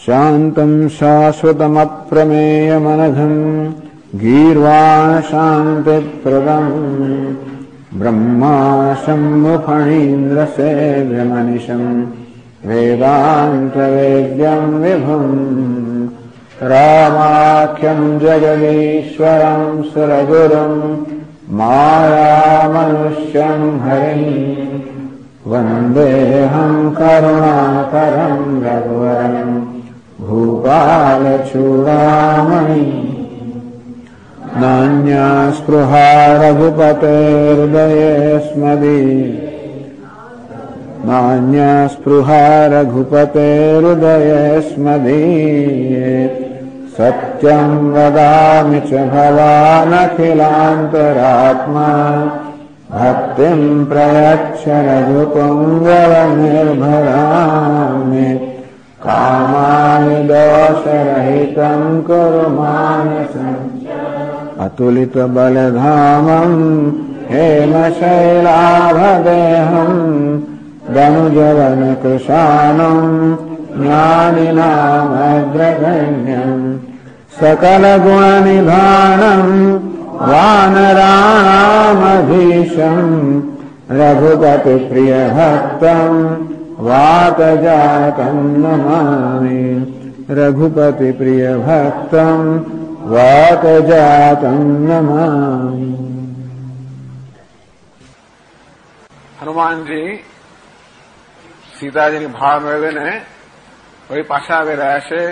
શાંતમ શાશ્વતમપ્રમેયમનઘમ ગીર્વાણ શાંતિપ્રદમ બ્રહ્મા શંભુફણીન્દ્ર સેવ્યમનિશમ વેદાંતવેદ્યમ વિભુમ રામાખ્યમ જગદીશ્વરમ સુરગુરુમ માયામનુષ્યમ હરિં વંદેહં કરુણાકરં રઘુવરં ભૂપાલચૂડામણિ નાન્યા સ્પૃહા રઘુપતેર્હૃદયે સ્મદીયે સત્યં વદામિ ચ ભવાનખિલાંતરાત્મા ભક્તિં પ્રયચ્છ રઘુપુંગવનિર્ભરામે કામાય દોષરહિतं કુરુ માનસં અતુલિત બલધામં હેમશૈલાભદેહં દનુજવન કૃશાનં જ્ઞાનિનામગ્રગણ્યં સકલ ગુણનિધાનં વાનરાણામધીશં રઘુપતિ પ્રિયભક્તં વાતજાતં નમામિ રઘુપતિ પ્રિયભક્તં વાતજાતં નમામિ. હનુમાનજી સીતાજીની ભાળ મેળવીને વળી પાછા આવી રહ્યા છે.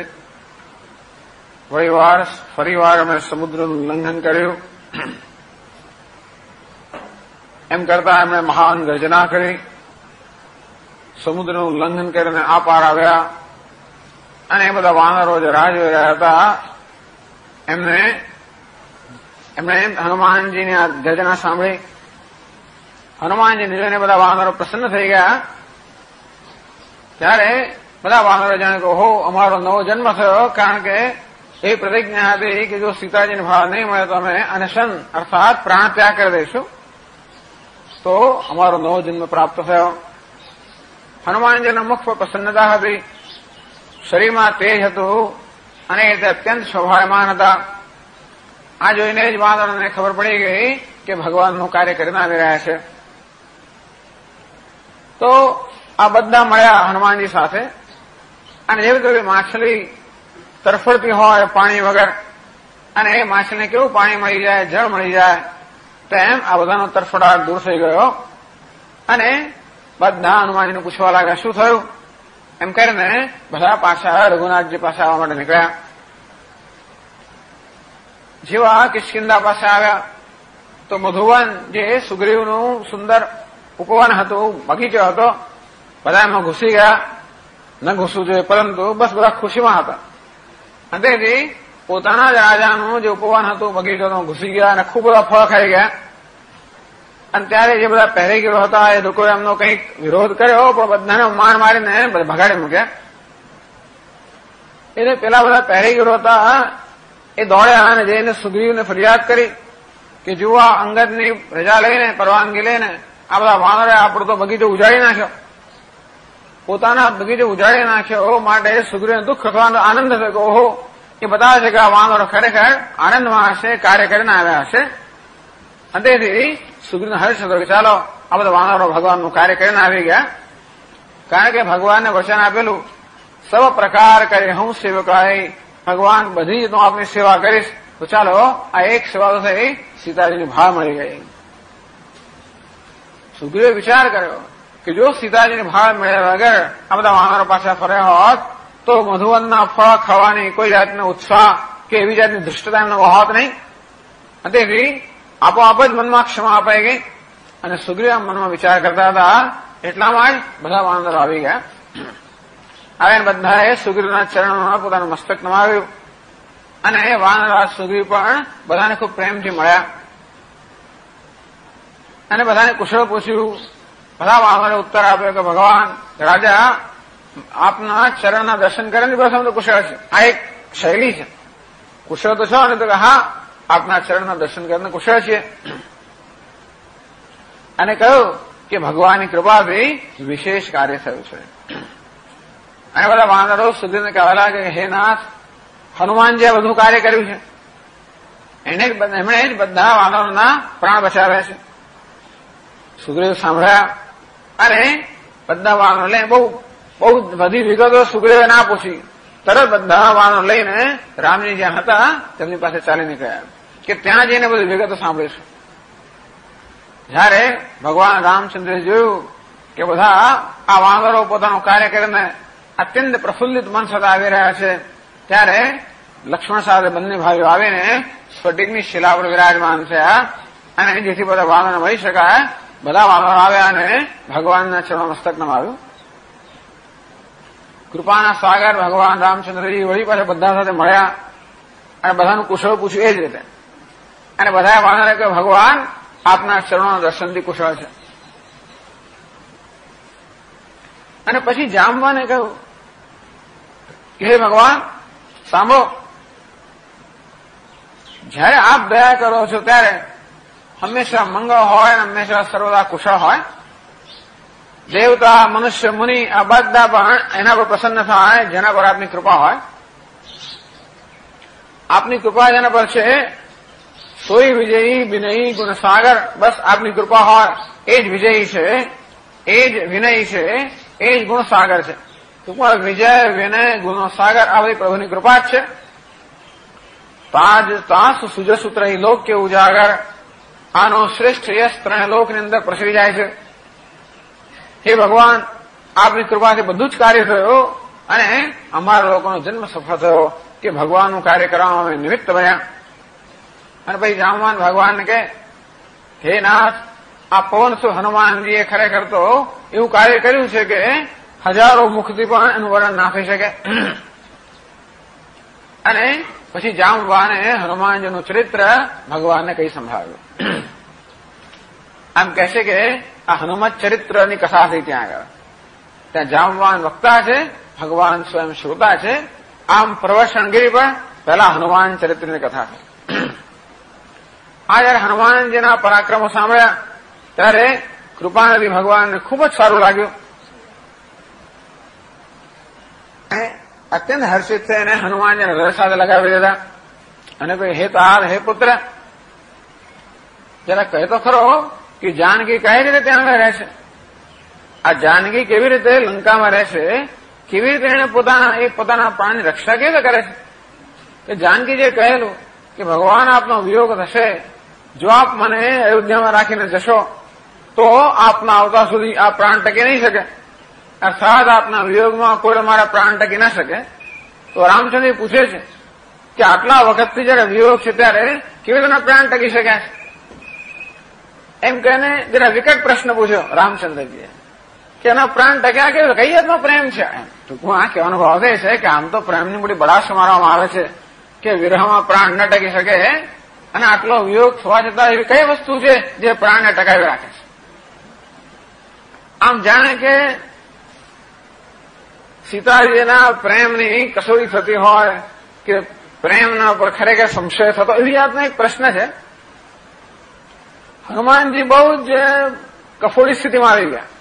ફરીવાર અમે સમુદ્રનું ઉલ્લંઘન કર્યું. એમ કરતા એમણે મહાન ગર્જના કરી, સમુદ્રનું ઉલ્લંઘન કરીને આ પાર આવ્યા. અને એ બધા વાનરો જે રાહ જોઈ રહ્યા હતા એમણે હનુમાનજીની આ ગર્જના સાંભળી. હનુમાનજીને જોઈને બધા વાનરો પ્રસન્ન થઈ ગયા. ત્યારે બધા વાનરો જાણે કે ઓહો, અમારો નવો જન્મ થયો. કારણ કે એ પ્રતિજ્ઞા હતી કે જો સીતાજીની ભાળ નહીં મળે તો અમે અનશન અર્થાત પ્રાણ ત્યાગ કરી દઈશું. તો અમારો નવો જન્મ પ્રાપ્ત થયો. હનુમાનજીના મુખ પર પ્રસન્નતા હતી, શરીરમાં તેજ હતું અને તે અત્યંત સ્વભાવમાન હતા. આ જોઈને જ વાનરોને ખબર પડી ગઈ કે ભગવાનનું કાર્ય કરીને આવી રહ્યા છે. તો આ બધા મળ્યા હનુમાનજી સાથે. અને જેવી રીતે માછલી તરફડતી હોય પાણી વગર, અને એ માછલીને કેવું પાણી મળી જાય, જળ મળી જાય, તેમ આ બધાનો તરફડાટ દૂર થઈ ગયો. અને બધા હનુમાનજીને પૂછવા લાગ્યા શું થયું. એમ કરીને બધા પાછા રઘુનાથજી પાસે આવવા માટે નીકળ્યા. જેવા કિષ્કિંધા પાસે આવ્યા તો મધુવન જે સુગ્રીવનું સુંદર ઉપવન હતું, બગીચો હતો, બધા એમાં ઘૂસી ગયા. ન ઘૂસવું જોઈએ, પરંતુ બસ બધા ખુશીમાં હતા. અને તેથી પોતાના જ રાજાનું જે ઉપવન હતું, બગીચો તો ઘૂસી ગયા અને ખૂબ બધા ફળ ખાઈ ગયા. અને ત્યારે જે બધા પહેરેગીરો હતા એ લોકોએ એમનો કંઈક વિરોધ કર્યો, પણ બધાને માર મારીને ભગાડી મૂક્યા. એટલે પેલા બધા પહેરેગીરો હતા એ દોડ્યા અને જઈને સુગ્રીવને ફરિયાદ કરી કે જુઓ, અંગદની રજા લઈને, પરવાનગી લઈને આ બધા વાનરે આપણો તો બગીચો ઉજાડી નાખ્યો. પોતાના બગીચો ઉજાડી નાખ્યો માટે સુગ્રીવને દુઃખ થવાનો આનંદ થયો કે ઓહો, એ બતાવે છે કે આ વાનરો ખરેખર આનંદમાં હશે, કાર્ય કરીને આવ્યા હશે. અને તેથી સુગ્રીવને હર્ષ થયો કે ચાલો આ બધા વાનરો ભગવાનનું કાર્ય કરીને આવી ગયા. કારણ કે ભગવાનને વચન આપેલું સર્વ પ્રકાર કરે હું સેવકાય, ભગવાન બધી જ આપની સેવા કરીશ. તો ચાલો આ એક સેવા તો થઈ, સીતાજીની ભાળ મળી ગઈ. સુગ્રીવે વિચાર કર્યો કે જો સીતાજીની ભાળ મળ્યા વગર આ બધા વાનરો પાછા ફર્યા હોત તો મધુવનના ફળ ખાવાની કોઈ જાતનો ઉત્સાહ કે એવી જાતની ધૃષ્ટતા એમને હોત નહીં. તેથી આપોઆપ જ મનમાં ક્ષમા અપાઈ ગઈ. અને સુગ્રીવ મનમાં વિચાર કરતા હતા એટલામાં જ બધા વાનરો આવી ગયા. આવીને બધાએ સુગ્રીવના ચરણોમાં પોતાનું મસ્તક નમાવ્યું. અને એ વાનરરાજ સુગ્રીવ પણ બધાને ખૂબ પ્રેમથી મળ્યા અને બધાને કુશળ પૂછ્યું. બધા વાનરોએ ઉત્તર આપ્યો કે ભગવાન રાજા આપના ચરણના દર્શન કરીને બસ અમે તો કુશળ છે. આ એક શૈલી છે. કુશળ તો છો ને? તો કે હા, આપના ચરણના દર્શન કરીને કુશળ છીએ. અને કહ્યું કે ભગવાનની કૃપાથી વિશેષ કાર્ય થયું છે. અને બધા વાનરો સુગ્રીવને કહેવા લાગે કે હે નાથ, હનુમાનજી આ બધું કાર્ય કર્યું છે, એમણે જ બધા વાનરોના પ્રાણ બચાવ્યા છે. સુગ્રીવ સાંભળ્યા અને બધા વાનરો લઈને બહુ બધી વિગતો સુગ્રીવે ના પૂછી, તરત બધા વાનરો લઈને રામજી જ્યાં હતા તેમની પાસે ચાલી નીકળ્યા કે ત્યાં જઈને બધી વિગતો સાંભળીશું. જયારે ભગવાન રામચંદ્રે જોયું કે બધા આ વાનરો પોતાનું કાર્ય કરીને અત્યંત પ્રફુલ્લિત મન સાથે આવી રહ્યા છે, ત્યારે લક્ષ્મણ સાથે બંને ભાઈઓ આવીને સ્ફટિકની શિલા પર વિરાજમાન થયા અને જેથી બધા વાનરોને મળી શકાય બધા વાનરો આવ્યા અને ભગવાનના ચરણ મસ્તક નમાવ્યું. કૃપાના સાગર ભગવાન રામચંદ્રજી વળી પાછા બધા સાથે મળ્યા અને બધાનું કુશળ પૂછ્યું એ જ રીતે. અને બધા વાનરે કે ભગવાન આપના ચરણોના દર્શનથી કુશળ છે. અને પછી જામવાને કહ્યું કે હે ભગવાન સાંભળો, જયારે આપ દયા કરો છો ત્યારે હંમેશા મંગળ હોય અને હંમેશા સર્વદા કુશળ હોય. દેવતા, મનુષ્ય, મુનિ આ બધા પણ એના પર પ્રસન્ન થાય જેના પર આપની કૃપા હોય. આપની કૃપા જેના પર છે સોય વિજયી વિનયી ગુણસાગર. બસ આપની કૃપા હોય એ જ વિજયી છે, એ જ વિનયી છે, એ જ ગુણસાગર છે. ટૂંકમાં વિજય, વિનય, ગુણસાગર આ બધી પ્રભુની કૃપા જ છે. તાજ તાસ સુજસૂત્ર લોક કે ઉજાગર. આનો શ્રેષ્ઠ યશ ત્રણે લોકની અંદર પ્રસરી જાય છે. હે ભગવાન, આપની કૃપાથી બધું જ કાર્ય થયું અને અમારા લોકોનો જન્મ સફળ થયો કે ભગવાનનું કાર્ય કરવામાં અમે નિમિત્ત બન્યા. અને પછી જામવાન ભગવાનને કે હે નાથ, આ પવન શું હનુમાનજીએ ખરેખર તો એવું કાર્ય કર્યું છે કે હજારો મુખથી પણ એનું વર્ણન ના થઈ શકે. અને પછી જામવાને હનુમાનજીનું ચરિત્ર ભગવાનને કઈ સંભળાવ્યું. આમ કહે છે કે આ હનુમત ચરિત્રની કથા થઈ ત્યાં આગળ. ત્યાં જામવાન વક્તા છે, ભગવાન સ્વયં શ્રોતા છે. આમ પ્રવર્ષણગીરી પર પહેલા હનુમાન ચરિત્રની કથા છે. આ જયારે હનુમાનજીના પરાક્રમો સાંભળ્યા ત્યારે કૃપાનદી ભગવાનને ખૂબ જ સારું લાગ્યું. અત્યંત હર્ષિત થઈને હનુમાનજીને હૃદય સાથે લગાવી દીધા અને કહ્યું હે તાર, હે પુત્ર, જરા કહે તો ખરો કે જાનકી કઈ રીતે ત્યાં રહે છે? આ જાનકી કેવી રીતે લંકામાં રહેશે? કેવી રીતે એને પોતાના પ્રાણની રક્ષા કેવી રીતે કરે છે? કે જાનકી જે કહેલું કે ભગવાન આપનો વિયોગ થશે, જો આપ મને અયોધ્યામાં રાખીને જશો તો આપના આવતા સુધી આ પ્રાણ ટકી નહીં શકે, અર્થાત આપના વિયોગમાં કોઈ મારા પ્રાણ ટકી ના શકે. તો રામચંદ્ર પૂછે છે કે આટલા વખતથી જયારે વિયોગ છે ત્યારે કેવી રીતે પ્રાણ ટકી શક્યા છે? એમ કહીને જરા વિકટ પ્રશ્ન પૂછ્યો રામચંદ્રજીએ કે એના પ્રાણ ટક્યા કેવી કઈ જાતનો પ્રેમ છે? ટૂંકમાં આ કહેવાનો ભાવ એ છે કે આમ તો પ્રેમની બધી બડાશ મારવામાં આવે છે કે વિરહમાં પ્રાણ ન ટકી શકે અને આટલો વિયોગ થવા છતાં એવી કઈ વસ્તુ છે જે પ્રાણને ટકાવી રાખે છે? આમ જાણે કે સીતાજીના પ્રેમની કસોટી થતી હોય કે પ્રેમના પર ખરેખર સંશય થતો, એવી જાતનો એક પ્રશ્ન છે. હનુમાનજી બહુ જ કફોડી સ્થિતિમાં આવી ગયા.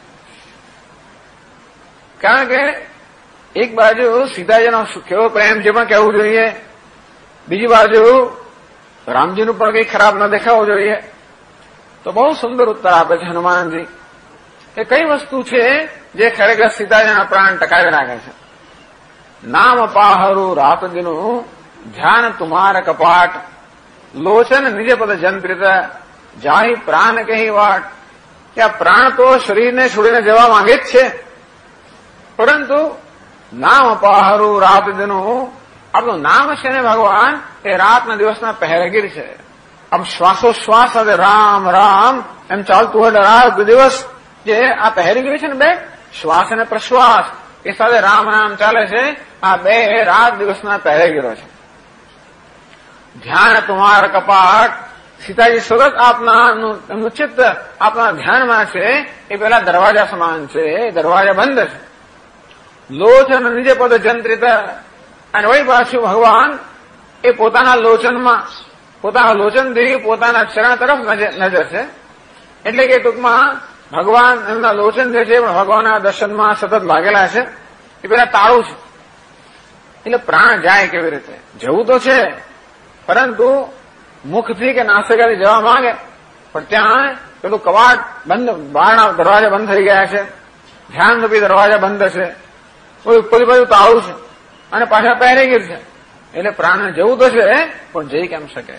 કારણ કે એક બાજુ સીતાજીનો કેવો પ્રેમ છે પણ કહેવું જોઈએ, બીજી બાજુ રામજીનું પણ કંઈ ખરાબ ન દેખાવું જોઈએ. તો બહુ સુંદર ઉત્તર આપે છે હનુમાનજી એ કઈ વસ્તુ છે જે ખરેખર સીતાજીના પ્રાણ ટકાવી રાખે છે. નામ પાહરું રાત દિનું ધ્યાન તુમાર કપાટ, લોચન નિજ પદ જંત્રિત જાહી પ્રાણ કહી વાટ. કે આ પ્રાણ તો શરીરને છોડીને જવા માંગે જ છે, પરંતુ નામ પાહરું રાત દિનું, આપણું નામ છે ને ભગવાન એ રાતના દિવસના પહેરેગીર છે. આમ શ્વાસોશ્વાસ સાથે રામ રામ એમ ચાલતું હોય રાત દિવસ જે આ પહેરેગીર છે ને, બે શ્વાસ અને પ્રશ્વાસ એ સાથે રામ રામ ચાલે છે. આ બે રાત દિવસના પહેરેગીરો છે. ધ્યાન તુમાર કપાટ, સીતાજી સતત એમનું ચિત્ત આપના ધ્યાનમાં છે. એ પેલા દરવાજા સમાન છે, દરવાજા બંધ છે. લોચન નિજ પદ જંત્રિત, અને વળી પાછું ભગવાન એ પોતાના લોચનથી પોતાના ચરણ તરફ નજર છે. એટલે કે ટૂંકમાં ભગવાન એમના લોચન જે છે પણ ભગવાનના દર્શનમાં સતત લાગેલા છે. એ પેલા તાળું છે. એટલે પ્રાણ જાય કેવી રીતે? જવું તો છે, પરંતુ મુખથી કે નાસિકાથી જવા માંગે, પણ ત્યાં પેલું કવાટ બંધ, બહારના દરવાજા બંધ થઈ ગયા છે, ધ્યાનરૂપી દરવાજા બંધ છે, કોઈ ઉપર બાજુ તાળું છે અને પાછા પહેરેગીર છે. એટલે પ્રાણને જવું તો છે, પણ જઈ કેમ શકે?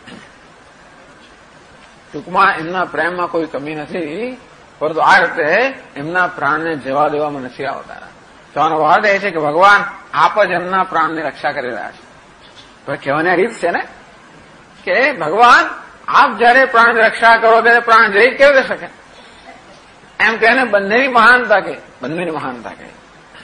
ટૂંકમાં એમના પ્રેમમાં કોઈ કમી નથી, પરંતુ આ રીતે એમના પ્રાણને જવા દેવામાં નથી આવતા. તો આનો અર્થ એ છે કે ભગવાન આપ જ એમના પ્રાણની રક્ષા કરી રહ્યા છે. પણ કહેવાની રીત છે ને કે ભગવાન આપ જયારે પ્રાણની રક્ષા કરો ત્યારે પ્રાણ જઈ કેવી રીતે શકે? એમ કહે ને બંનેની મહાનતા કે બંનેની મહાનતા કે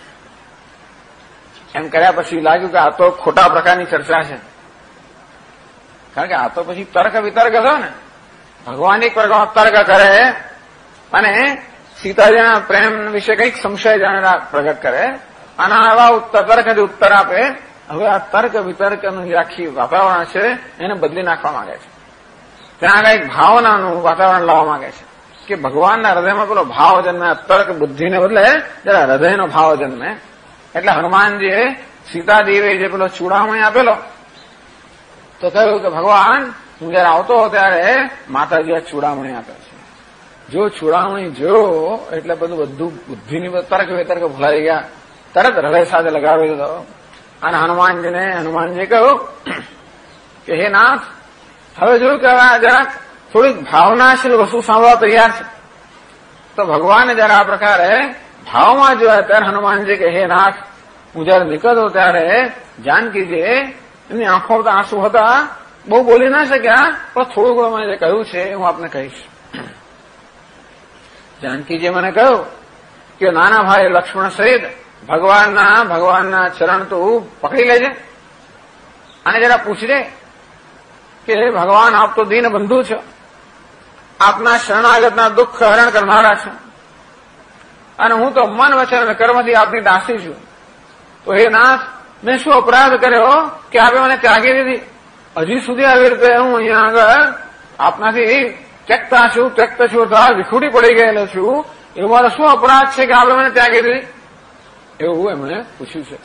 એમ કર્યા પછી લાગ્યું કે આ તો ખોટા પ્રકારની ચર્ચા છે. કારણ કે આ તો પછી તર્ક વિતર્ક હતો ને. ભગવાન એક પ્રકાર તર્ક કરે અને સીતાજીના પ્રેમ વિશે કંઈક સંશય જાણેલા પ્રગટ કરે અને આવા તર્કથી ઉત્તર આપે. હવે આ તર્ક વિતર્કનું આખી વાતાવરણ છે એને બદલી નાખવા માંગે છે. ત્યાં આગળ એક ભાવનાનું વાતાવરણ લાવવા માંગે છે કે ભગવાનના હૃદયમાં પેલો ભાવ જન્મે, તર્ક બુદ્ધિને બદલે જરા હૃદયનો ભાવ જન્મે. એટલે હનુમાનજીએ સીતાદેવીએ જે પેલો ચૂડામણી આપેલો તો કહ્યું કે ભગવાન હું જયારે આવતો હો ત્યારે માતાજીએ ચૂડામણી આપે છે. જો ચૂડામણી જોયો એટલે બધું બુદ્ધિની તર્ક વિતર્ક ભૂલાઈ ગયા, તરત હૃદય સાથે લગાવી દીધો. અને હનુમાનજીએ કહ્યું કે હે નાથ, હવે જોયું કે જરાક થોડીક ભાવનાશીલ વસ્તુ સાંભળવા તૈયાર છે. તો ભગવાને જયારે આ પ્રકારે ભાવમાં જોયા ત્યારે હનુમાનજી કે હે નાથ, હું જયારે નીકળતો ત્યારે જાનકીજીએ એમની આંખો તો આંસુ હતા, બહુ બોલી ના શક્યા, પણ થોડું ઘણું મને જે કહ્યું છે હું આપને કહીશ. જાનકીજીએ મને કહ્યું કે નાના ભાઈ લક્ષ્મણ સહિત ભગવાનના ચરણ તું પકડી લેજે અને જરા પૂછજે કે ભગવાન આપ તો દીન બંધુ છો, આપના શરણાગતના દુઃખ હરણ કરનારા છો અને હું તો મન વચન અને કર્મથી આપની દાસી છું. તો હે નાથ, મેં શું અપરાધ કર્યો કે આપે મને ત્યાગી દીધી? હજી સુધી આવી રીતે હું અહીંયા આગળ આપનાથી ત્યક્ત છું, વિખૂટી પડી ગયેલો છું, એવું મારો શું અપરાધ છે કે આપે મને ત્યાગી દીધી? એવું એમણે પૂછ્યું છે.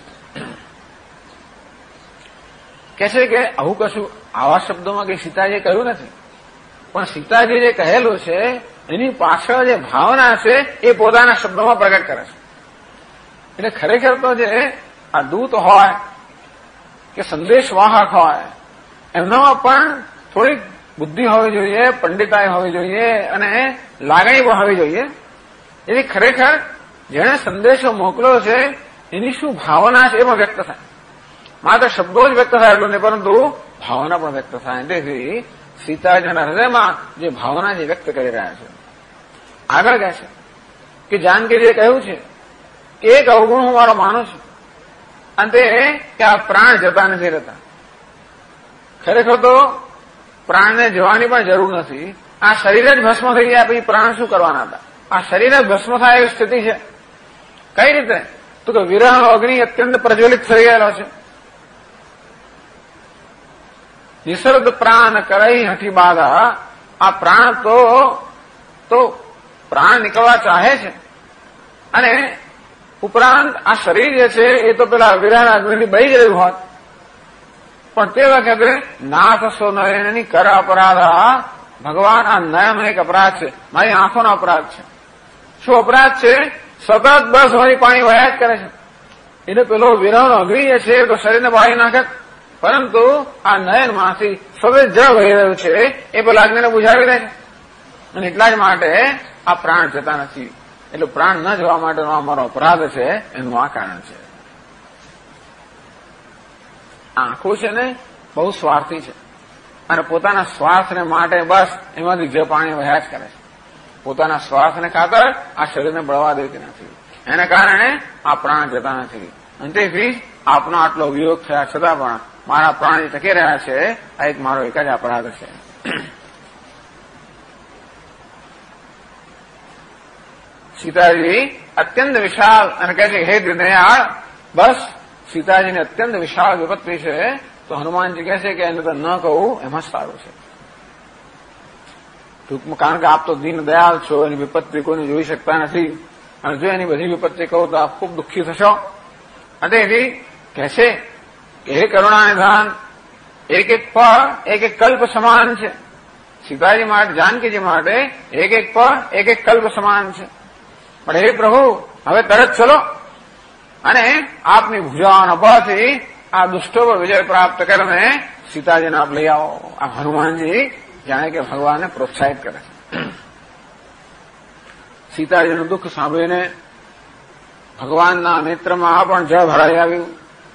કે છે કે આવું કશું આવા શબ્દોમાં કઈ સીતાજીએ કહ્યું નથી, પણ સીતાજી જે કહેલું છે એની પાછળ જે ભાવના છે એ પોતાના શબ્દોમાં પ્રગટ કરે છે. એટલે ખરેખર તો જે આ દૂત હોય કે સંદેશવાહક હોય એમનામાં પણ થોડીક બુદ્ધિ હોવી જોઈએ, પંડિતાઈ હોવી જોઈએ અને લાગણી પણ હોવી જોઈએ. એથી ખરેખર જેણે સંદેશો મોકલ્યો છે એની શું ભાવના છે એમાં વ્યક્ત થાય. માત્ર શબ્દો જ વ્યક્ત થાય એટલું નહીં, પરંતુ ભાવના પણ વ્યક્ત થાય. તેથી સીતાજીના હૃદયમાં જે ભાવના જે વ્યક્ત કરી રહ્યા છે. આગળ કહે છે કે જાનકીજીએ કહ્યું છે કે એક અવગુણ હું મારો માનું છું અને તે કે આ પ્રાણ જતા નથી રહેતા. ખરેખર તો પ્રાણને જવાની પણ જરૂર નથી. આ શરીર જ ભસ્મ થઈ ગયા પછી પ્રાણ શું કરવાના હતા? આ શરીર જ ભસ્મ થાય એવી સ્થિતિ છે. કઈ રીતે? તો કે વિરહનો અગ્નિ અત્યંત પ્રજ્વલિત થઈ ગયેલો છે. નિસર્ગ પ્રાણ કરઈ હઠી બાધા. આ પ્રાણ તો પ્રાણ નીકળવા ચાહે છે અને ઉપરાંત આ શરીર જે છે એ તો પેલા વિરહના અગ્નિથી બળી ગયેલું હોત, પણ તે વખતે નાથ સો નયનની કર અપરાધા. ભગવાન આ નયન એક અપરાધ છે, મારી આંખોનો અપરાધ છે. શું અપરાધ છે? સતત બસ મારી પાણી વહ્યા જ કરે છે. એટલે પેલો વિરહનો અગ્નિ જે છે એ તો શરીરને બાળી નાખે, પરંતુ આ નયનમાંથી સતત જળ વહી રહ્યું છે એ પેલા અગ્નિને બુઝાવી દે છે. અને એટલા જ માટે આ પ્રાણ જતા નથી. એટલે પ્રાણ ન જવા માટેનો અમારો અપરાધ છે, એનું આ કારણ છે. આંખો છે ને બહુ સ્વાર્થી છે અને પોતાના સ્વાર્થને માટે બસ એમાંથી જે પાણી વહ્યા જ કરે છે. પોતાના સ્વાર્થને ખાતર આ શરીરને બળવા દેતી નથી. એને કારણે આ પ્રાણ જતા નથી. અને તેથી આપનો આટલો વિયોગ થયા છતાં પણ મારા પ્રાણ ટકી રહ્યા છે. આ એક મારો એક જ અપરાધ છે. સીતાજી અત્યંત વિશાળ અને કહે છે હે દયાળ, બસ સીતાજીને અત્યંત વિશાળ વિપત્તિ છે. તો હનુમાનજી કહે છે કે એને તો ન કહું એમાં સારું છે. ટૂંકમાં કારણ કે આપ તો દીન દયાળ છો, એની વિપત્તિ કોઈને જોઈ શકતા નથી અને જો એની બધી વિપત્તિ કહું તો આપ ખૂબ દુઃખી થશો. તેથી કહે છે કે હે કરુણા નિધાન, એક એક પળ એક એક કલ્પ સમાન છે. સીતાજી માટે, જાનકીજી માટે એક એક પળ એક એક કલ્પ સમાન છે. પણ હે પ્રભુ, હવે તરત ચલો અને આપની ભુજાઓના બળથી આ દુષ્ટો પર વિજય પ્રાપ્ત કરીને સીતાજીને આપ લઈ આવો. આ હનુમાનજી જાણે કે ભગવાનને પ્રોત્સાહિત કરે છે. સીતાજીનું દુઃખ સાંભળીને ભગવાનના નેત્રમાં પણ જળ ભરાઈ આવ્યું.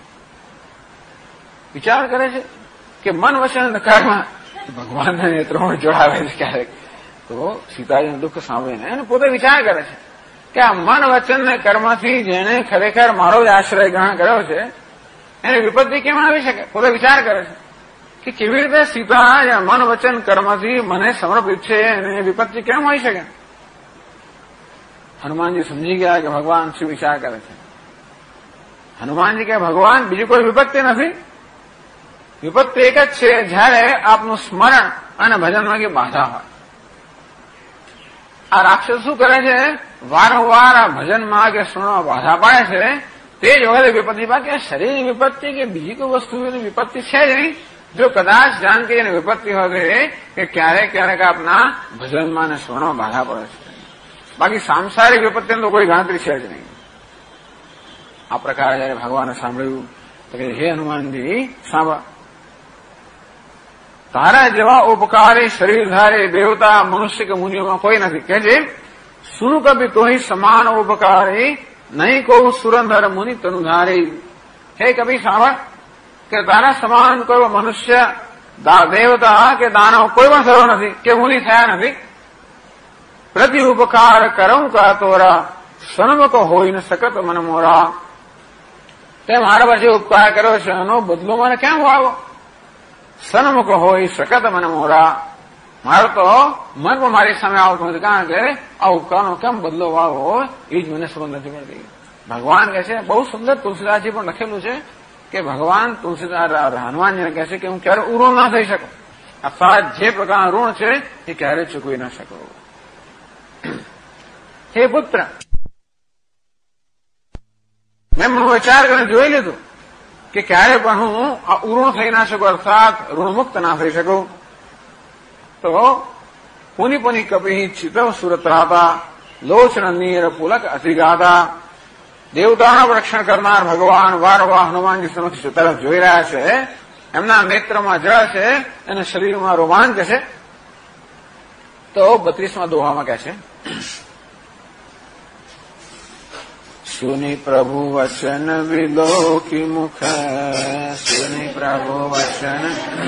વિચાર કરે છે કે મન વચન કર્મ ભગવાનના નેત્રોમાં જળ આવે છે ક્યારેક. તો સીતાજીનું દુઃખ સાંભળીને એને પોતે વિચાર કરે છે કે આ મન વચન ને કર્મથી જેને ખરેખર મારો જ આશ્રય ગ્રહણ કર્યો છે એને વિપત્તિ કેમ આવી શકે. પોતે વિચાર કરે છે કે કેવી રીતે સીતા મન વચન કર્મથી મને સમર્પિત છે અને વિપત્તિ કેમ હોઈ શકે. હનુમાનજી સમજી ગયા કે ભગવાન શું વિચાર કરે છે. હનુમાનજી કે ભગવાન બીજી કોઈ વિપત્તિ નથી. વિપત્તિ એક જ છે જયારે આપનું સ્મરણ અને ભજનમાં કે બાધા હોય. આ રાક્ષસ શું કરે છે, વારંવાર આ ભજનમાં કે સ્મરણમાં બાધા પાડે છે. તે જ વખતે વિપત્તિ પાકે. શરીરની વિપત્તિ કે બીજી કોઈ વસ્તુની વિપત્તિ છે જ નહીં. જો કદાચ જાનકી એની વિપત્તિ હોય કે ક્યારેક ક્યારેક આપના ભજનમાં અને સ્મરણમાં બાધા પડે છે. બાકી સાંસારિક વિપત્તિની તો કોઈ ગણતરી છે જ નહીં. આ પ્રકારે જયારે ભગવાને સાંભળ્યું તો કે હે હનુમાનજી સાંભળ, તારા જેવા ઉપકારી શરીરધારી દેવતા મનુષ્ય કે મુનિઓમાં કોઈ નથી. કે જે સુન કભી તોહી સમાન ઉપકારી નહીં કહું સુરંધર મુનિ તનુધારી. હે કભી સાંભળ કે તારા સમાન કોઈ મનુષ્ય દેવતા કે દાનવ કોઈ પણ થયો નથી કે મુનિ થયા નથી. પ્રતિ ઉપકાર કરઉં કા તોરા સન્મુખ હોઈ ન સકત મન મોરા. તે મારા પછી ઉપકાર કર્યો છે એનો બદલો મને કેમ વાળવો. સન્મુખ હોય સકત મને મોરા. મારો તો મન પણ મારી સામે આવતું નથી, કારણ કે આ ઉપકારનો કેમ બદલો વાળવો એ જ મને સમજ નથી પડતી. ભગવાન કહે છે, બહુ સુંદર તુલસીદાસજી પણ લખેલું છે કે ભગવાન તુલસીદાસ હનુમાનજીને કહે છે કે હું ક્યારે ઋણ ના થઈ શકું. આ જે પ્રકારના ઋણ છે એ ક્યારે ચૂકવી ના શકું. હે પુત્ર, મેં મને વિચાર કરીને જોઈ લીધું કે ક્યારે પણ હું આ ઋણ થઈ ના શકું, અર્થાત ઋણમુક્ત ના થઈ શકું. તો પુની પુની કપી ચિતવ સુરત્રાતા લોચન નીર પુલક અતિગાતા. દેવતાઓનું રક્ષણ કરનાર ભગવાન વારંવાર હનુમાનજી સમક્ષ તરફ જોઈ રહ્યા છે. એમના નેત્રમાં જળ છે અને શરીરમાં રોમાંચ છે. તો 32મા દોહામાં કહે છે, સુની પ્રભુ વચન વિલોકી મુખ, સુની પ્રભુ વચન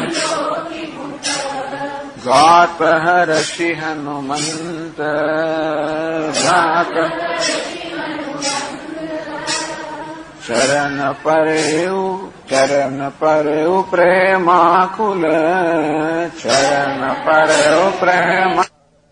ગાત હર્ષિ હનુમંત, ગાત ચરણ પરેવ પ્રેમાકુલ, ચરણ પરેવ પ્રેમા.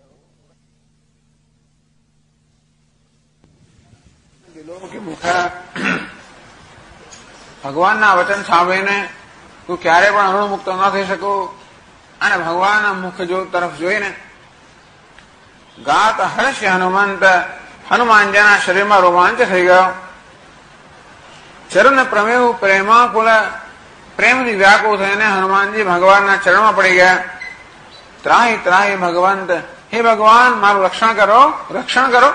ભગવાનના વચન સાંભળીને તું ક્યારે પણ ઋણમુક્ત ન થઈ શકું. અને ભગવાનના મુખ તરફ જોઈને ગાત હર્ષ હનુમંત, હનુમાનજીના શરીરમાં રોમાંચ થઈ ગયો. ચરણ પ્રમેવ પ્રેમાકુલ, પ્રેમથી વ્યાકુળ થઈને હનુમાનજી ભગવાનના ચરણમાં પડી ગયા. ત્રાહી ત્રાહી ભગવંત, હે ભગવાન મારું રક્ષણ કરો, રક્ષણ કરો.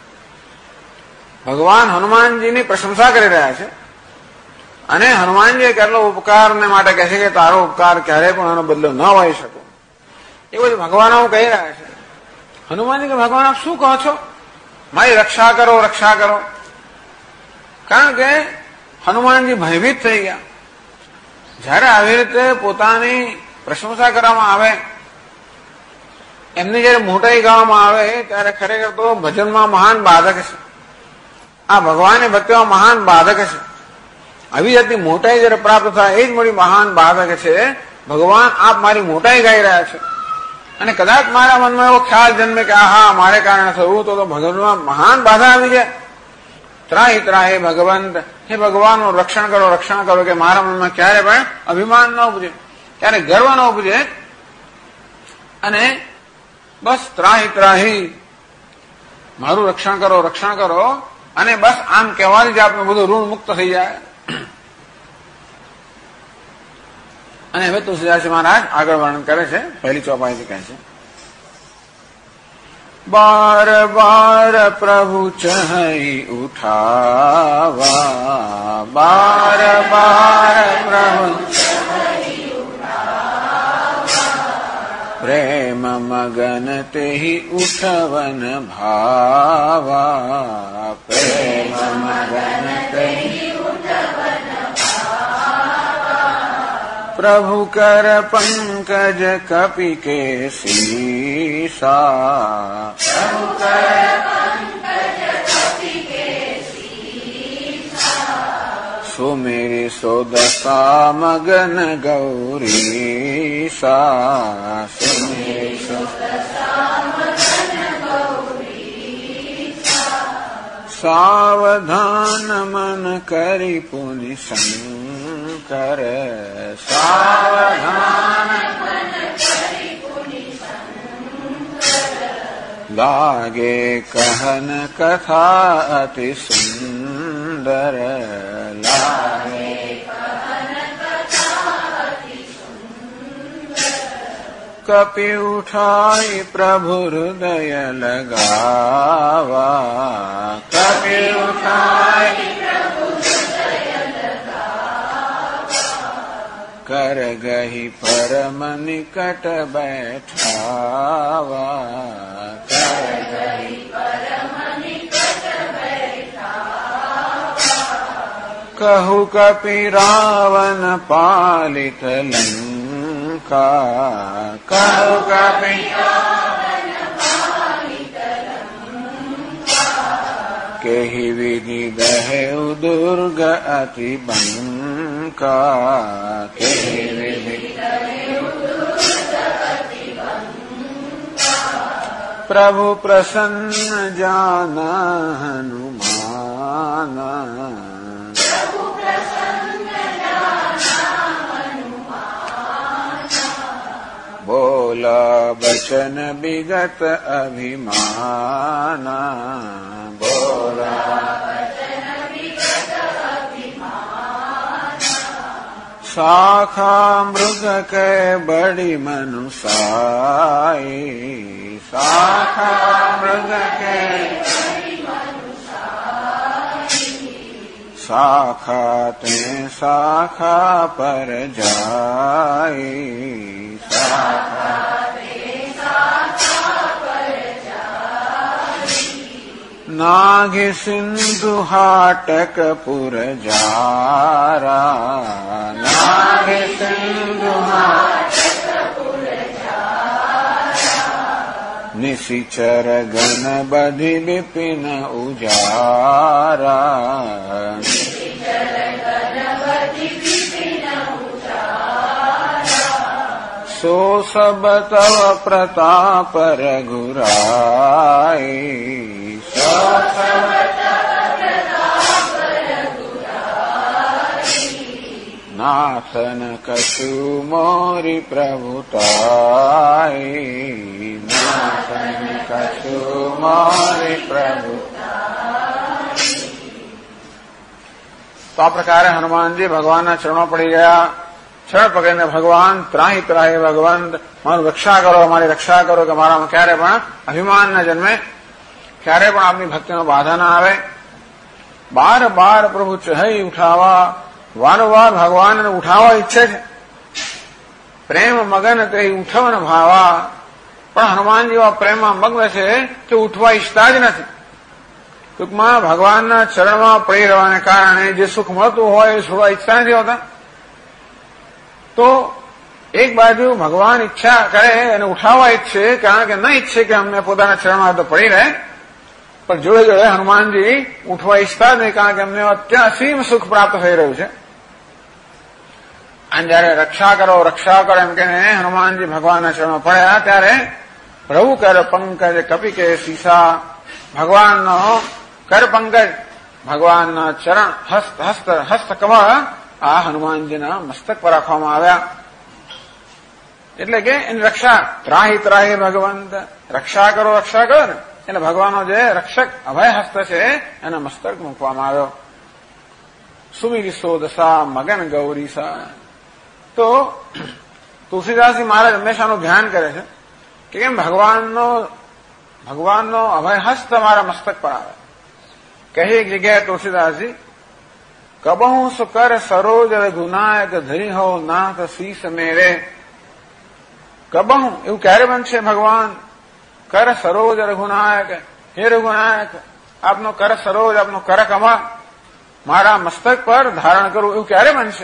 ભગવાન હનુમાનજીની પ્રશંસા કરી રહ્યા છે અને હનુમાનજીએ કેટલો ઉપકારને માટે કહે છે કે તારો ઉપકાર ક્યારેય પણ આનો બદલો ન હોઈ શકો. એ બધું ભગવાન કહી રહ્યા છે. હનુમાનજી કે ભગવાન આપ શું કહો છો, મારી રક્ષા કરો, રક્ષા કરો. કારણ કે હનુમાનજી ભયભીત થઈ ગયા. જયારે આવી રીતે પોતાની પ્રશંસા કરવામાં આવે, એમની જયારે મોટાઈ ગાવામાં આવે ત્યારે ખરેખર તો ભજનમાં મહાન બાધક છે. આ ભગવાનની ભક્તિમાં મહાન બાધક છે. આવી જાતની મોટાઈ જયારે પ્રાપ્ત થાય એ જ મોટી મહાન બાધક છે. ભગવાન આપ મારી મોટાઈ ગાઈ રહ્યા છે અને કદાચ મારા મનમાં એવો ખ્યાલ જન્મે કે આહા મારે કારણે થયું તો ભગવાનમાં મહાન બાધા આવી જાય. ત્રાહી ત્રાહી ભગવંત, હે ભગવાનનું રક્ષણ કરો, રક્ષણ કરો. કે મારા મનમાં ક્યારે પણ અભિમાન ન ઉપજે, ક્યારે ગર્વ ન ઉપજે. અને બસ ત્રાહી ત્રાહી મારું રક્ષણ કરો, રક્ષણ કરો. અને બસ આમ કહેવાથી જ આપનું બધું ઋણ મુક્ત થઈ જાય. અને હવે તુલસીદાસજી મહારાજ આગળ વર્ણન કરે છે. પહેલી ચોપાઈથી કહે છે, બાર બાર પ્રભુ ચહઈ ઉઠાવા, બાર બાર પ્રભુ પ્રેમ મગન તેહી ઉઠવન ભાવા, પ્રેમ મગન તેહી પ્રભુ કર પંકજ કપિ કે સીસા, પ્રભુ કર પંકજ કપિ કે સીસા, સુમેરી સોદસા મગન ગૌરીસા, સુમેરી સોદસા મગન ગૌરીસા, સાવધાન મન કરી પુનિ શંકર, સાવધાન મન કરી પુનિ શંકર, લાગે કહન કથા અતિ સુંદર, લાગે કહન કથા અતિ સુંદર, કપિ ઉઠાઈ પ્રભુ હૃદય લગાવા, કપિ ઉઠાઈ કર ગહી પરમ નિકટ બેઠાવા, કર ગહી પરમ નિકટ બેઠાવા, કહું કપિ રાવણ પાલિત લંકા, કહું કપિ રાવણ પાલિત લંકા, કેહી વિધિ દહેઉ દુર્ગ અતિ બંકા, કેહી વિધિ દહેઉ દુર્ગ અતિ બંકા, પ્રભુ પ્રસન્ન જાના હનુમાના, પ્રભુ પ્રસન્ન જાના હનુમાના, બોલા બચન વિગત અભિમાના, બોલા બચન વિગત અભિમાના, શાખા મૃગ કે બડી મનુસાઈ, શાખા મૃગ કે બડી મનુસાઈ, શાખા તે શાખા પર જાય, શાખા તે શાખા પર જાય, નાઘી સિંધુ હાટક પુર જારા, નાઘી સિંધુ હાટક પુર જારા, નિશિચર ગન બધી બિપિન ઉજારા, નિશિચર ગન બધી બિપિન ઉજારા, સો સબ તવ પ્રતાપ રઘુરાઈ, સો સબ તવ પ્રતાપ રઘુરાઈ, નાથન કછુ મોરી પ્રભુતાઈ, નાથન કછુ મોરી પ્રભુતાઈ. તો આ પ્રકારે હનુમાનજી ભગવાનના ચરણો પડી ગયા. ચરણ પકડીને ભગવાન ત્રાહી ત્રાહી, ભગવાન મારું રક્ષા કરો, મારી રક્ષા કરો, કે મારામાં ક્યારે પણ અભિમાન ન જન્મે, ક્યારે પણ આપની ભક્તિમાં બાધા ના આવે. બાર બાર પ્રભુ ચહઈ ઉઠાવા, વારંવાર ભગવાનને ઉઠાવવા ઈચ્છે છે. પ્રેમ મગન તે ઉઠવન ભાવા, પણ હનુમાન જેવા પ્રેમમાં મગ્ન છે કે ઉઠવા ઈચ્છતા જ નથી. ટૂંકમાં ભગવાનના ચરણમાં પડી રહેવાને કારણે જે સુખ મળતું હોય એ છોડવા ઈચ્છતા નથી હોતા. તો એક બાજુ ભગવાન ઈચ્છા કરે અને ઉઠાવવા ઈચ્છે, કારણ કે ન ઈચ્છે કે અમને પોતાના ચરણમાં તો પડી રહે, પણ જોડે જોડે હનુમાનજી ઉઠવા ઈચ્છતા જ નહીં, કારણ કે અમને અત્યારે અસીમ સુખ પ્રાપ્ત થઈ રહ્યું છે. અને જયારે રક્ષા કરો એમ કે હનુમાનજી ભગવાનના ચરણમાં પડ્યા, ત્યારે પ્રભુ કર પંકજ કપિ કે સીસા, ભગવાનનો કર પંકજ, ભગવાનના ચરણ હસ્તકમળ આ હનુમાનજીના મસ્તક પર રાખવામાં આવ્યા. એટલે કે એની રક્ષા, ત્રાહી ત્રાહી ભગવંત, રક્ષા કરો ને એટલે ભગવાનનો જે રક્ષક અભય હસ્ત છે એના મસ્તક મૂકવામાં આવ્યો. સુમિરિસો દશા મગન ગૌરીસા. તો તુલસીદાસજી મહારાજ હંમેશાનું ધ્યાન કરે છે કે કેમ ભગવાનનો અભય હસ્ત મારા મસ્તક પર આવે. કહી એક જગ્યાએ તુલસીદાસજી કબહુ સુકર સરોજ રઘુનાયક ધરી હો નાથ શીશ મેરે. કબહુ એવું ક્યારે બનશે ભગવાન કર સરોજ રઘુનાયક, હે રઘુનાયક આપનો કર સરોજ, આપનો કર કમળ મારા મસ્તક પર ધારણ કરવું એવું ક્યારે બનશે?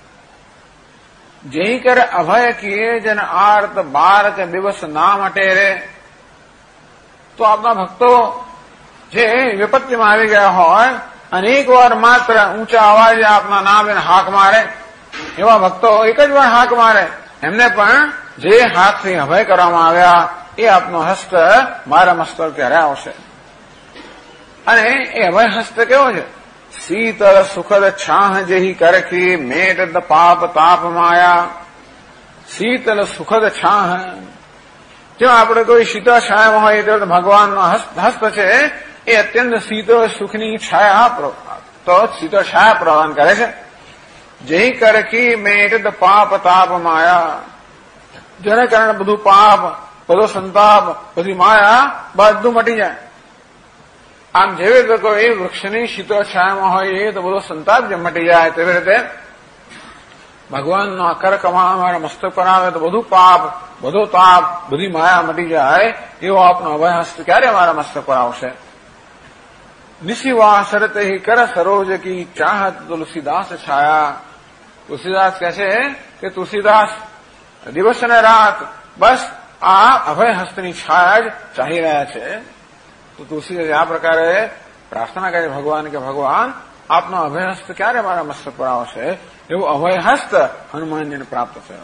જેહી કર અભય કિએ જન આર્ત બારક દિવસ નામ હટે રે. તો આપના ભક્તો જે વિપત્તિમાં આવી ગયા હોય, અનેક વાર માત્ર ઊંચા અવાજે આપના નામ એને હાક મારે, એવા ભક્તો એક જ વાર હાક મારે, એમને પણ જે હાથથી અભય કરવામાં આવ્યા એ આપનો હસ્ત મારા મસ્તક ત્યારે આવશે. અને એ અભય હસ્ત કેવો છે? શીતળ સુખદ છાહ જેહી કરખી મેટ પાપ તાપ માયા. શીતળ સુખદ છાહ, જો આપણે કોઈ શીતળ છાયામાં હોય તો ભગવાનનો હસ્ત છે એ અત્યંત શીતળ સુખની છાયા તો શીતળ છાયા પ્રદાન કરે છે. જેહી કરખી મેટ પાપ તાપ માયા, જેને કારણે બધું પાપ, બધો સંતાપ, બધી માયા બધું મટી જાય. આમ જેવી રીતે કોઈ વૃક્ષની શીતળ છાયામાં હોય એ તો બધો સંતાપ જે મટી જાય, તેવી રીતે ભગવાનનો આકાર કમા મારા મસ્તક પર આવે તો બધું પાપ, બધો તાપ, બધી માયા મટી જાય. એવો આપનો અભય હસ્ત ક્યારે મારા મસ્તક પર આવશે? નિશિવા શરતે કર સરોજ કી ચાહત તુલસીદાસ છાયા. તુલસીદાસ કહે છે કે તુલસીદાસ દિવસ અને રાત બસ આ અભય હસ્તની છાયા જ ચાહી રહ્યા છે. તો તુલસીદાસ આ પ્રકારે પ્રાર્થના કરે ભગવાન કે ભગવાન આપનો અભય હસ્ત ક્યારે મારા મસ્તક પર આવશે? એવું અભય હસ્ત હનુમાનજીને પ્રાપ્ત થયો.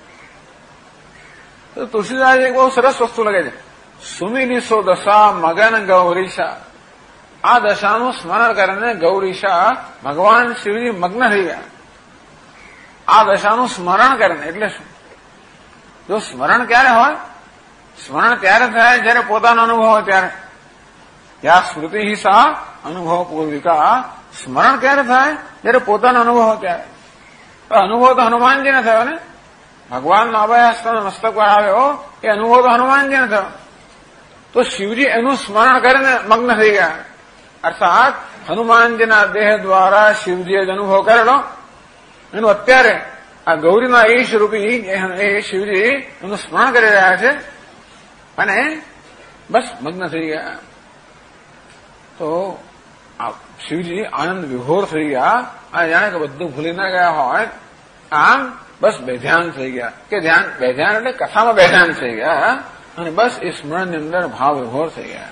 તો તુલસીદાસ એક બહુ સરસ વસ્તુ લગે છે. સુમિલિસો દશા મગન ગૌરીશા. આ દશાનું સ્મરણ કરીને ગૌરીશા ભગવાન શિવજી મગ્ન થઈ ગયા. આ દશાનું સ્મરણ કરીને એટલે શું? જો સ્મરણ ક્યારે હોય? સ્મરણ ત્યારે થાય જયારે પોતાનો અનુભવ હોય ત્યારે. યા સ્મૃતિ સા અનુભવ પૂર્વિકા. સ્મરણ ક્યારે થાય? જયારે પોતાનો અનુભવ હોય ત્યારે. અનુભવ તો હનુમાનજીને થયો ને. ભગવાનનો અભય હસ્ત મસ્તક પર આવ્યો એ અનુભવ તો હનુમાનજીને થયો. તો શિવજી એનું સ્મરણ કરીને મગ્ન થઈ ગયા. અર્થાત હનુમાનજીના દેહ દ્વારા શિવજીએ જ અનુભવ કરેલો એનું અત્યારે આ ગૌરીના ઈશ રૂપી એ શિવજી એનું સ્મરણ કરી રહ્યા છે અને બસ મગ્ન થઈ ગયા. તો શિવજી આનંદ વિભોર થઈ ગયા. આ જાણે કે બધું ભૂલી ના ગયા હોય આમ બસ બેધ્યાન થઈ ગયા. કે બેધ્યાન એટલે કથામાં બેધ્યાન થઈ ગયા અને બસ એ સ્મરણની અંદર ભાવ વિભોર થઈ ગયા.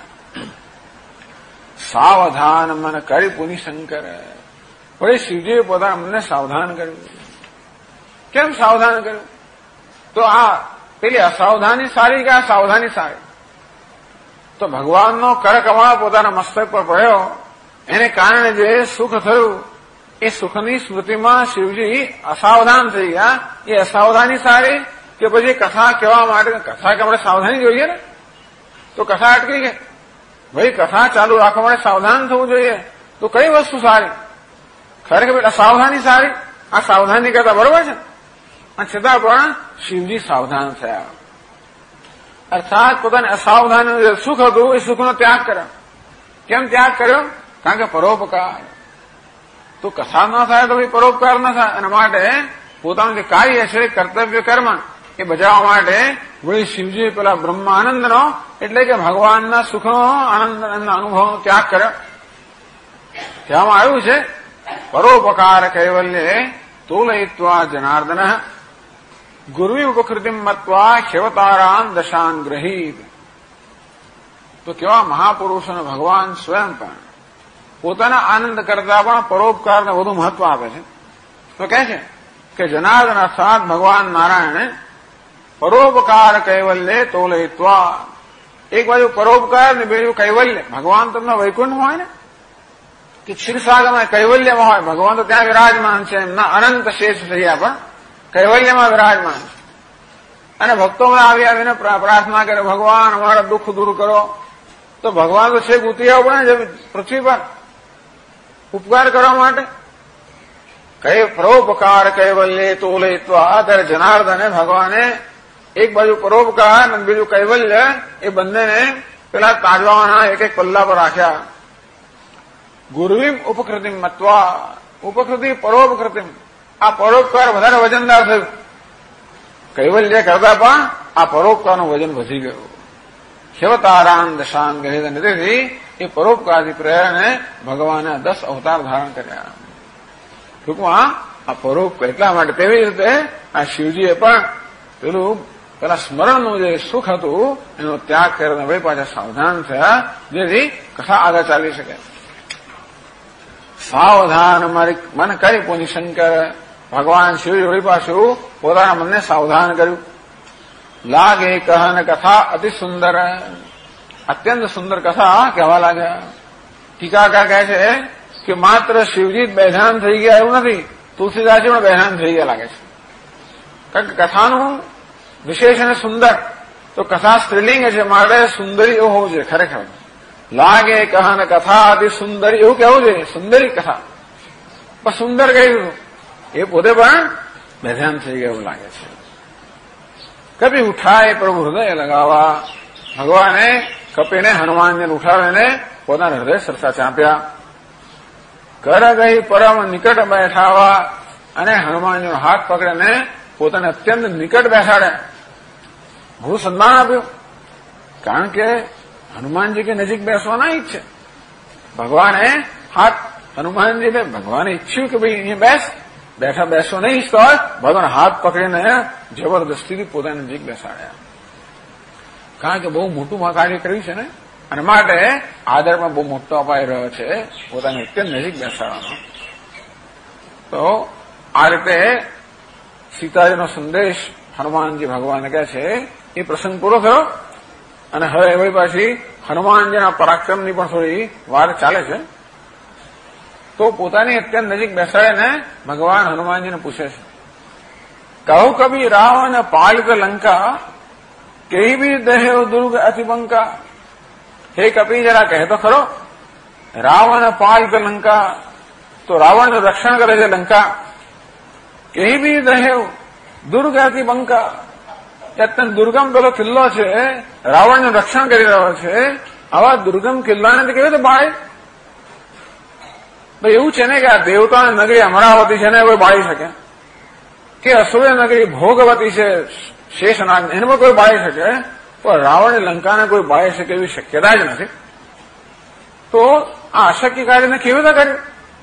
સાવધાન મન કરી પુનિ શંકર. વળી શિવજીએ પોતાના મનને સાવધાન કર્યું. કેમ સાવધાન કર્યું? તો આ પેલી અસાવધાની સારી કે આ સાવધાની સારી? તો ભગવાનનો કરકમળ પોતાના મસ્તક પર પડ્યો એને કારણે જે સુખ થયું એ સુખની સ્મૃતિમાં શિવજી અસાવધાન થઈ ગયા. એ અસાવધાની સારી કે પછી કથા કહેવા માટે? કથા કે આપણે સાવધાની જોઈએ ને. તો કથા અટકી ગઈ. ભાઈ કથા ચાલુ રાખવા માટે સાવધાન થવું જોઈએ. તો કઈ વસ્તુ સારી? ખરેખર અસાવધાની સારી? આ સાવધાની કરતા બરોબર છે. અને છતાં પણ શિવજી સાવધાન થયા. અર્થાત પોતાને અસાવધાન સુખ હતું એ સુખનો ત્યાગ કર્યો. કેમ ત્યાગ કર્યો? કારણ કે પરોપકાર. તો કથા ન થાય તો ભાઈ પરોપકાર ન થાય. એના માટે પોતાનું જે કાર્ય છે કર્તવ્ય કર્મ એ બજાવવા માટે વળી શિવજી પેલા બ્રહ્માનંદનો એટલે કે ભગવાનના સુખનો આનંદના અનુભવનો ત્યાગ કર્યો. કહેવામાં આવ્યું છે પરોપકાર કૈવલ્યે તોલયિત્વા જનાર્દન ગુરવી ઉપકૃતિમ મત્વા ક્ષેવતારાન દશાન ગ્રહીત. તો કેવા મહાપુરુષોને ભગવાન સ્વયં પણ પોતાના આનંદ કરતા પણ પરોપકારને વધુ મહત્વ આપે છે. તો કહે છે કે જનાર્દન અર્થાત ભગવાન નારાયણે પરોપકાર કૈવલ્યે તોલયિત્વા. એક બાજુ પરોપકાર ને બીજું કૈવલ્ય. ભગવાન તમને વૈકુંઠમાં હોય ને કે ક્ષીરસાગરમાં કૈવલ્યમાં હોય. ભગવાન તો ત્યાં વિરાજમાન છે. એમના અનંત શેષ થયા પણ કૈવલ્યમાં વિરાજમાન છે. અને ભક્તોમાં આવીને પ્રાર્થના કરે ભગવાન અમારા દુઃખ દૂર કરો. તો ભગવાન તો છેક ઉતરી આવવા પડે ને પૃથ્વી પર ઉપકાર કરવા માટે. કઈ પરોપકાર કૈવલ્ય તોલે તો આદર જનાર્દને ભગવાને એક બાજુ પરોપકાર અને બીજું કૈવલ્ય એ બંનેને પેલા તાજવાના એક એક પલ્લા પર રાખ્યા. ગુરુવિમ ઉપકૃતિમ મત્વા, ઉપકૃતિ પરોપકૃતિમ, આ પરોપકાર વધારે વજનદાર થયું. કૈવલ્ય કરતા પણ આ પરોપકારનું વજન વધી ગયું. શિવતારાન દશાન ગહેદ નિધિથી એ પરોપકારથી પ્રેરણે ભગવાને 10 અવતાર ધારણ કર્યા. ટૂંકમાં આ પરોપકાર એટલા માટે તેવી રીતે આ શિવજીએ પણ પેલા સ્મરણનું જે સુખ હતું એનો ત્યાગ કરીને વળી પાછા સાવધાન થયા, જેથી કથા આગળ ચાલી શકે. સાવધાન મારી મન કરી પુનિ શંકર, ભગવાન શિવજી વળી પાછું પોતાના મનને સાવધાન કર્યું. લાગે કહન કથા અતિ સુંદર, અત્યંત સુંદર કથા કહેવા લાગ્યા. ટીકાકાર કહે છે કે માત્ર શિવજી જ બેધાન થઈ ગયા એવું નથી, તુલસીદાસજી પણ બેધાન થઈ ગયા લાગે છે. કારણ કે કથાનું વિશેષ અને સુંદર, તો કથા સ્ત્રીલિંગ છે માટે સુંદરી એવું હોવું જોઈએ. ખરેખર લાગે કહન કથા અતિ સુંદરી એવું કહેવું જોઈએ, સુંદરી કથા. પણ સુંદર કહ્યું એ પોતે પણ બેધાન થઈ ગયા એવું લાગે છે. કભી ઉઠાય પ્રભુ હૃદય લગાવા, ભગવાને કપીને હનુમાનને ઉઠાવીને પોતાના હૃદય સરસા ચાંપ્યા. કર ગઈ પરમ નિકટ બેઠાવા, અને હનુમાનજીનો હાથ પકડીને પોતાને અત્યંત નિકટ બેસાડ્યા. ઘણું સન્માન આપ્યું, કારણ કે હનુમાનજી કે નજીક બેસવાના ઈચ્છે. ભગવાને હાથ હનુમાનજીને ભગવાને ઈચ્છ્યું કે ભાઈ અહીંયા બેઠા બેસો નહીં ઈચ્છતો હોય, ભગવાન હાથ પકડીને જબરદસ્તીથી પોતાની નજીક બેસાડ્યા. કારણ કે બહુ મોટું કાર્ય કર્યું છે ને, અને માટે આદર પણ બહુ મોટો અપાઈ રહ્યો છે પોતાની અત્યંત નજીક બેસાડવાનો. તો આ રીતે સીતાજીનો સંદેશ હનુમાનજી ભગવાન કહે છે એ પ્રસંગ પૂરો થયો. અને હવે એવી પાછી હનુમાનજીના પરાક્રમની પણ થોડી વાર ચાલે છે. તો પોતાની અત્યંત નજીક બેસાડીને ભગવાન હનુમાનજીને પૂછે છે, કહો કભી રાવણ પાલિત લંકા, કેવી બી દહેવ દુર્ગ અતિબંકા. હે કપી જરા કહે તો ખરો, રાવણ પાલિત લંકા, તો રાવણનું રક્ષણ કરે છે લંકા. કેવી બી દહેવ દુર્ગ અતિબંકા, અત્યંત દુર્ગમ પેલો કિલ્લો છે, રાવણનું રક્ષણ કરી રહ્યો છે. આવા દુર્ગમ કિલ્લાને કેવી રીતે બાળે? ભાઈ એવું છે ને કે આ દેવતાની નગરી અમરાવતી છે ને કોઈ બાળી શકે, કે અસુર નગરી ભોગવતી છે શેષનાગ, એને પણ કોઈ બાળી શકે, પણ રાવણની લંકાને કોઈ બાળી શકે એવી શક્યતા જ નથી. તો આ અશક્ય કાર્યને કેવી રીતે કર્યું?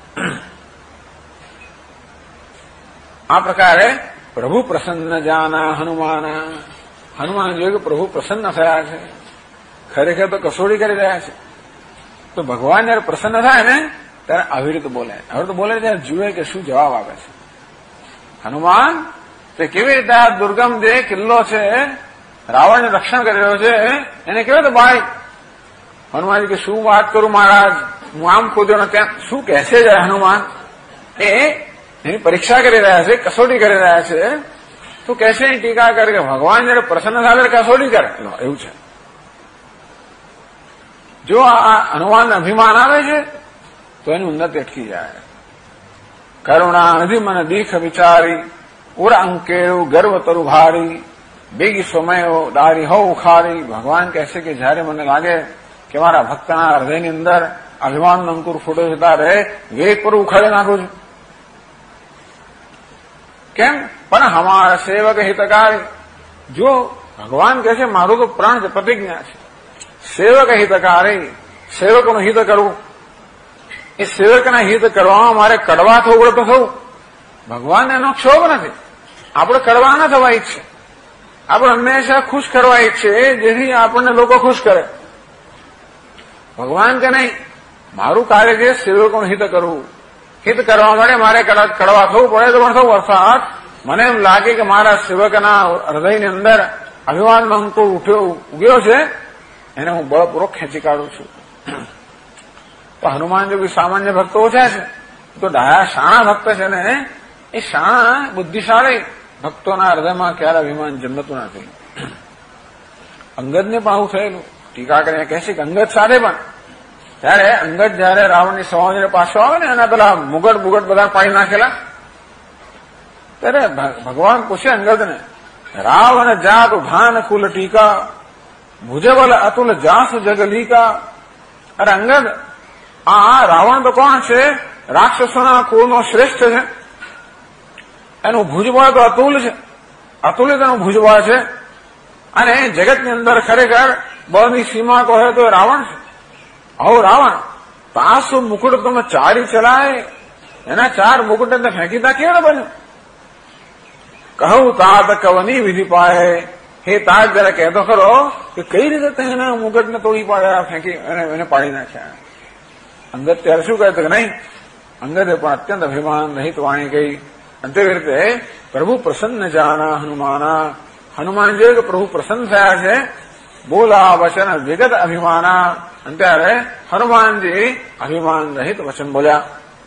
આ પ્રકારે પ્રભુ પ્રસન્ન જાના હનુમાન જોયું કે પ્રભુ પ્રસન્ન થયા છે, ખરેખર તો કસોડી કરી રહ્યા છે. તો ભગવાન જયારે પ્રસન્ન થાય ને ત્યારે આવી રીતે બોલે. હવે તો બોલે ત્યારે જુએ કે શું જવાબ આપે છે હનુમાન. તે કેવી રીતે આ દુર્ગમ જે કિલ્લો છે, રાવણનું રક્ષણ કરી રહ્યો છે, એને કેવી રીતે બાળી? હનુમાનજી કે શું વાત કરું મહારાજ, હું આમ ખોદ્યો ને ત્યાં શું કહેશે જાય હનુમાન. એની પરીક્ષા કરી રહ્યા છે, કસોટી કરી રહ્યા છે. તો કહેશે ટીકા કરે કે ભગવાન જયારે પ્રસન્ન થાય કસોટી કરે, એવું છે. જો આ હનુમાનને અભિમાન આવે છે તો એની ઉન્નતિ અટકી જાય. કરુણા નિધિ મન દીખ વિચારી, ઉર અંકેરું ગર્વ તરુ ભારી, બેગી સમયો દારી હો ઉખારી. ભગવાન કહેશે કે જયારે મને લાગે કે મારા ભક્તના હૃદયની અંદર અભિમાનનો અંકુર ફૂટે છે ત્યારે વેગ પર ઉખાડી નાખું છું. કેમ? પણ હમારા સેવક હિતકારી. જો ભગવાન કહે છે મારું તો પ્રાણ પ્રતિજ્ઞા છે, સેવક હિતકારી, સેવકનું હિત કરવું. એ સેવકના હિત કરવામાં મારે કડવા થવું પડે તો થવું. ભગવાન એનો ક્ષોભ નથી. આપણે કડવા ના થવા ઈચ્છે, આપણે હંમેશા ખુશ કરવા ઈચ્છે, જેથી આપણને લોકો ખુશ કરે. ભગવાન કે નહીં, મારું કાર્ય છે સેવકોનું હિત કરવું. હિત કરવા માટે મારે કડવા થવું પડે તો પણ થવું. અર્થાત મને એમ લાગે કે મારા સેવકના હૃદયની અંદર અભિમાનનો અંકુર ઉગ્યો છે, એને હું બળપૂર્વક ખેંચી કાઢું છું. તો હનુમાન જો કોઈ સામાન્ય ભક્તો ઓછા છે, તો ડાયા શાણા ભક્ત છે ને, એ શાણા બુદ્ધિશાળી ભક્તોના હૃદયમાં ક્યારે અભિમાન જન્મતું નથી. અંગદને પણ આવું થયેલું. ટીકા કરીને કહે છે કે અંગદ સાથે પણ ત્યારે અંગદ જયારે રાવણની સવાજને પાછો આવે ને એના પેલા મુગટ બધા પાડી નાખેલા ત્યારે ભગવાન પૂછે અંગદને, રાવણ જાત ભાન કુલ ટીકા ભુજબલ અતુલ જાસ જગલીકા. અરે અંગદ, આ રાવણ તો કોણ છે? રાક્ષસોના કુળનો શ્રેષ્ઠ છે. એનું ભુજબળ તો અતુલ છે, અતુલિત એનું ભુજબળ છે. અને જગતની અંદર ખરેખર બળની સીમા કહે તો રાવણ છે. આવો રાવણ પાસો મુકુટ તમે ચારી ચલાય, એના 4 મુકુટ ફેંકીતા કેવડે બન્યું? કહું તાત કવની વિધિ પાય. હે તાજ, જરા કહેતો ખરો કે કઈ રીતે તેના મુકટને તોડી પાડ્યા, ફેંકી એને પાડી નાખ્યા. અંગદ ત્યારે શું કહે કે નહીં, અંગદે પણ અત્યંત અભિમાન રહિત વાણી કહી. અને તેવી રીતે પ્રભુ પ્રસન્ન જાના હનુમાના. હનુમાનજી કે પ્રભુ પ્રસન્ન થયા છે, બોલા વચન વિગત અભિમાના. અને ત્યારે હનુમાનજી અભિમાન રહિત વચન બોલ્યા.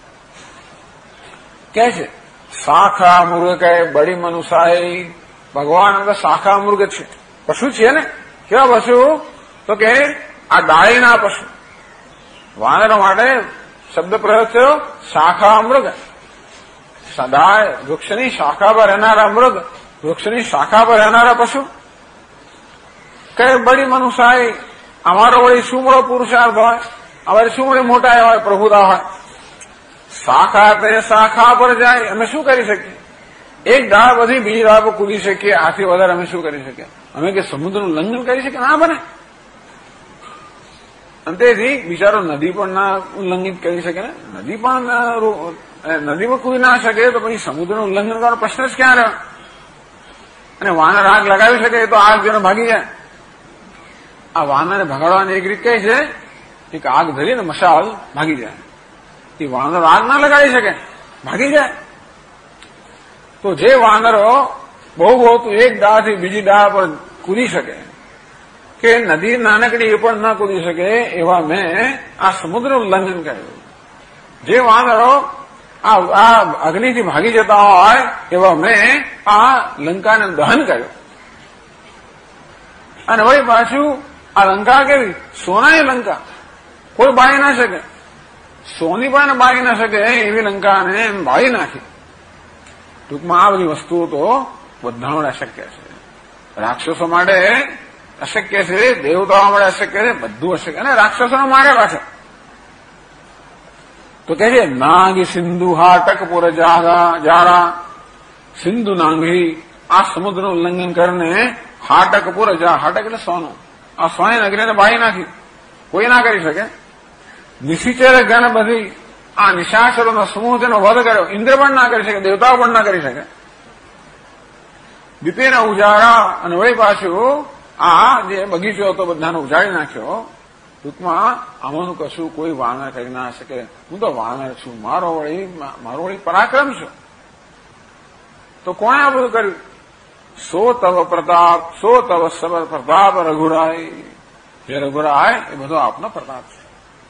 કે છે શાખા મૃગ કહે બડી મનુષાઈ. ભગવાન અંદર શાખા મૃગ છે, પશુ છે ને. કેવા પશુ? તો કે આ ડાળીના પશુ. વાનર માટે શબ્દ પ્રયોગ થયો શાખા મૃગ. સદા વૃક્ષની શાખા પર રહેનારા મૃગ, વૃક્ષની શાખા પર રહેનારા પશુ. કે બડી મનુષાઈ, અમારો વળી શું મોટો પુરુષાર્થ હોય, અમારે શું વળી મોટા હોય પ્રભુતા હોય. શાખા તે શાખા પર જાય, અમે શું કરી શકીએ? એક ડાળ બધી બીજી ડાળ પર કૂદી શકીએ, આથી વધારે અમે શું કરી શકીએ? અમે કે સમુદ્રનું ઉલ્લંઘન કરી શકીએ? ના બને. અને તેથી બિચારો નદી પણ ના ઉલ્લંઘિત કરી શકે ને. નદી પણ નદીમાં કૂદી ના શકે તો પછી સમુદ્રનું ઉલ્લંઘન કરવાનો પ્રશ્ન જ ક્યાં રહ્યો? અને વાનર આગ લગાવી શકે તો આગ જેનો ભાગી જાય. આ વાનરને ભગાડવાની એક રીત કઈ છે કે આગ ધરીને મશાલ ભાગી જાય. એ વાનર આગ ના લગાડી શકે, ભાગી જાય. તો જે વાનરો બહુ તો એક ડાળથી બીજી ડાળ પર કૂદી શકે, કે નદી નાનકડી એ પણ ના કૂદી શકે, એવા મેં આ સમુદ્ર ઉલ્લંઘન કર્યું. જે વાનરો આ અગ્નિથી ભાગી જતા હોય એવા મેં આ લંકાને દહન કર્યું. અને વળી પાછું આ લંકા કેવી? સોનાની લંકા, કોઈ બાળી ના શકે. સોની પણ બાળી ના શકે એવી લંકાને બાળી નાખી. ટૂંકમાં આ બધી વસ્તુઓ તો બધા અશક્ય છે. રાક્ષસો માટે અશક્ય છે, દેવતાઓ માટે અશક્ય છે, બધું અશક્ય. અને રાક્ષસોને મારે પાછળ તો કહે છે નાગી સિંધુ હાટક પુર જારા. સિંધુ નાંગી આ સમુદ્રનું ઉલ્લંઘન કરીને હાટક પુર જા. હાટક એટલે સોનું. આ સોની નગરીને બાળી નાખી, કોઈ ના કરી શકે. નિશિચર ગણ બધી આ નિશાચરોનો સમૂહ તેનો વધ કર્યો. ઇન્દ્ર પણ ના કરી શકે, દેવતાઓ પણ ના કરી શકે. દીપેના ઉજાડા. અને વળી પાછું આ જે બગીચો હતો બધાને ઉજાડી નાખ્યો. ટૂંકમાં આમાંનું કશું કોઈ વાનર કરી ના શકે. હું તો વાનર છું, મારો વળી પરાક્રમ છું. તો કોણે આ બધું કર્યું? સો તવ પ્રતાપ, સો તવ સબર પ્રતાપ રઘુરાય. જે રઘુરાય એ બધો આપનો પ્રતાપ છે.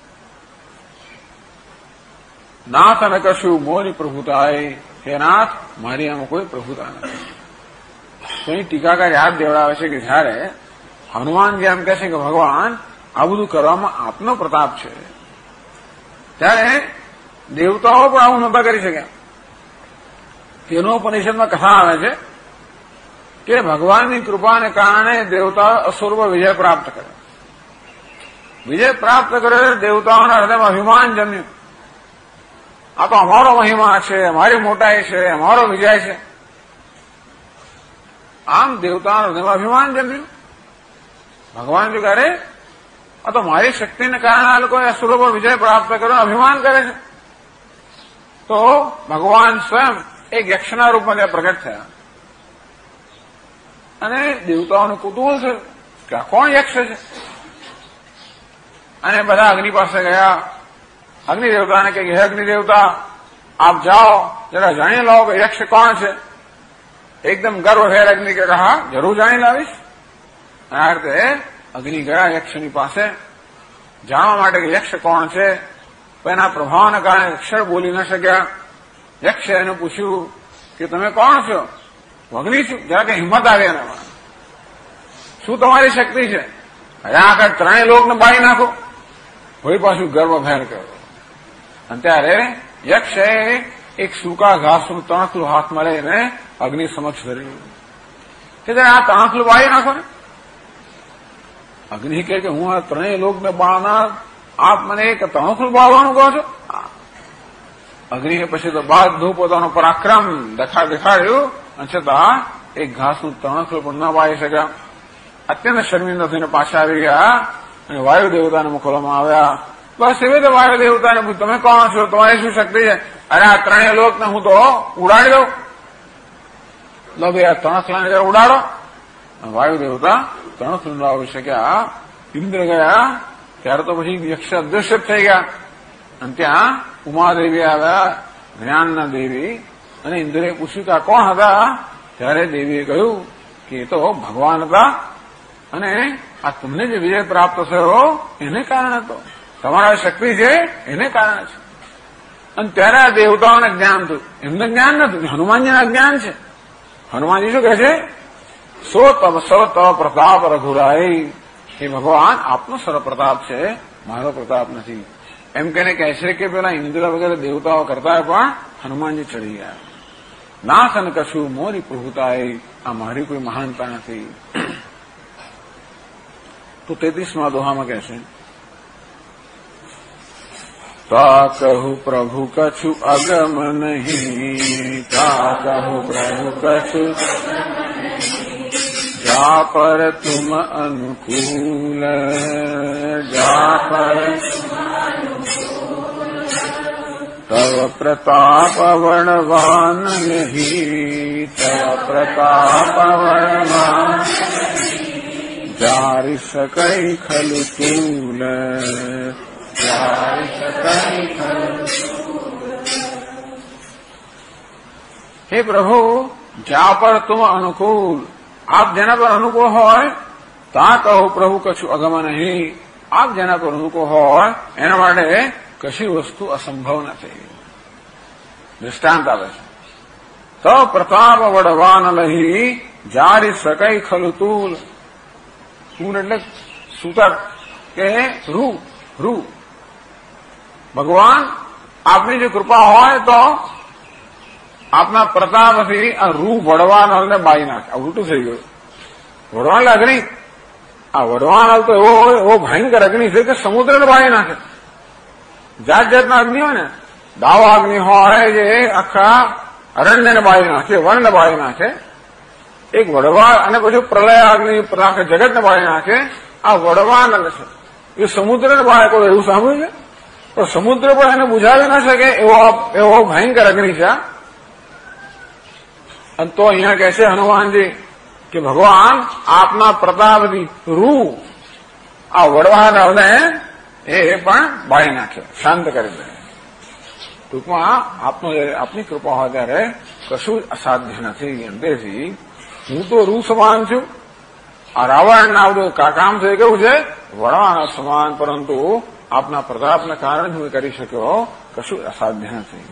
નાથ અને કશું મોરી પ્રભુતાય. હે નાથ, મારી આમાં કોઈ પ્રભુતા નથી. તો અહીં ટીકાકાર યાદ દેવડાવે છે કે જયારે હનુમાનજી એમ કહે છે કે ભગવાન આ બધું કરવામાં આપનો પ્રતાપ છે, ત્યારે દેવતાઓ પણ આવું નહોતા કરી શક્યા. તેનો ઉપનિષદમાં કથા આવે છે કે ભગવાનની કૃપાને કારણે દેવતાઓ અસુર પર વિજય પ્રાપ્ત કર્યો. વિજય પ્રાપ્ત કર્યો, દેવતાઓના હૃદયમાં અભિમાન જમ્યું. આ તો અમારો મહિમા છે, અમારી મોટાઈ છે, અમારો વિજય છે. આમ દેવતાઓના હૃદયમાં અભિમાન જમ્યું. ભગવાન જો કરે આ તો મારી શક્તિને કારણે આ લોકોએ અસુરો પર વિજય પ્રાપ્ત કર્યો, અભિમાન કરે છે. તો ભગવાન સ્વયં એક યક્ષના રૂપમાં ત્યાં પ્રગટ થયા. અને દેવતાઓને કુતૂહલ છે કે આ કોણ યક્ષ છે. અને બધા અગ્નિ પાસે ગયા. અગ્નિ દેવતાને કહે હે અગ્નિ દેવતા, આપ જાઓ જરા જાણી લો કે યક્ષ કોણ છે. એકદમ ગર્વભેર અગ્નિ કે કહા જરૂર જાણી લાવીશ. આ અર્થે અગ્નિ ગયા યક્ષની પાસે જાણવા માટે કે યક્ષ કોણ છે. તો એના પ્રભાવને કારણે અક્ષર બોલી ન શક્યા. યક્ષે એને પૂછ્યું કે તમે કોણ છો? અગ્નિ છું. જરા કે હિંમત આવે એનામાં, શું તમારી શક્તિ છે? હવે આખા ત્રણેય લોકને બાળી નાખો, વળી પાછું ગર્ભભેર કરો. અને ત્યારે યક્ષે એક સૂકા ઘાસનું તણખલું હાથમાં લઈને અગ્નિ સમક્ષ ધર્યું કે આ તણખલું બાળી નાખો ને. અગ્નિ કહે કે હું આ ત્રણેય લોકને બાળનાર આપ મને એક તણખલું બાળવાનું કહો છો? અગ્નિએ પછી તો બધું પોતાનું પરાક્રમ દેખાડ્યું અને છતાં એક ઘાસનું તણખલું પણ ન બાળી શક્યા. અત્યંત શર્મિંદા થઈને પાછા આવી ગયા અને વાયુ દેવતાને મોકલવામાં આવ્યા. બસ એવી રીતે વાયુ દેવતાને પૂછ્યું, તમે કોણ છો, તમારી શું શક્તિ છે? અરે આ ત્રણેય લોકને હું તો ઉડાડી દઉં. લો ભાઈ આ તણખલાને જરા ઉડાડો. વાયુ દેવતા તણખલું ઉડાવી શક્યા. ઇન્દ્ર ગયા ત્યારે તો પછી યક્ષ અદૃશ્ય થઈ ગયા. અને ત્યાં ઉમાદેવી આવ્યા, જ્ઞાનના દેવી. અને ઇન્દ્રે પૂછ્યું કે આ કોણ હતા? ત્યારે દેવીએ કહ્યું કે એ તો ભગવાન હતા અને આ તમને જે વિજય પ્રાપ્ત થયો એને કારણે હતો, તમારા શક્તિ છે એને કારણે છે. અને ત્યારે આ દેવતાઓને જ્ઞાન થયું. એમને જ્ઞાન નથી, હનુમાનજીના જ્ઞાન છે. હનુમાનજી શું કહે છે? સો તવ પ્રતાપ રઘુરાય. એ ભગવાન આપનો સર્વપ્રતાપ છે, મારો પ્રતાપ નથી. એમ કહીને કહે છે કે પેલા ઇન્દ્ર વગેરે દેવતાઓ કરતા પણ હનુમાનજી ચડી ગયા. નાસન કશું મોરી પ્રભુતાય, આ મારી કોઈ મહાનતા નથી. તો 33મા દોહામાં કહે છે, તા કહું પ્રભુ કછું અગમ નહીં, તા કહું પ્રભુ કછું જા પર તુમ અનુકૂલ, જા પર તવ પ્રતાપ વર્ણવાન નહીં, તવ પ્રતાપ વર્ણવાન જારી શકઈ ખલુ તૂલ, જારી શકઈ ખલુ. હે પ્રભુ, જ્યાં પર તુમ અનુકૂળ, આપ જેના પર અનુકૂળ હોય ત્યાં કહો પ્રભુ કશું અગમ નહીં. આપ જેના પર અનુકૂળ હોય એના માટે કશી વસ્તુ અસંભવ નથી. દૃષ્ટાંત આવે છે, તો પ્રતાપ વડવાન લહી, જારી શકઈ ખલુ તૂલ. તૂલ એટલે સૂતર કે રૂ. ભગવાન આપની જો કૃપા હોય તો આપના પ્રતાપથી આ રૂ વડવાનળને બાળી નાખે. આ ઉલટું થઈ ગયું. વડવાનળ અગ્નિ, આ વડવાનળ તો એવો ભયંકર અગ્નિ છે કે સમુદ્રને બાળી નાખે. જાત જાતના અગ્નિ હોય ને, દાવા અગ્નિ હોય જે આખા અરણ્યને બાળી નાખે, વનને બાળી નાખે. એક વડવાન અને પછી પ્રલય અગ્નિ આખા જગતને બાળી નાખે. આ વડવાનળ છે એ સમુદ્રને બાળે. કોઈ એવું સાંભળ્યું છે? પણ સમુદ્ર પણ એને બુઝાવી ન શકે એવો ભયંકર અગ્નિ છે. અને તો અહીંયા કહે છે હનુમાનજી કે ભગવાન આપના પ્રતાપથી રૂ આ વડવાનળને એ પણ બાળી નાખે, શાંત કરી દે. ટૂંકમાં આપની કૃપા હોય ત્યારે કશું જ અસાધ્ય નથી. અંતેથી હું તો રૂ સમાન છું. આ રાવણના બધું કામ છે કેવું છે? વડવાનળ સમાન. પરંતુ આપના પ્રતાપના કારણે હું કરી શક્યો, કશું અસાધ્ય નથી.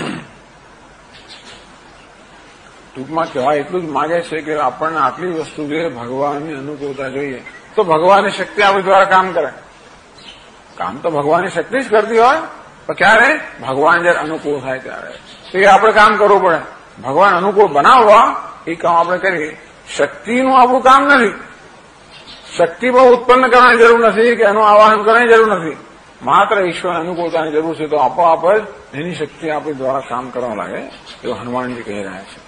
ટૂંકમાં કહેવાય એટલું જ માગે છે કે આપણને આટલી વસ્તુ જોઈએ, ભગવાનની અનુકૂળતા જોઈએ તો ભગવાનની શક્તિ આપણી દ્વારા કામ કરે. કામ તો ભગવાનની શક્તિ જ કરતી હોય, તો ક્યારે? ભગવાન જયારે અનુકૂળ થાય ત્યારે. તો એ આપણે કામ કરવું પડે. ભગવાન અનુકૂળ બનાવવા એ કામ આપણે કરીએ. શક્તિનું આપણું કામ નથી. શક્તિ પણ ઉત્પન્ન કરવાની જરૂર નથી કે એનું આવાહન કરવાની જરૂર નથી. માત્ર ઈશ્વર અનુકૂળતાની જરૂર છે. તો આપોઆપ જ એની શક્તિ આપણી દ્વારા કામ કરવા લાગે એવું હનુમાનજી કહી રહ્યા છે.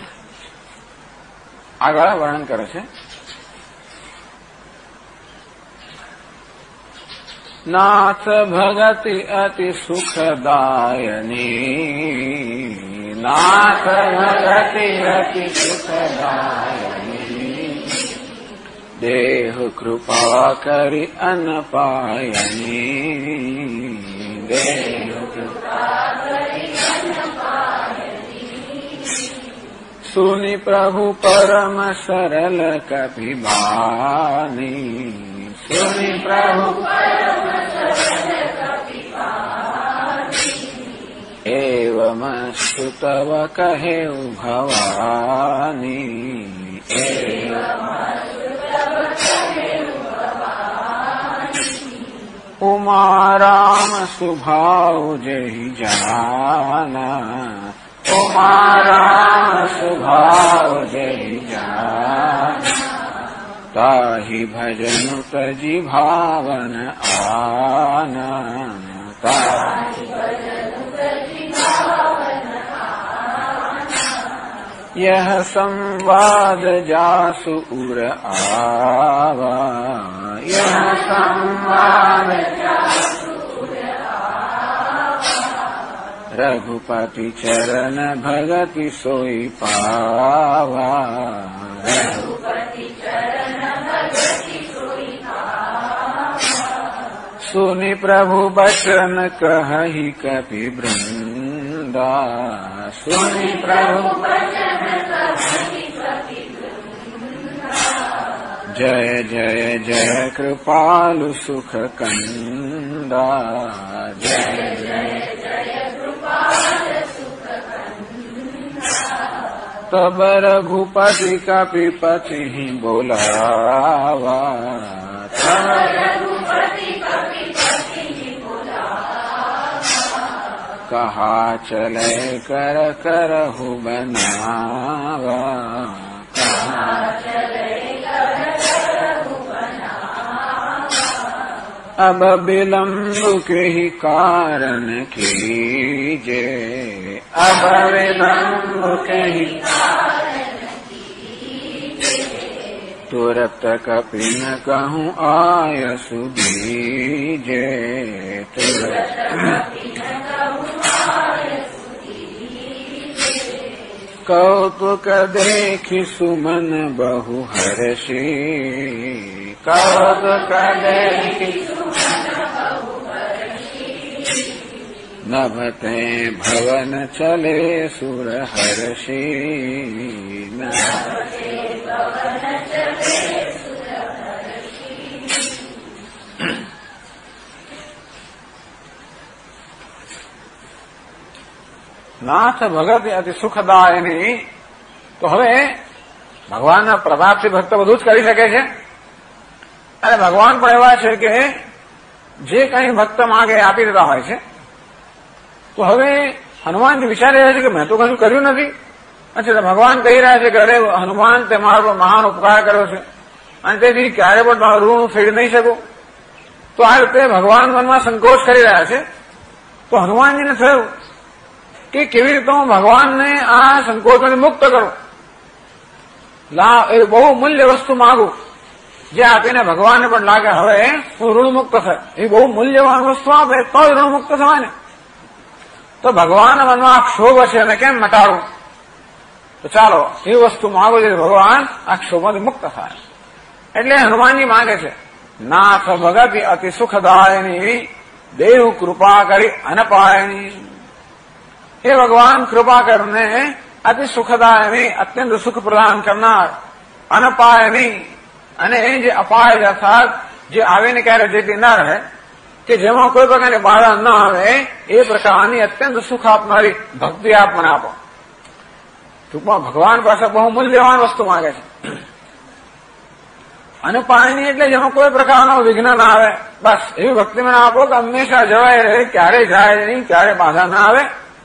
આગળ વર્ણન કરે છે, નાથ ભગતિ અતિ સુખદાયની, નાથ ભગતિ અતિ સુખદાયની, દેહ કૃપા કરી અનપાયની, દેહ કૃપા કરી અનપાયની, સુની પ્રભુ પરમ સરલ કપિબાની, સુની પ્રભુ પરમ સરલ કપિબાની, એવમસ્તુ તવ કહેઉ ભવાની, એવમસ્તુ તવ કહેઉ ભવાની. उमा राम स्वभाव जही जाना, उमा राम स्वभाव जही जाना, ताहि भजन तजी भावन आना, ताहि भजन तजी भावन आना। यह संवाद जासु उर आवा, यह संवाद जासु उर आवा, रघुपति चरण भगति सोई पावा, रघुपति चरण भगति सोई पावा। सुनि प्रभु बचन कहहि कपि वृंदा, सुनि प्रभु बचन कहहि कपि वृंदा। जय जय जय कृपालु सुख कंदा, जय जय जय कृपालु सुख कंदा। तब रघुपति कपिपति बोलावा, तब रघुपति कपिपति बोलावा। कहा चले कर करहु बनावा, कहा चले कर करहु बनावा। अब विलंब के ही कारण कीजे, अब विलंब के ही कारण कीजे। तुरत कपिन कहूँ आयसु दीजे, तुरत कपिन कहूँ आयसु दीजे। कौतुक देखि सुमन बहु हर्षि, कौतुक देखि सुमन बहु हर्षि। नभते भवन चले सुर हर्षि, नभते भवन चले सुर हर्षि। નાથ ભગત અતિ સુખદાયની. તો હવે ભગવાનના પ્રભાવથી ભક્ત બધું જ કરી શકે છે, અને ભગવાન પણ એવા છે કે જે કંઈ ભક્ત માંગે આપી દેતા હોય છે. તો હવે હનુમાનજી વિચારી રહ્યા છે કે મેં તો કશું કર્યું નથી. અચ્છા, ભગવાન કહી રહ્યા છે કે અરે હનુમાન તે મારા પર મહાન ઉપકાર કર્યો છે, અને તેથી ક્યારે પણ તમારું ઋણ ફેરી નહીં શકું. તો આ રીતે ભગવાન મનમાં સંકોચ કરી રહ્યા છે. તો હનુમાનજીને થયું કે કેવી રીતે હું ભગવાનને આ સંકોચોથી મુક્ત કરું. એ બહુ મૂલ્ય વસ્તુ માગું જે આપીને ભગવાનને પણ લાગે હવે હું ઋણ મુક્ત થાય. એ બહુ મૂલ્યવાન વસ્તુ આપે તો જ ઋણ મુક્ત થવાય ને. તો ભગવાનના મનમાં આ ક્ષોભ છે અને કેમ મટાડું. તો ચાલો એ વસ્તુ માગો છે ભગવાન આ ક્ષોભમાંથી મુક્ત થાય. એટલે હનુમાનજી માંગે છે નાથ ભગતિ અતિ સુખદાયની, દેવ કૃપા કરી અનપાયની. हे भगवान कृपा करने अति सुखदायनी, अत्यंत सुख प्रदान करनार, अनपायनी અને જે અપાય અર્થાત જે આવીને ક્યારે જતી ન રહે, કે જેમાં કોઈ પ્રકારની બાધા ન આવે એ પ્રકારની અત્યંત સુખ આપનારી ભક્તિ આપ મને આપો. ટૂંકમાં ભગવાન પાસે બહુ મૂલ્યવાન વસ્તુ માંગે છે. અનપાયની એટલે જેમાં કોઈ પ્રકારનો વિઘ્ન ના આવે, બસ એવી ભક્તિ મને આપો કે હંમેશા જવાય રહે, ક્યારે જાય નહીં, ક્યારે બાધા ના આવે.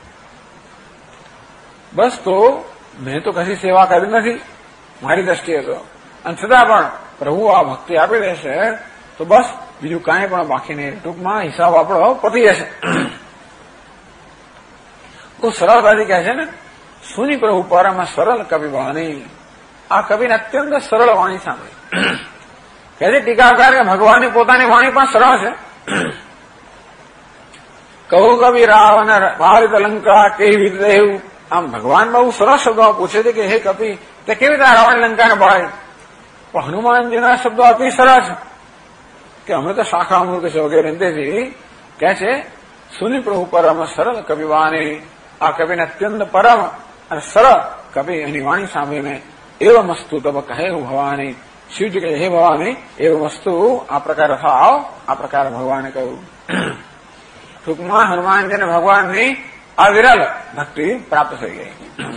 બસ તો મેં તો કશી સેવા કરી નથી મારી દ્રષ્ટિએ તો, અને છતાં પણ પ્રભુ આ ભક્તિ આપી દેશે તો બસ બીજું કાંઈ પણ બાકી નહીં. ટૂંકમાં હિસાબ આપણો પતી જશે. બહુ સરળતાથી કહે છે ને, સુની પ્રભુ પરમ સરળ કવિ વાણી. આ કવિને અત્યંત સરળ વાણી સાંભળી. કહે છે ટીકાકાર કે ભગવાનની પોતાની વાણી પણ સરળ છે. કહું કવિ રાવણ ભારત લંકા કેવી રીતે એવું. આમ ભગવાન બહુ સરસ શબ્દોમાં પૂછે છે કે હે કપિ તે કેવી રીતે રાવણ લંકાને બળાય. પણ હનુમાનજીના શબ્દો અતિ સરસ કે અમે તો શાખા મૂર્ખ છે વગેરે. તેથી કહે છે સુની પ્રભુ પરમ સરળ કવિ વાણી. આ કવિને અત્યંત પરમ અને સરળ કવિ એની વાણી સાંભળીને એવ મસ્તુ તબ કહે ભવાની. શિવજી કહે હે ભવાની એવ વસ્તુ આ પ્રકારે થાવ. આ પ્રકારે ભગવાને કહ્યું. ટૂંકમાં હનુમાનજીને ભગવાનની આ વિરલ ભક્તિ પ્રાપ્ત થઈ ગઈ.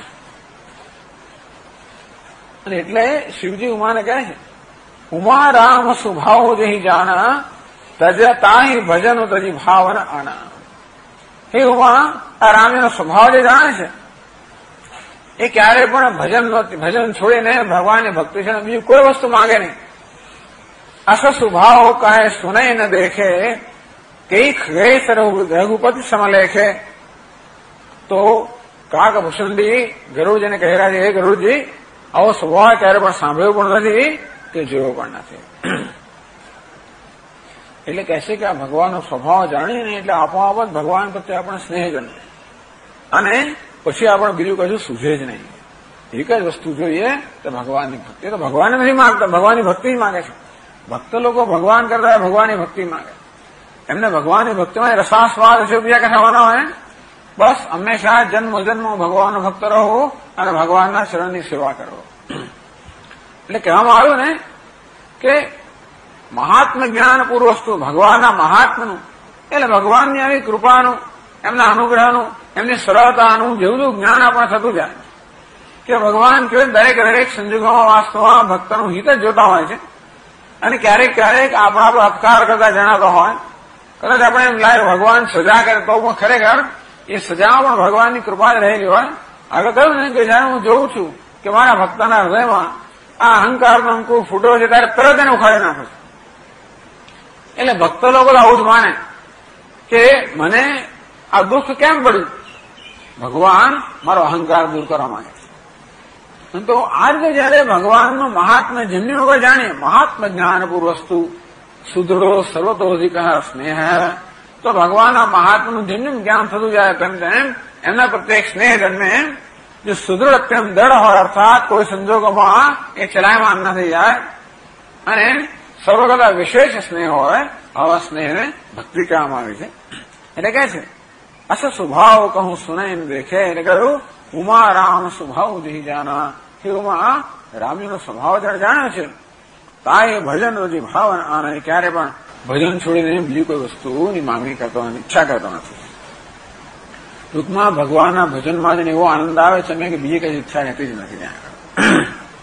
અને એટલે શિવજી ઉમાને કહે છે ઉમા રામ સ્વભાવ જહી જાણા તજતાહી ભજન તજી ભાવના આના. હે ઉમા, આ રામજીનો સ્વભાવ જે જાણે છે એ ક્યારે પણ ભજન છોડીને ભગવાનની ભક્તિ છે બીજું કોઈ વસ્તુ માંગે નહીં. અસ સ્વભાવ કહે સુનઈ ન દેખે કઈ ગઈ રઘુપતિ સમલેખે. તો કાકભૂષણજી ગરુડજીને કહી રહ્યા છે, હે ગરુડજી, આવો સ્વભાવ ક્યારે પણ સાંભળ્યો પણ નથી કે જોયો પણ નથી. એટલે કહેશે કે આ ભગવાનનો સ્વભાવ જાણીએ ને એટલે આપોઆપ જ ભગવાન પ્રત્યે આપણે સ્નેહ જન્મે અને પછી આપણે બીજું કશું સૂઝે જ નહીં. એક જ વસ્તુ જોઈએ તો ભગવાનની ભક્તિ. તો ભગવાન નથી માંગતા, ભગવાનની ભક્તિ જ માંગે છે. ભક્ત લોકો ભગવાન કરતા ભગવાનની ભક્તિ માંગે. એમને ભગવાનની ભક્તિમાં રસાસ્વાદ છે, બીજા કશા થવાના હોય. બસ હંમેશા જન્મ ભગવાનનો ભક્ત રહો અને ભગવાનના શરણની સેવા કરો. એટલે કહેવામાં આવ્યું ને કે મહાત્મ જ્ઞાનપૂર્વ વસ્તુ ભગવાનના મહાત્મનું એટલે ભગવાનની આવી કૃપાનું, એમના અનુગ્રહનું, એમની સરળતાનું જેવું જ્ઞાન આપણે થતું જાય કે ભગવાન દરેક સંજોગોમાં વાસ્તવમાં ભક્તનું હિત જ જોતા હોય છે. અને ક્યારેક ક્યારેક આપણા અપકાર કરતા જણાતો હોય. કદાચ આપણે એમ લાગે ભગવાન સજા કરે તો પણ ખરેખર એ સજામાં પણ ભગવાનની કૃપા જ રહેલી હોય. આગળ કહ્યું ને કે જયારે હું જોઉં છું કે મારા ભક્તના હૃદયમાં આ અહંકારનો અંકુર ફૂટો છે ત્યારે તરત એને ઉખાડી નાખે છે. એટલે ભક્ત લોકો આવું જ માને કે મને આ દુઃખ કેમ પડ્યું, ભગવાન મારો અહંકાર દૂર કરવા માંગે છે. તો આ રીતે જયારે ભગવાનનું મહાત્મ્ય જેમની વગર જાણીએ, મહાત્મ્ય જ્ઞાનપૂર્વ વસ્તુ સુદૃઢો સર્વતોધિકાર સ્નેહ, તો ભગવાનના મહાત્માનું જેમ જેમ જ્ઞાન થતું જાય તેમ તેમ એમના પ્રત્યેક સ્નેહ જન્મે. જો સુદૃઢ અત્યંત દૃઢ હોય અર્થાત કોઈ સંજોગોમાં એ ચલાયમાન ન થઈ જાય અને સર્વ કરતા વિશેષ સ્નેહ હોય, આવા સ્નેહને ભક્તિ કહેવામાં આવી છે. એટલે કહે છે અસ સ્વભાવ કહું સુનૈન દેખે. એટલે કહ્યું ઉમા રામ સ્વભાવ દી જાના. કે ઉમા રામજીનો સ્વભાવ જયારે જાણ્યો છે તાય ભજન રોજી ભાવન આને. ક્યારે પણ ભજન છોડીને બીજી કોઈ વસ્તુની માંગણી કરતો નથી, ઈચ્છા કરતો નથી. ટૂંકમાં ભગવાનના ભજનમાં જઈને એવો આનંદ આવે છે કે બીજી કઈ ઈચ્છા રહેતી જ નથી ત્યાં આગળ.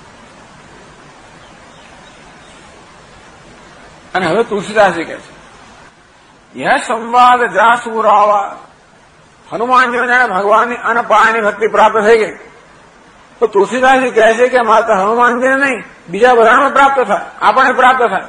અને હવે તુલસીદાસજી કહે છે યહ સંવાદ જાસુરાવા. હનુમાનજીને જાણે ભગવાનની અનપાયની ભક્તિ પ્રાપ્ત થઈ ગઈ. તો તુલસીદાસજી કહે છે કે માત્ર હનુમાનજીને નહીં બીજા બધાને પ્રાપ્ત થાય, આપણને પ્રાપ્ત થાય.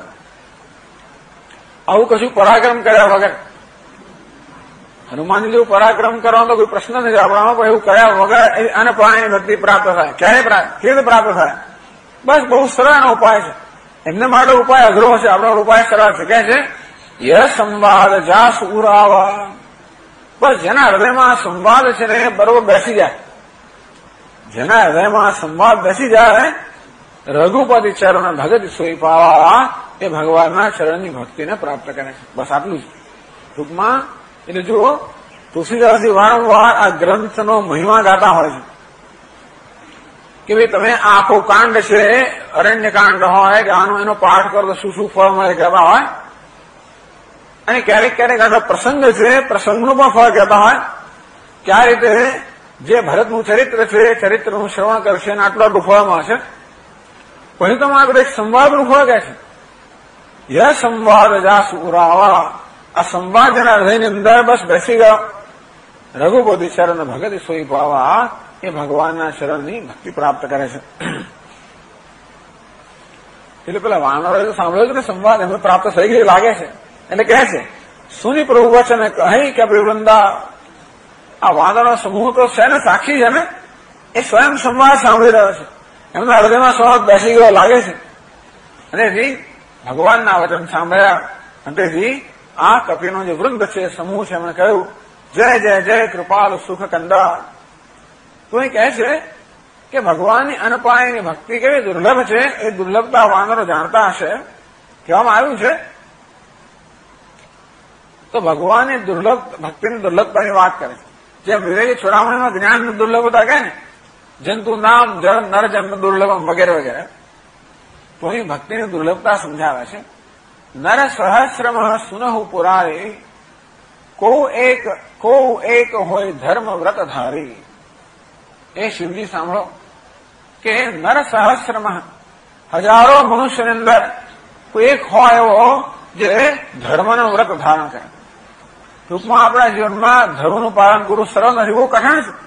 આવું કશું પરાક્રમ કર્યા વગર. હનુમાનજી જેવું પરાક્રમ કરવાનો કોઈ પ્રશ્ન નથી આપણામાં, પણ એવું કર્યા વગર અનપાયની ભક્તિ પ્રાપ્ત થાય. ક્યારે કેવી રીતે પ્રાપ્ત થાય? બસ બહુ સરળ ઉપાય છે. એમને માટે ઉપાય અઘરો છે, આપણો ઉપાય સરળ છે. કહે છે યહ સંવાદ જાસ ઉરાવા. બસ જેના હૃદયમાં સંવાદ છે ને એ બરોબર બેસી જાય. જેના હૃદયમાં સંવાદ બેસી જાય રઘુપતિ ચરણ ભગત સોઈ પાવા, એ ભગવાનના ચરણની ભક્તિને પ્રાપ્ત કરે છે. બસ આટલું જ ટૂંકમાં. એટલે જુઓ તુલસીદાસજી વારંવાર આ ગ્રંથનો મહિમા ગાતા હોય છે કે ભાઈ તમે આખો કાંડ છે, અરણ્ય કાંડ હોય કે આનો એનો પાઠ કરો તો શું શું ફળ મળે કહેતા હોય. અને ક્યારેક ક્યારેક આનો પ્રસંગ છે, પ્રસંગનું પણ ફળ કહેતા હોય કે આ રીતે જે ભરતનું ચરિત્ર છે એ ચરિત્રનું શ્રવણ કરશે અને આટલું આટલું ફળ મળશે. પછી તો માત્ર એક સંવાદનું ફળ કહે છે યહ સંવાદ જાસુ ઉરાવા. આ સંવાદ જેના હૃદયની અંદર બસ બેસી ગયો રઘુપતિ શરણ ભગત સોઈ પાવા, એ ભગવાનના શરણની ભક્તિ પ્રાપ્ત કરે છે. એટલે પેલા વાનરોએ સાંભળ્યું કે સંવાદ એમને પ્રાપ્ત થઈ ગઈ લાગે છે. એટલે કહે છે સુની પ્રભુ વચન કહી કે વૃંદા. આ વાનરનો સમૂહ તો છે ને, સાક્ષી છે ને, એ સ્વયં સંવાદ સાંભળી રહ્યો છે. એમના હૃદયમાં સંવાદ બેસી ગયો લાગે છે. અને ભગવાનના વચન સાંભળ્યા. અને આ કપિનો જે વૃંદ છે, સમૂહ છે, એમણે કહ્યું જય જય જય કૃપાલ સુખ કંદા. તો એ કહે છે કે ભગવાનની અનપાયની ભક્તિ કેવી દુર્લભ છે, એ દુર્લભતા વાનરો જાણતા હશે. કહેવામાં આવ્યું છે તો ભગવાનની ભક્તિની દુર્લભતાની વાત કરે છે. જેમ વિવેકી છોડામણીમાં જ્ઞાનની દુર્લભતા કહે ને, જંતુ નામ જળ નર જન્મ દુર્લભમ વગેરે વગેરે, તો અહીં ભક્તિની દુર્લભતા સમજાવે છે. નર સહસ્રમ સુનહુ પુરારે કો એક હોય ધર્મ વ્રત ધારી. એ શિવજી સાંભળો કે નર સહસ્રમાં હજારો મનુષ્યની અંદર કોઈ એક હોય એવો જે ધર્મનું વ્રત ધારણ કરે. ટૂંકમાં આપણા જીવનમાં ધર્મનું પાલન કરવું સરળ નથી, બહુ કઠણ છે.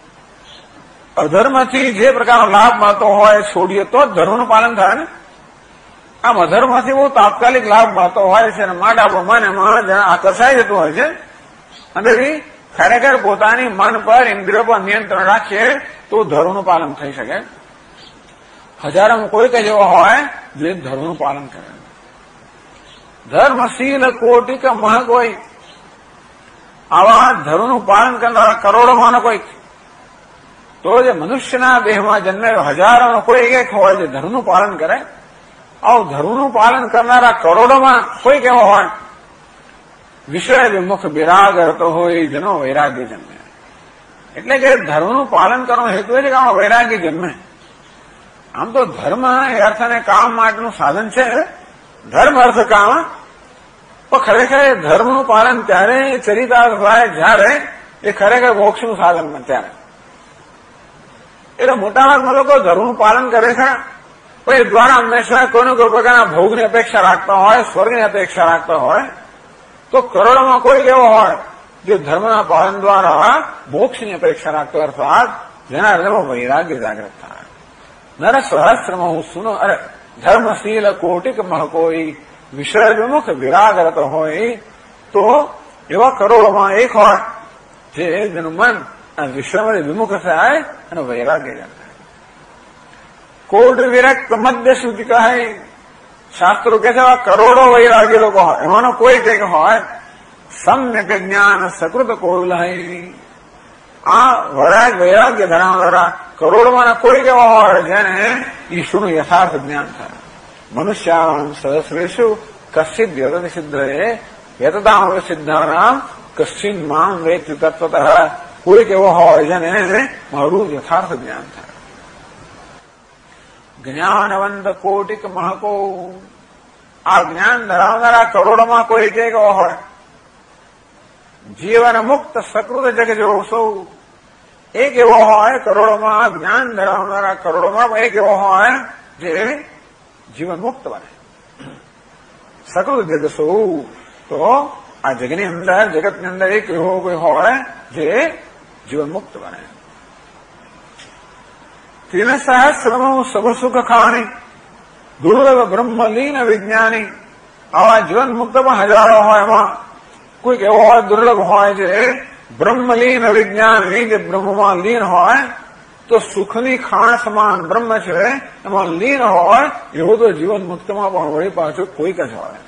અધર્મથી જે પ્રકારનો લાભ મળતો હોય છોડીએ તો જ ધર્મનું પાલન થાય ને. આમ અધર્મથી બહુ તાત્કાલિક લાભ મળતો હોય છે અને માટે આપણું મન એમાં આકર્ષાઈ જતું હોય છે. અને ખરેખર પોતાની મન પર ઇન્દ્રિયો પર નિયંત્રણ રાખીએ તો ધર્મનું પાલન થઈ શકે. હજારોમાં કોઈક જ એવો હોય જે ધર્મનું પાલન કરે. ધર્મશીલ કોટિક મહ કોઈ, આવા ધર્મનું પાલન કરનારા કરોડોમાંનો કોઈક. તો જે મનુષ્યના દેહમાં જન્મેલો હજારોનો કોઈ એક હોય જે ધર્મનું પાલન કરે. આવું ધર્મનું પાલન કરનારા કરોડોમાં કોઈક એવો હોય વિષય વિમુખ વિરાગ રહેતો હોય જેનો વૈરાગ્ય જન્મે. એટલે કે ધર્મનું પાલન કરવાનો હેતુ એ છે કે આમાં વૈરાગ્ય જન્મે. આમ તો ધર્મ એ અર્થ અને કામ માટેનું સાધન છે, ધર્મ અર્થ કામ. પણ ખરેખર ધર્મનું પાલન ત્યારે ચરિતાર્થ થાય જયારે એ ખરેખર મોક્ષનું સાધન બને ત્યારે. એટલે મોટાભાગના લોકો ધર્મનું પાલન કરે છે પણ એ દ્વારા હંમેશા કોઈને કોઈ પ્રકારના ભોગની અપેક્ષા રાખતા હોય, સ્વર્ગની અપેક્ષા રાખતા હોય. તો કરોડોમાં કોઈ એવો હોય જે ધર્મના પાલન દ્વારા મોક્ષની અપેક્ષા રાખતો અર્થાત જેના હૃદયમાં વૈરાગ્ય જાગૃત થાય. નર સહસ્રમાં હું સુનો અરે ધર્મશીલ કોટિક મહ કોઈ વિષય વિમુખ વિરાગ રહેતો હોય તો એવા કરોડોમાં એક હોય જે જેનું મન વિશ્વમાંથી વિમુખ થાય અને વૈરાગ્ય જાગે. કોટ વિરક્ત મધ્ય સુધી કહે. શાસ્ત્રો કે છે આવા કરોડો વૈરાગ્ય લોકો હોય એમાંનો કોઈ કંઈક હોય સમ્યક જ્ઞાન સકૃત કોલ. આ વૈરાગ્ય ધરાવનારા કરોડોમાંના કોઈ એવા હોય જેને ઈશ્વરનું યથાર્થ જ્ઞાન થાય. મનુષ્ય સહસ્રેષુ કશ્ચિદ યતત સિદ્ધયે યતતામ સિદ્ધાનામ કશ્ચિન મામ વેત્તિ તત્વતઃ. કોઈક એવો હોય જેને મારું યથાર્થ જ્ઞાન થાય. જ્ઞાનવંત કોટિક મહકો. આ જ્ઞાન ધરાવનારા કરોડોમાં કોઈ એક એવો હોય જીવન મુક્ત સકૃત જગ જેવો સૌ. એક એવો હોય કરોડોમાં જ્ઞાન ધરાવનારા કરોડોમાં એક એવો હોય જે જીવન મુક્ત બને. સકૃત જગ સૌ. તો આ જગની અંદર જગતની અંદર એક એવો કોઈ હોય જે જીવન મુક્ત બને. તીન સહસ્રમો સબ સુખ ખાણી દુર્લભ બ્રહ્મલીન વિજ્ઞાની. આવા જીવન મુક્ત પણ હજારો હોય એમાં કોઈક એવો હોય દુર્લભ હોય જે બ્રહ્મલીન વિજ્ઞાની, જે બ્રહ્મમાં લીન હોય. તો સુખની ખાણ સમાન બ્રહ્મ છે એમાં લીન હોય એવું તો જીવન મુક્તમાં પણ વળી પાછું કોઈક જ હોય.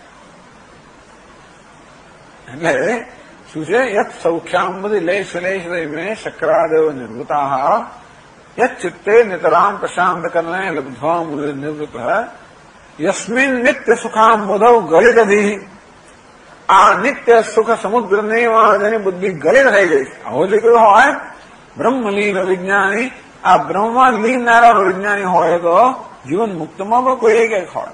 એટલે શું છે યત સૌખ્યામ બધી લેશ લેશ મેં શક્રાદેવ નિવૃતા યત ચિત્તે નિતરામ પ્રશાંત કરને લબ્ધ્વા નિવૃત્ત યસ્મિન નિત્ય સુખામ બુધૌ ગલિતધી. આ નિત્ય સુખ સમુદ્રની જેની બુદ્ધિ ગલિત થઈ ગઈ. આવો જે કોઈ હોય બ્રહ્મલીન વિજ્ઞાની, આ બ્રહ્મમાં લીન નારાયણ વિજ્ઞાની હોય તો જીવન મુક્તમાં પણ કોઈ એક હોય.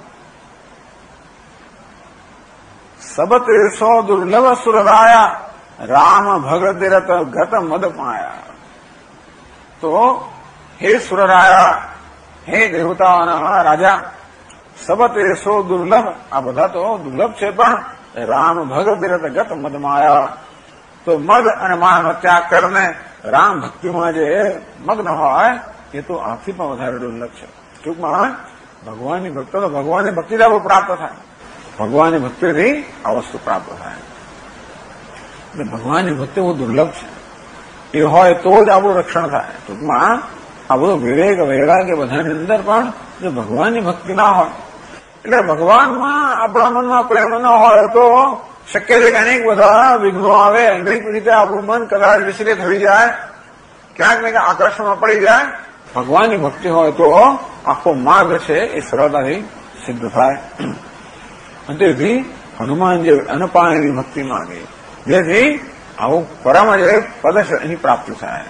સબત્રીસો દુર્લભ સુરરાયા રામ ભગત રત ગત મદ પાયા. તો હે સુરરાયા, હે દેવતાઓના રાજા, સબત્રીસો દુર્લભ. આ બધા તો દુર્લભ છે પણ રામ ભગત રત ગત મદ માયા. તો મદ અને માયાનો ત્યાગ કરીને રામ ભક્તિમાં જે મગ્ન હોય એ તો આથી પણ વધારે દુર્લભ છે. ટૂંકમાં ભગવાનની ભક્તો તો ભગવાનની ભક્તિ પ્રાપ્ત થાય. ભગવાનની ભક્તિથી આ વસ્તુ પ્રાપ્ત થાય. એટલે ભગવાનની ભક્તિ બહુ દુર્લભ છે. એ હોય તો જ આપણું રક્ષણ થાય. ટૂંકમાં આ બધું વિવેક વૈરાગ્ય બધાની અંદર પણ જો ભગવાનની ભક્તિ ના હોય એટલે ભગવાનમાં આપણા મનમાં પ્રેમ ન હોય તો શક્ય છે કે અનેક બધા વિઘ્નો આવે. અનેક રીતે આપણું મન કદાચ વિચલિત થઈ જાય, ક્યાંક ને ક્યાંક આકર્ષણમાં પડી જાય. ભગવાનની ભક્તિ હોય તો આખો માર્ગ છે એ સરળતાથી સિદ્ધ થાય. અને તેથી હનુમાન જે અનપાયની ભક્તિ માંગે જેથી આવું પરમ જે પદ છે એની પ્રાપ્તિ થાય.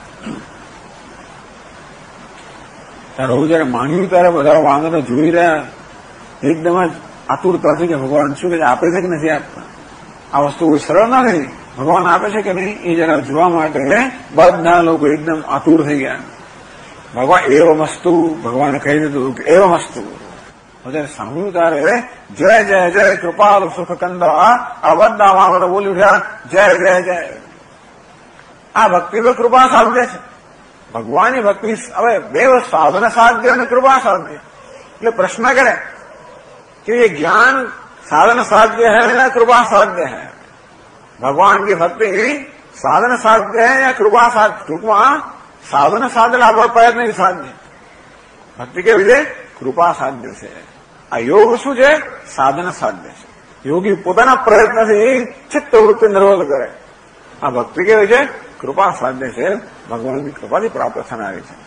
ત્યારે હું જયારે માન્યું ત્યારે બધા વાંદરો જોઈ રહ્યા એકદમ જ આતુરતાથી કે ભગવાન શું કે આપે છે કે નથી આપતા. આ વસ્તુ કોઈ સરળ નથી. ભગવાન આપે છે કે નહીં એ જરા જોવા માટે બધા લોકો એકદમ આતુર થઈ ગયા. ભગવાન એવો વસ્તુ ભગવાને કહી દીધું કે એવો વસ્તુ. જયારે સાંભળ્યું ત્યારે જય જય જય કૃપાલ સુખ કંદ આ બધા માણસો બોલી ઉઠ્યા જય જય જય. આ ભક્તિ તો કૃપા સાધ્ય છે. ભગવાનની ભક્તિ હવે બે સાધન સાધ્ય અને કૃપા સાધ્ય. એટલે પ્રશ્ન કરે कि ये ज्ञान साधन साध्य है या कृपा साध्य है. भगवान की भक्ति साधन साध्य है या कृपा साध्य. टूंकમાં સાધન સાધન આપણો પ્રયત્ન સાધ્ય. ભક્તિ કેવી છે? કૃપા સાધ્ય છે. આ યોગ શું છે? સાધન સાધ્ય છે. યોગી પોતાના પ્રયત્નથી ચિત્ત વૃત્તિ નિરોધ કરે. આ ભક્તિ કેવી છે? કૃપા સાધ્ય છે. ભગવાનની કૃપાથી પ્રાપ્ત થનારી છે.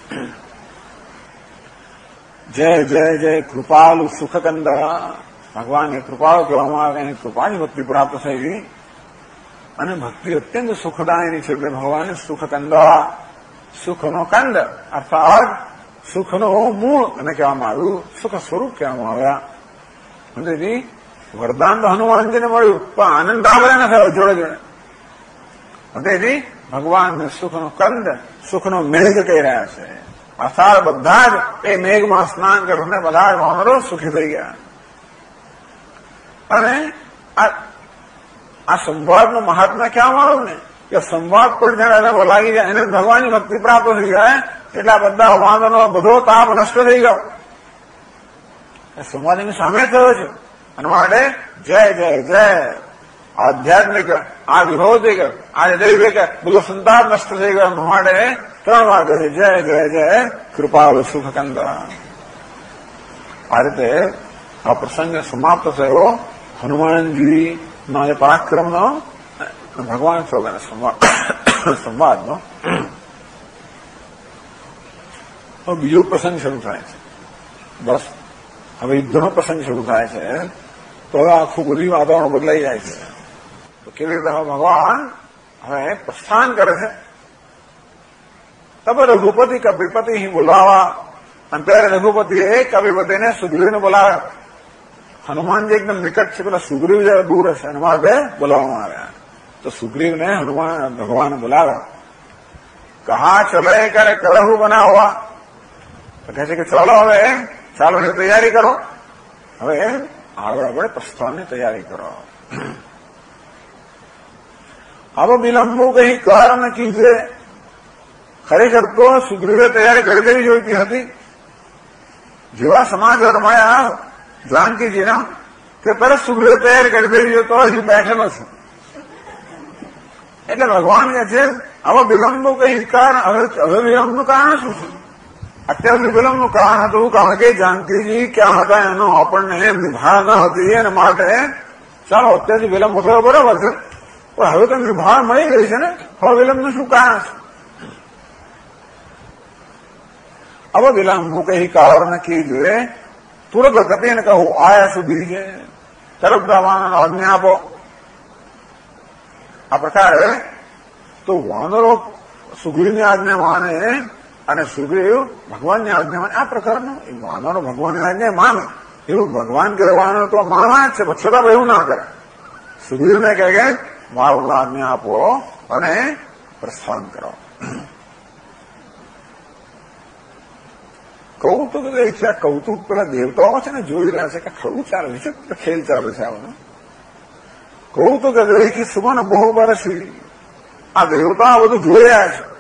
જય જય જય કૃપાલુ સુખકંદ. ભગવાનને કૃપાળુ કહેવામાં આવે એની કૃપાની ભક્તિ પ્રાપ્ત થઈ. અને ભક્તિ અત્યંત સુખદાયની છે એટલે ભગવાન સુખકંદ, સુખનો કંદ અર્થાત સુખનો મૂળ અને કહેવામાં આવ્યું, સુખ સ્વરૂપ કહેવામાં આવ્યા. તેથી વરદાન તો હનુમાનજીને મળ્યું પણ આનંદ આપણે ન થયો જોડે જોડે. તેથી ભગવાનને સુખનો કંદ, સુખનો મેઘ કહી રહ્યા છે. અસાર બધા જ એ મેઘમાં સ્નાન કરીને બધા જ વાનરો સુખી થઈ ગયા. અને આ સંવાદનું મહાત્મા કહેવામાં આવ્યું ને કે સંવાદ કોઈ જણા લાગી જાય એને ભગવાનની ભક્તિ પ્રાપ્ત થઈ જાય એટલે આ બધા વાનરનો બધો તાપ નષ્ટ થઈ ગયો. સંવાદ એની સામે થયો છે. અને માટે જય જય જય આધ્યાત્મિક, આ વિભૌતિક, આ દૈવિક બધો સંતાપ નષ્ટ થઈ ગયો. માટે 3 વાર કહે જય જય જય કૃપાળુ સુખકંદ. આ રીતે આ પ્રસંગ સમાપ્ત થયો હનુમાનજીનો જે પરાક્રમનો ભગવાન સ્વગણ સંવાદનો. બીજો પ્રસંગ શરૂ થાય છે. બસ હવે યુદ્ધનો પ્રસંગ શરૂ થાય છે. તો હવે આખું બધું વાતાવરણ બદલાઈ જાય છે. તો કેવી રીતે ભગવાન હવે પ્રસ્થાન કરે છે. તબ રઘુપતિ કપિપતિ બોલાવા. અને ત્યારે રઘુપતિએ કપિપતિને સુગ્રીવને બોલાવ્યા. હનુમાનજી એકદમ નિકટ છે, પેલા સુગ્રીવ જરા દૂર હશે એના માટે બોલાવવામાં આવ્યા. તો સુગ્રીવને હનુમાન ભગવાન બોલાવ્યા. કહા ચલે કરે કળહુ બનાવવા. તો કહે છે કે ચાલો હવે ચાલો તૈયારી કરો. હવે આગળ આપણે પ્રસ્થાનની તૈયારી કરો. હવે વિલંબો કઈ કારણ કીધે. ખરેખર તો સુગ્રીવે તૈયારી કરી દેવી જોઈતી હતી. જેવા સમાચાર મળ્યા જાનકીજીના કે તરત સુગ્રીવે તૈયારી કરી દેવી જોઈએ તો હજુ બેઠેલો છે. એટલે ભગવાન કે છે હવે વિલંબનું કઈ કારણ. હવે વિલંબનું કારણ શું છે? અત્યાર સુધી વિલંબનું કારણ હતું કારણ કે જાનકીજી ક્યાં હતા એનો આપણને નિભાર ન હતી. એના માટે ચાલો અત્યારથી વિલંબ થયો બરાબર છે પણ હવે તો નિભાર મળી ગઈ છે ને, હવે વિલંબનું શું કારણ છે? હવે વિલંબનું કઈ કારણ કીધું. તુરત ગતિને કહું આયા સુધી છે તરફ જવાનો આજ્ઞા આપો. આ પ્રકારે તો વાનરો સુગ્રીવની આજ્ઞા માને અને સુગ્રીવ ભગવાનની આજ્ઞા માને. આ પ્રકારનો વાનરો ભગવાનની આજ્ઞા માને એવું ભગવાન કે વાનરો તો માનવા જ છે પણ છતાં એવું ના કરે. સુગ્રીવને કહે કે મારું આજ્ઞા આપો અને પ્રસ્થાન કરો. કૌતુક છે. કૌતુક પેલા દેવતાઓ છે ને જોઈ રહ્યા છે કે ખરું ચાલે વિચિત્ર ખેલ ચાલે છે. આનો કૌતુક કે સુમન બહુ બરસી. આ દેવતા બધું જોઈ રહ્યા છે.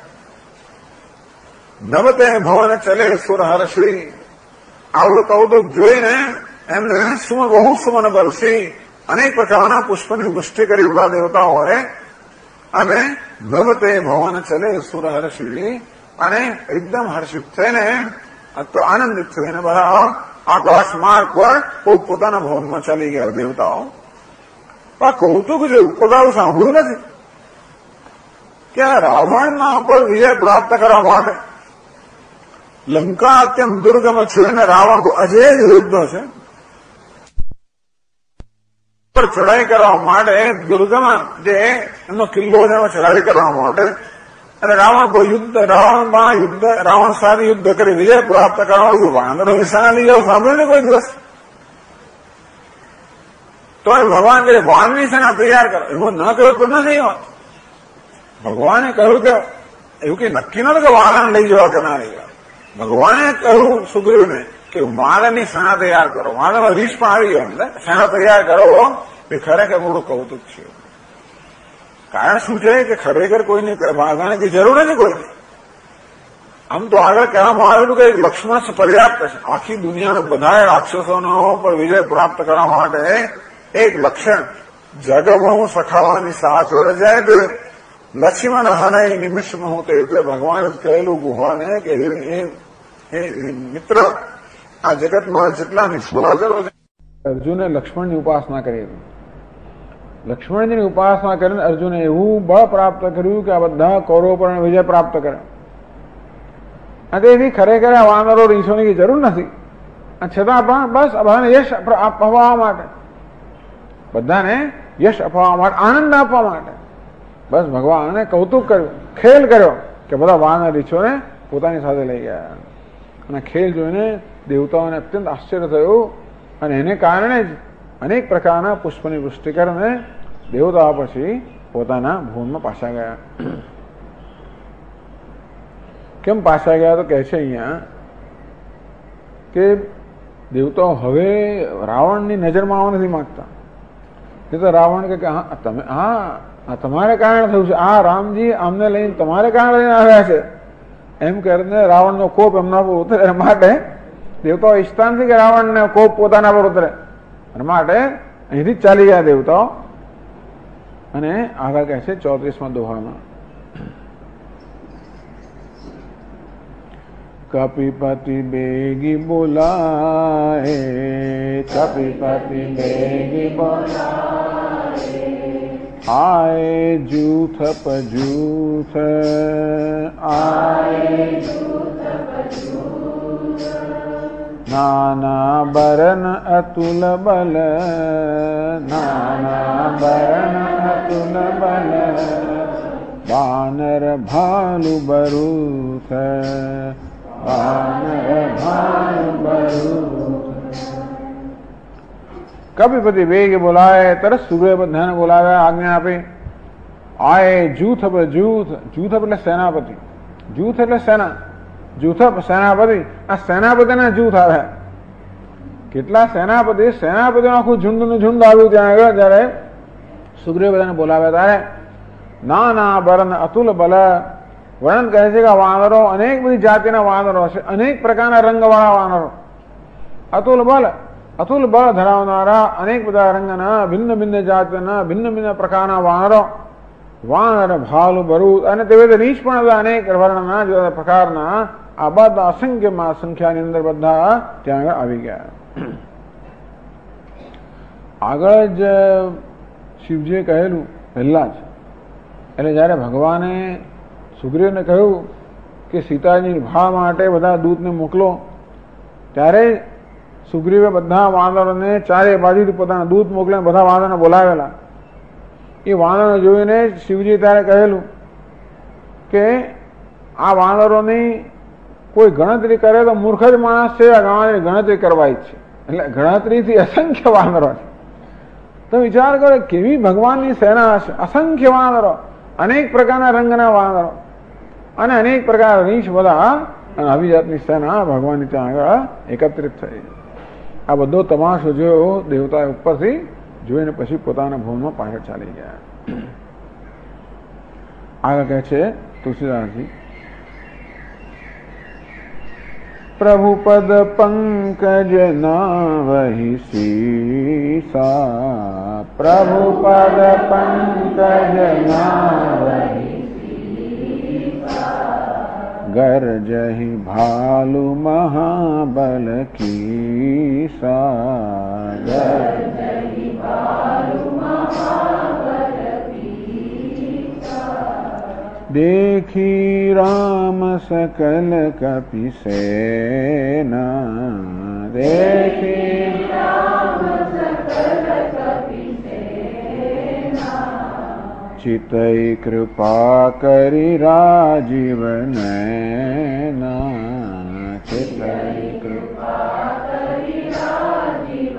નવતે ભવન ચલે સુર હર્ષી. આવડું કૌતુક જોઈને એમને બહુ સુમન બરસી. અનેક પ્રકારના પુષ્પની વૃષ્ટિ કરી બધા દેવતાઓએ. અને નવતે ભવન ચલે સુર હર્ષી. અને એકદમ હર્ષિત થઈને તો આનંદિત થઈને બધા આકાશ માર્ગ પર પોતપોતાના ભવનમાં ચાલી ગયા દેવતાઓ. આ કૌતુક જેવું પોતાનું સાંભળ્યું નથી કે રાવણના પર વિજય પ્રાપ્ત કરવા માટે લંકા અત્યંત દુર્ગમ છે અને રાવણ અજેય યુદ્ધ છે. પર ચડાઈ કરવા માટે દુર્ગમ જે એમનો કિલ્લો છે એમાં ચડાઈ કરવા માટે અને રાવણ સાથે યુદ્ધ કરી વિજય પ્રાપ્ત કરવાનું વાનરો નિશાના લઈ જાવ સાંભળ્યું ને કોઈ દિવસ? તો ભગવાન કહે વાનની સેના તૈયાર કરો. એવું ન કર્યો તો નથી હોત. ભગવાને કહ્યું કે એવું કઈ નક્કી નતું કે વાનર લઈ જવા કે ના લઈ જવા. ભગવાને કહ્યું સુગ્રીવને કે વાનરની સેના તૈયાર કરો. વાનરમાં રીસ પણ આવી ગયો એટલે સેના તૈયાર કરો એ ખરેખર મોટું કૌતુક છે. કારણ શું છે કે ખરેખર કોઈને વાઘાની જરૂર નથી કોઈને. આમ તો આગળ કહેવામાં આવેલું કે લક્ષ્મણ પર્યાપ્ત છે. આખી દુનિયાના બધા રાક્ષસોનો પર વિજય પ્રાપ્ત કરવા માટે એક લક્ષણ જગમાં સખાવાની સાથ જોડે જાય તો લક્ષ્મણ હનાય નિમિષમાં હું તો એટલે ભગવાને કહેલું ગુહાને કે મિત્ર આ જગતમાં જેટલા નિષ્ફળો છે. અર્જુને લક્ષ્મણની ઉપાસના કરી. લક્ષ્મણજીની ઉપાસના કરીને અર્જુને એવું બળ પ્રાપ્ત કર્યું કે આ બધા કૌરવો પર વિજય પ્રાપ્ત કર્યો. અને તેથી ખરેખર આ વાનરો રીસોની જરૂર નથી. છતાં પણ બસ બધાને યશ અપાવવા માટે, બધાને યશ અપાવવા માટે, આનંદ આપવા માટે બસ ભગવાને કૌતુક કર્યું, ખેલ કર્યો કે બધા વાનર રીછોને પોતાની સાથે લઈ ગયા. અને ખેલ જોઈને દેવતાઓને અત્યંત આશ્ચર્ય થયું અને એને કારણે જ અનેક પ્રકારના પુષ્પની વૃષ્ટિ કરીને દેવતાઓ પછી પોતાના ભુવનમાં પાછા ગયા. કેમ પાછા ગયા તો કહે છે અહીંયા કે દેવતાઓ હવે રાવણની નજરમાં આવવા નથી માંગતા. એ તો રાવણ કે તમે આ તમારે કારણે થયું છે, આ રામજી આમને લઈને તમારે કારણે લઈને આવ્યા છે એમ કરીને રાવણનો કોપ એમના પર ઉતરે માટે દેવતાઓ ઈચ્છતા નથી કે રાવણને કોપ પોતાના પર ઉતરે માટે અહીંથી જ ચાલી ગયા દેવતાઓ. અને આગળ કહે છે 34મા દોહામાં કપિપતિ બેગી બોલાએ, કપિપતિ બેગી બોલાએ, આए जूथ पजूथ, आए जूथ पजूथ, नाना बरन अतुल बल, नाना बरन अतुल बल, वानर भालु बरूथ, वानर भालु बरूथ. કપિપતિ વેગે બોલાય, તરત સૂર્ય બધાને બોલાવ્યા, આજ્ઞા આપી. આય જૂથ જૂથ, જૂથ એટલે સેનાપતિ, જૂથ એટલે સેના, જૂથ સેનાપતિ. આ સેનાપતિના જૂથ આવ્યા. કેટલા સેનાપતિ, સેનાપતિનું આખું ઝુંડનું ઝુંડ આવ્યું ત્યાં આગળ. જયારે સૂર્ય બધાને બોલાવ્યા ત્યારે નાના બરન અતુલ બલ, વર્ણન કહે છે કે વાનરો અનેક બધી જાતિના વાનરો છે, અનેક પ્રકારના રંગવાળા વાનરો. અતુલ બલ, અતુલ બળ ધરાવનારા અનેક બધા રંગના ભિન્ન ભિન્ન જાતના ભિન્ન ભિન્ન પ્રકારના વાનરો, વાનર ભાલુ બરૂદ, અને તે બધા રીંછ પણ બધા અનેક વર્ણના જુદા પ્રકારના આ બધા અસંખ્યમાં સંખ્યાની અંદર બધા ત્યાં આગળ આવી ગયા. આગળ જ શિવજીએ કહેલું પહેલા જ, એટલે જયારે ભગવાને સુગ્રીવને કહ્યું કે સીતાજીની ભાળ માટે બધા દૂતને મોકલો, ત્યારે સુગ્રીવે બધા વાનરોને ચારે બાજુથી પોતાના દૂત મોકલીને બધા વાનરોને બોલાવેલા. એ વાનરો જોઈને શિવજી ત્યારે કહેલું કે આ વાનરોની કોઈ ગણતરી કરે તો મૂર્ખ જ માણસ છે, આ ગણતરી કરવાય જ છે. એટલે ગણતરીથી અસંખ્ય વાનરો છે. તો વિચાર કરો કેવી ભગવાનની સેના હશે. અસંખ્ય વાનરો, અનેક પ્રકારના રંગના વાનરો અને અનેક પ્રકારના રીંછ બધા, અને આવી જાતની સેના ભગવાનની ત્યાં આગળ એકત્રિત થઈ. આ બધો તમાશો જોયો દેવતાએ ઉપરથી જોઈને પછી પોતાના ભવનમાં પાછળ ચાલી ગયા. આગળ કહે છે તુલસીદાસજી, પ્રભુ પદ પંકજ નાવહી સીસા, પ્રભુ પદ પંકજ નાવહી ગરજહી ભાલુ મહાબલ કીસા, ગરજહી ભાલુ મહાબલ કીસા, દેખી રામ સકલ કપિ સેના, દેખી રામ સકલ કપિ ચિતઈ કૃપા કરી રાજીવ નૈના, ચિતઈ કૃપા કરી રાજીવ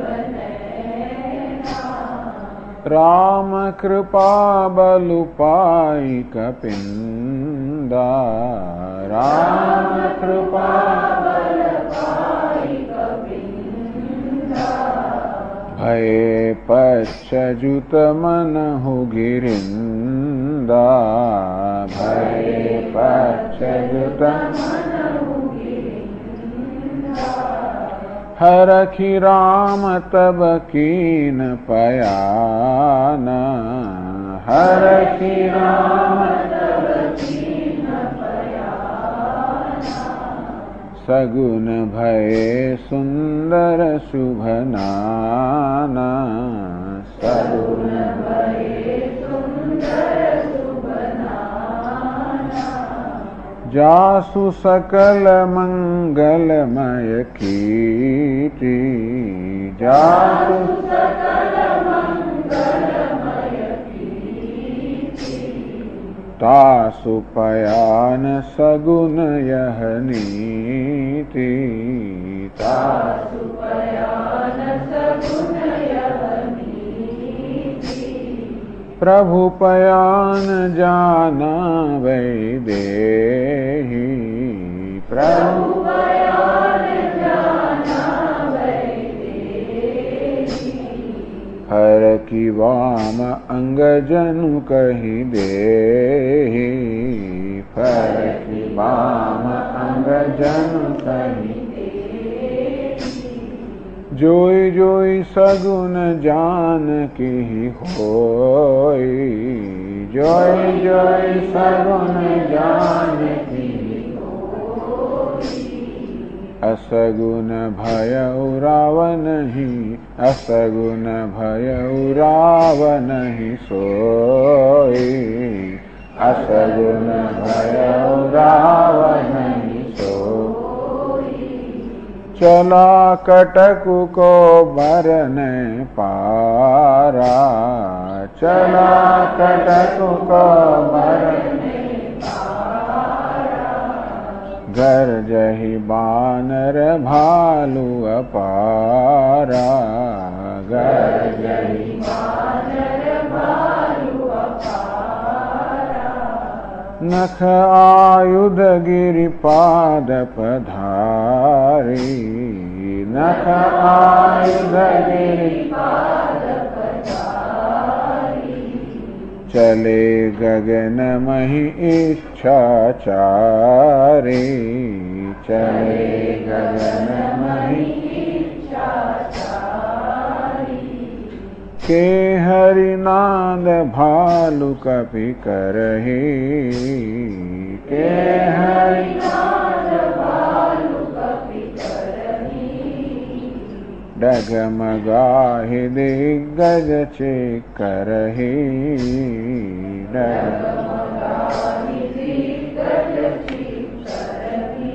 નૈના, રામ કૃપા બલુ પાઈ કપિંદા, રામ કૃપા બલ પાઈ भये पश्चजुत मनहु गिरिंदा, भये पश्चजुत हरखि राम तब कीन पयाना, हरखि राम तब कीन पयाना, सगुन भये सुंदर शुभ नाना, सगुन भये सुंदर शुभ नाना, जासु सकल मंगलमय कीर्ति, जासु सकल मंगलमय कीर्ति, तासु पयान सगुन यह नीति, तासु पयान सगुन यह नीति, प्रभु पयान जाना वैदेही, प्रभु पयान जाना वैदेही, हर की वाम अंग जनु कहि देहि, हर की वाम अंग जनु कहि देहि, जोई जोई सगुन जान की होई, जोई जोई सगुन जान की होई, असगुन भय रावण ही, असगुन भय रावण ही सोई, असगुन भय रावण ही सोई, चला कटकु को भरन पारा, चला कटकु को भरन पारा, गर्जहि बानर भालु अपारा, गर्जहि बानर भालु अपारा, नख आयुध गिरिपाद पधारी, नख आयुध गिरिपाद पधारी, चले गगन महि इच्छाचारी, चले गगन महि इच्छाचारी, के हरिनाद भालु कपि करहि, के हरिनाद भालु कपि करहि, डगमगाहि दिग्गज चेकरहि, डगमगाहि दिग्गज चेकरहि।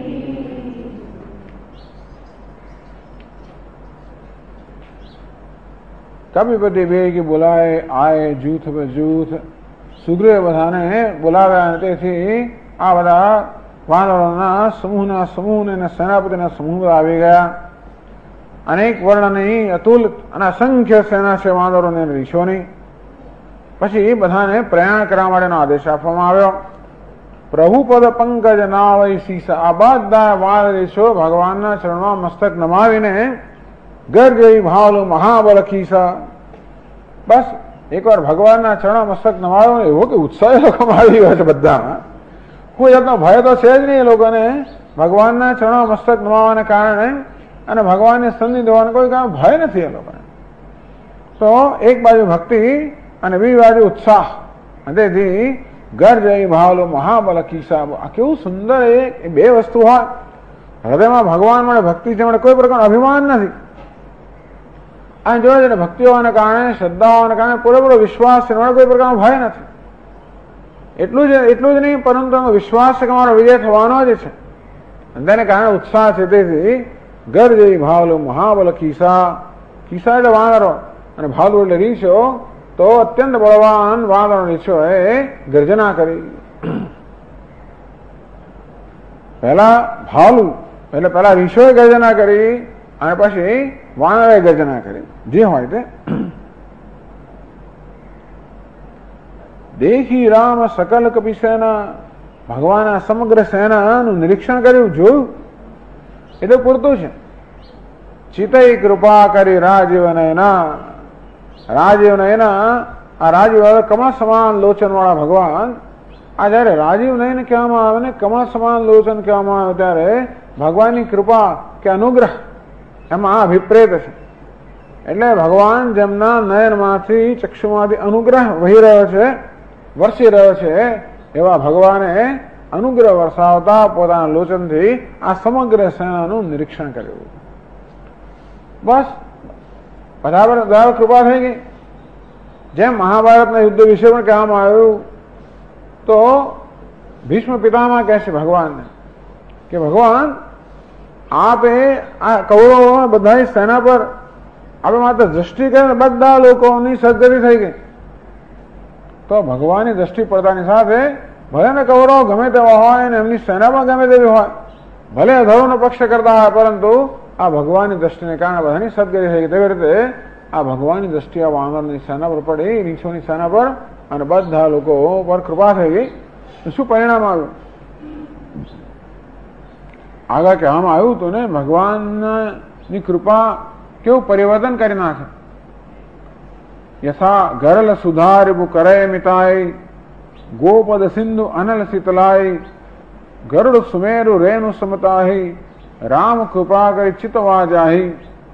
कपिपति वेग बुलाए आए जूथ बजूथ, સુગ્રીવ બધાને બોલાવ્યા અને તેથી આ બધા વાનરોના સમૂહને અને સેનાપતિના સમૂહ આવી ગયા. અનેક વર્ણની અતુલ અને અસંખ્ય સેના છે વાનરોની અને રીછોની. પછી બધાને પ્રયાણ કરવા માટેનો આદેશ આપવામાં આવ્યો. પ્રભુપદ પંકજ નાવય સીસા, આ બધા વાન રીછો ભગવાનના ચરણમાં મસ્તક નમાવીને ગર્જઈ ભાવલો મહાબળ ખીસા. બસ એકવાર ભગવાનના ચરણ મસ્તક નમાવ્યો એવો કે ઉત્સાહ એ લોકોમાં આવી ગયો છે બધામાં. કોઈ જાતનો ભય તો છે જ નહીં એ લોકોને ભગવાનના ચરણ મસ્તક નમાવાને કારણે, અને ભગવાનની સંધિ દેવાને કોઈ કારણ ભય નથી એ લોકોને. તો એક બાજુ ભક્તિ અને બીજી બાજુ ઉત્સાહ, તેથી ગર્જઈ ભાવલો મહાબળ ખીસા. આ કેવું સુંદર એ બે વસ્તુ હોય. હૃદયમાં ભગવાન મળે, ભક્તિ છે મળે, કોઈ પ્રકારનું અભિમાન નથી. આ જોડે જોડે ભક્તિ હોવાને કારણે, શ્રદ્ધા હોવાને કારણે પૂરેપૂરો વિશ્વાસ છે, કોઈ પ્રકારનો ભય નથી. એટલું જ નહીં, પરંતુ વિશ્વાસ છે કે અમારો વિજય થવાનો જ છે, તેને કારણે ઉત્સાહ છે. તેથી ગર્જઈ ભાવલો મહાબળ ખીસા. ખીસા એટલે વાનરો અને ભાલુ એટલે રીછો. તો અત્યંત બળવાન વાનરો રીછો એ ગર્જના કરી. પહેલા ભાલુ એટલે પહેલા રીછોએ ગર્જના કરી અને પછી વાનરે ગર્જના કરી. જે હોય તે. દેખી રામ સકલ કપિ સેના, ભગવાન સમગ્ર સેનાનું નિરીક્ષણ કર્યું, જોયું એટલે પૂરતું છે. ચિતઈ કૃપા કરી રાજીવ નયના. રાજીવ નયના, આ રાજીવ કમળ સમાન લોચન વાળા ભગવાન, આ જયારે રાજીવ નયન કહેવામાં આવે ને કમળ સમાન લોચન કહેવામાં આવે ત્યારે ભગવાનની કૃપા કે અનુગ્રહ એમાં અભિપ્રેત છે. એટલે ભગવાન જેમના નયનમાંથી ચક્ષુમાંથી અનુગ્રહ વહી રહ્યો છે, વરસી રહ્યો છે, એવા ભગવાને અનુગ્રહ વરસાવતા પોતાના લોચનથી આ સમગ્ર સેનાનું નિરીક્ષણ કર્યું. બસ બરાબર કૃપા થઈ ગઈ. જેમ મહાભારતના યુદ્ધ વિશે પણ કહેવામાં આવ્યું તો ભીષ્મ પિતામહ કહે છે ભગવાનને કે ભગવાન આપે આ કૌરવો બધા સેના પર આપણે માત્ર દ્રષ્ટિ કરીને બધા લોકોની સદગતિ થઈ ગઈ. તો ભગવાનની દ્રષ્ટિ પડતાની સાથે ભલે ને કૌરવો ગમે તેવા હોય અને એમની સેના પણ ગમે તેવી હોય, ભલે અધર્મનો પક્ષ કરતા હોય, પરંતુ આ ભગવાનની દ્રષ્ટિને કારણે બધાની સદગતિ થઈ ગઈ. તેવી રીતે આ ભગવાનની દ્રષ્ટિ આ વાનરની સેના પર પડી, રીંછોની સેના પર, અને બધા લોકો પર કૃપા થઈ ગઈ. શું પરિણામ આવ્યું? આગળ કહેવામાં આવ્યું હતું ને, ભગવાનની કૃપા કેવું પરિવર્તન કરી નાખે. યથા ગરલ સુધારિબુ કરે મિતાઈ, ગોપદ સિંધુ અનલ શીતલાઈ, ગરુડ સુમેરુ રેણુ સમતાહી, રામ કૃપા કરી ચિતવા જાહી.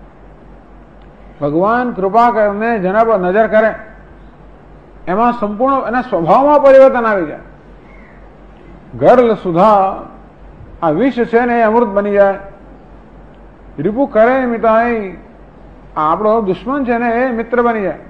ભગવાન કૃપા કરીને જેના પર નજર કરે એમાં સંપૂર્ણ એના સ્વભાવમાં પરિવર્તન આવી જાય. ગરલ સુધા, આ વિષ છે ને એ અમૃત બની જાય. રીપુ કરે મિતાઈ, આપણો દુશ્મન છે ને એ મિત્ર બની જાય.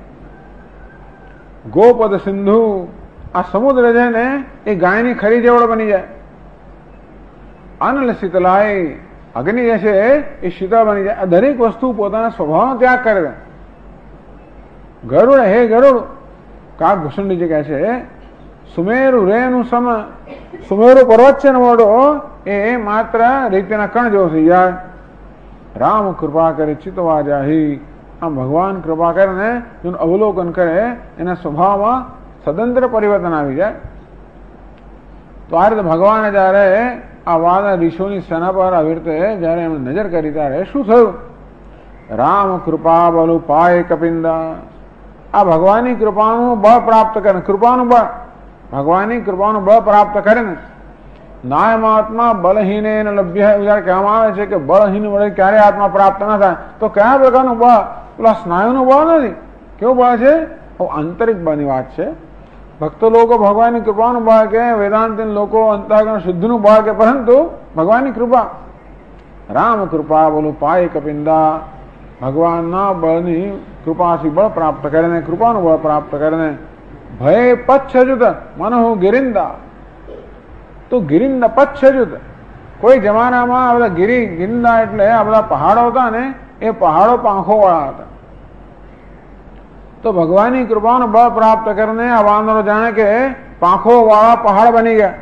ગોપદ સિંધુ, આ સમુદ્ર છે ને એ ગાયની ખરી જેવડો બની જાય. અનલ શીતલાઈ, અગ્નિ જે છે એ શીતળ બની જાય. આ દરેક વસ્તુ પોતાના સ્વભાવનો ત્યાગ કરે. ગરુડ, હે ગરુડ, કાકભૂષણજી કહે છે સુમેરુ રેનું સમ, સુમેરુ પર્વત છે ને મોટો એ માત્ર રેતીના કણ જેવો થઈ જાય. રામ કૃપા કરે ચિતવા જાહી, આમ ભગવાન કૃપા કરીને જેનું અવલોકન કરે એના સ્વભાવમાં સદંતર પરિવર્તન આવી જાય. તો આ રીતે ભગવાને જયારે આ વાદા ઋષિઓની સેના પર આવી રીતે જયારે એમણે નજર કરી ત્યારે શું થયું? રામ કૃપા બલુ પાય કપિંદા, આ ભગવાનની કૃપાનું બળ પ્રાપ્ત કરે, કૃપાનું બળ, ભગવાનની કૃપાનું બળ પ્રાપ્ત કરીને નાયમાત્મા બલહીને લભ્ય, જયારે કહેવામાં આવે છે કે બળહીન વડે ક્યારે આત્મા પ્રાપ્ત ન થાય, તો કયા પ્રકારનું બળ? પેલા સ્નાયુનું બળ નથી. કેવું બળ છે? આંતરિક બળની વાત છે. ભક્તો લોકો ભગવાનની કૃપાનું બળ કે, વેદાંતિન લોકો અંતઃકરણ શુદ્ધનું બળ કે, પરંતુ ભગવાનની કૃપા. રામ કૃપા બોલું પાય કપિંદા, ભગવાનના બળની કૃપાથી બળ પ્રાપ્ત કરીને, કૃપાનું બળ પ્રાપ્ત કરીને ભય પચ્છજુત મનહુ ગિરિંદા. તો ગિરિંદા પચ્છજુત, કોઈ જમાનામાં આ બધા ગિરિંદા એટલે આ બધા પહાડો હતા ને એ પહાડો પાંખો વાળા હતા. તો ભગવાનની કૃપાનું બળ પ્રાપ્ત કરીને આ વાનરો જાણે કે પાંખો વાળા પહાડ બની ગયા.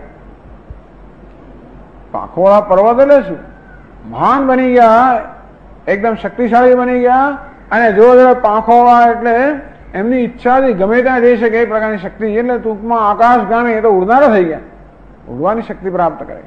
પાંખો વાળા પર્વત એટલે શું? મહાન બની ગયા, એકદમ શક્તિશાળી બની ગયા. અને જો પાંખો વાળા એટલે એમની ઈચ્છાથી ગમે ત્યાં જઈ શકે એ પ્રકારની શક્તિ, એટલે ટૂંકમાં આકાશગામી, એ તો ઉડનારા થઈ ગયા, ઉડવાની શક્તિ પ્રાપ્ત કરે.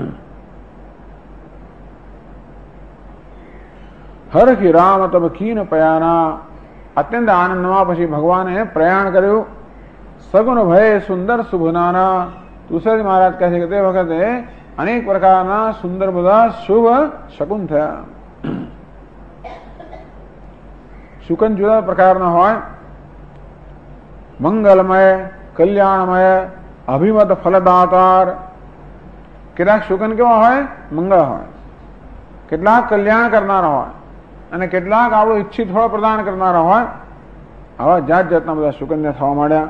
હરખી રામ તબ કીન પયાના, અત્યંત આનંદમાં પછી ભગવાને પ્રયાણ કર્યું. સગુણ ભય સુંદર શુભનાના, તુલસીદાસ મહારાજ કહે છે કે તે વખતે અનેક પ્રકારના સુંદર બધા શુભ શકુન થયા. શુકન જુદા પ્રકારના હોય, મંગલમય, કલ્યાણમય, અભિમત ફલદાતાર. કેટલાક શુકન કેવા હોય? મંગળ હોય, કેટલાક કલ્યાણ કરનારા હોય, અને કેટલાક આપણું ઈચ્છિત ફળ પ્રદાન કરનારા હોય. આવા જાત જાતના બધા સુકન્યા થવા માંડ્યા.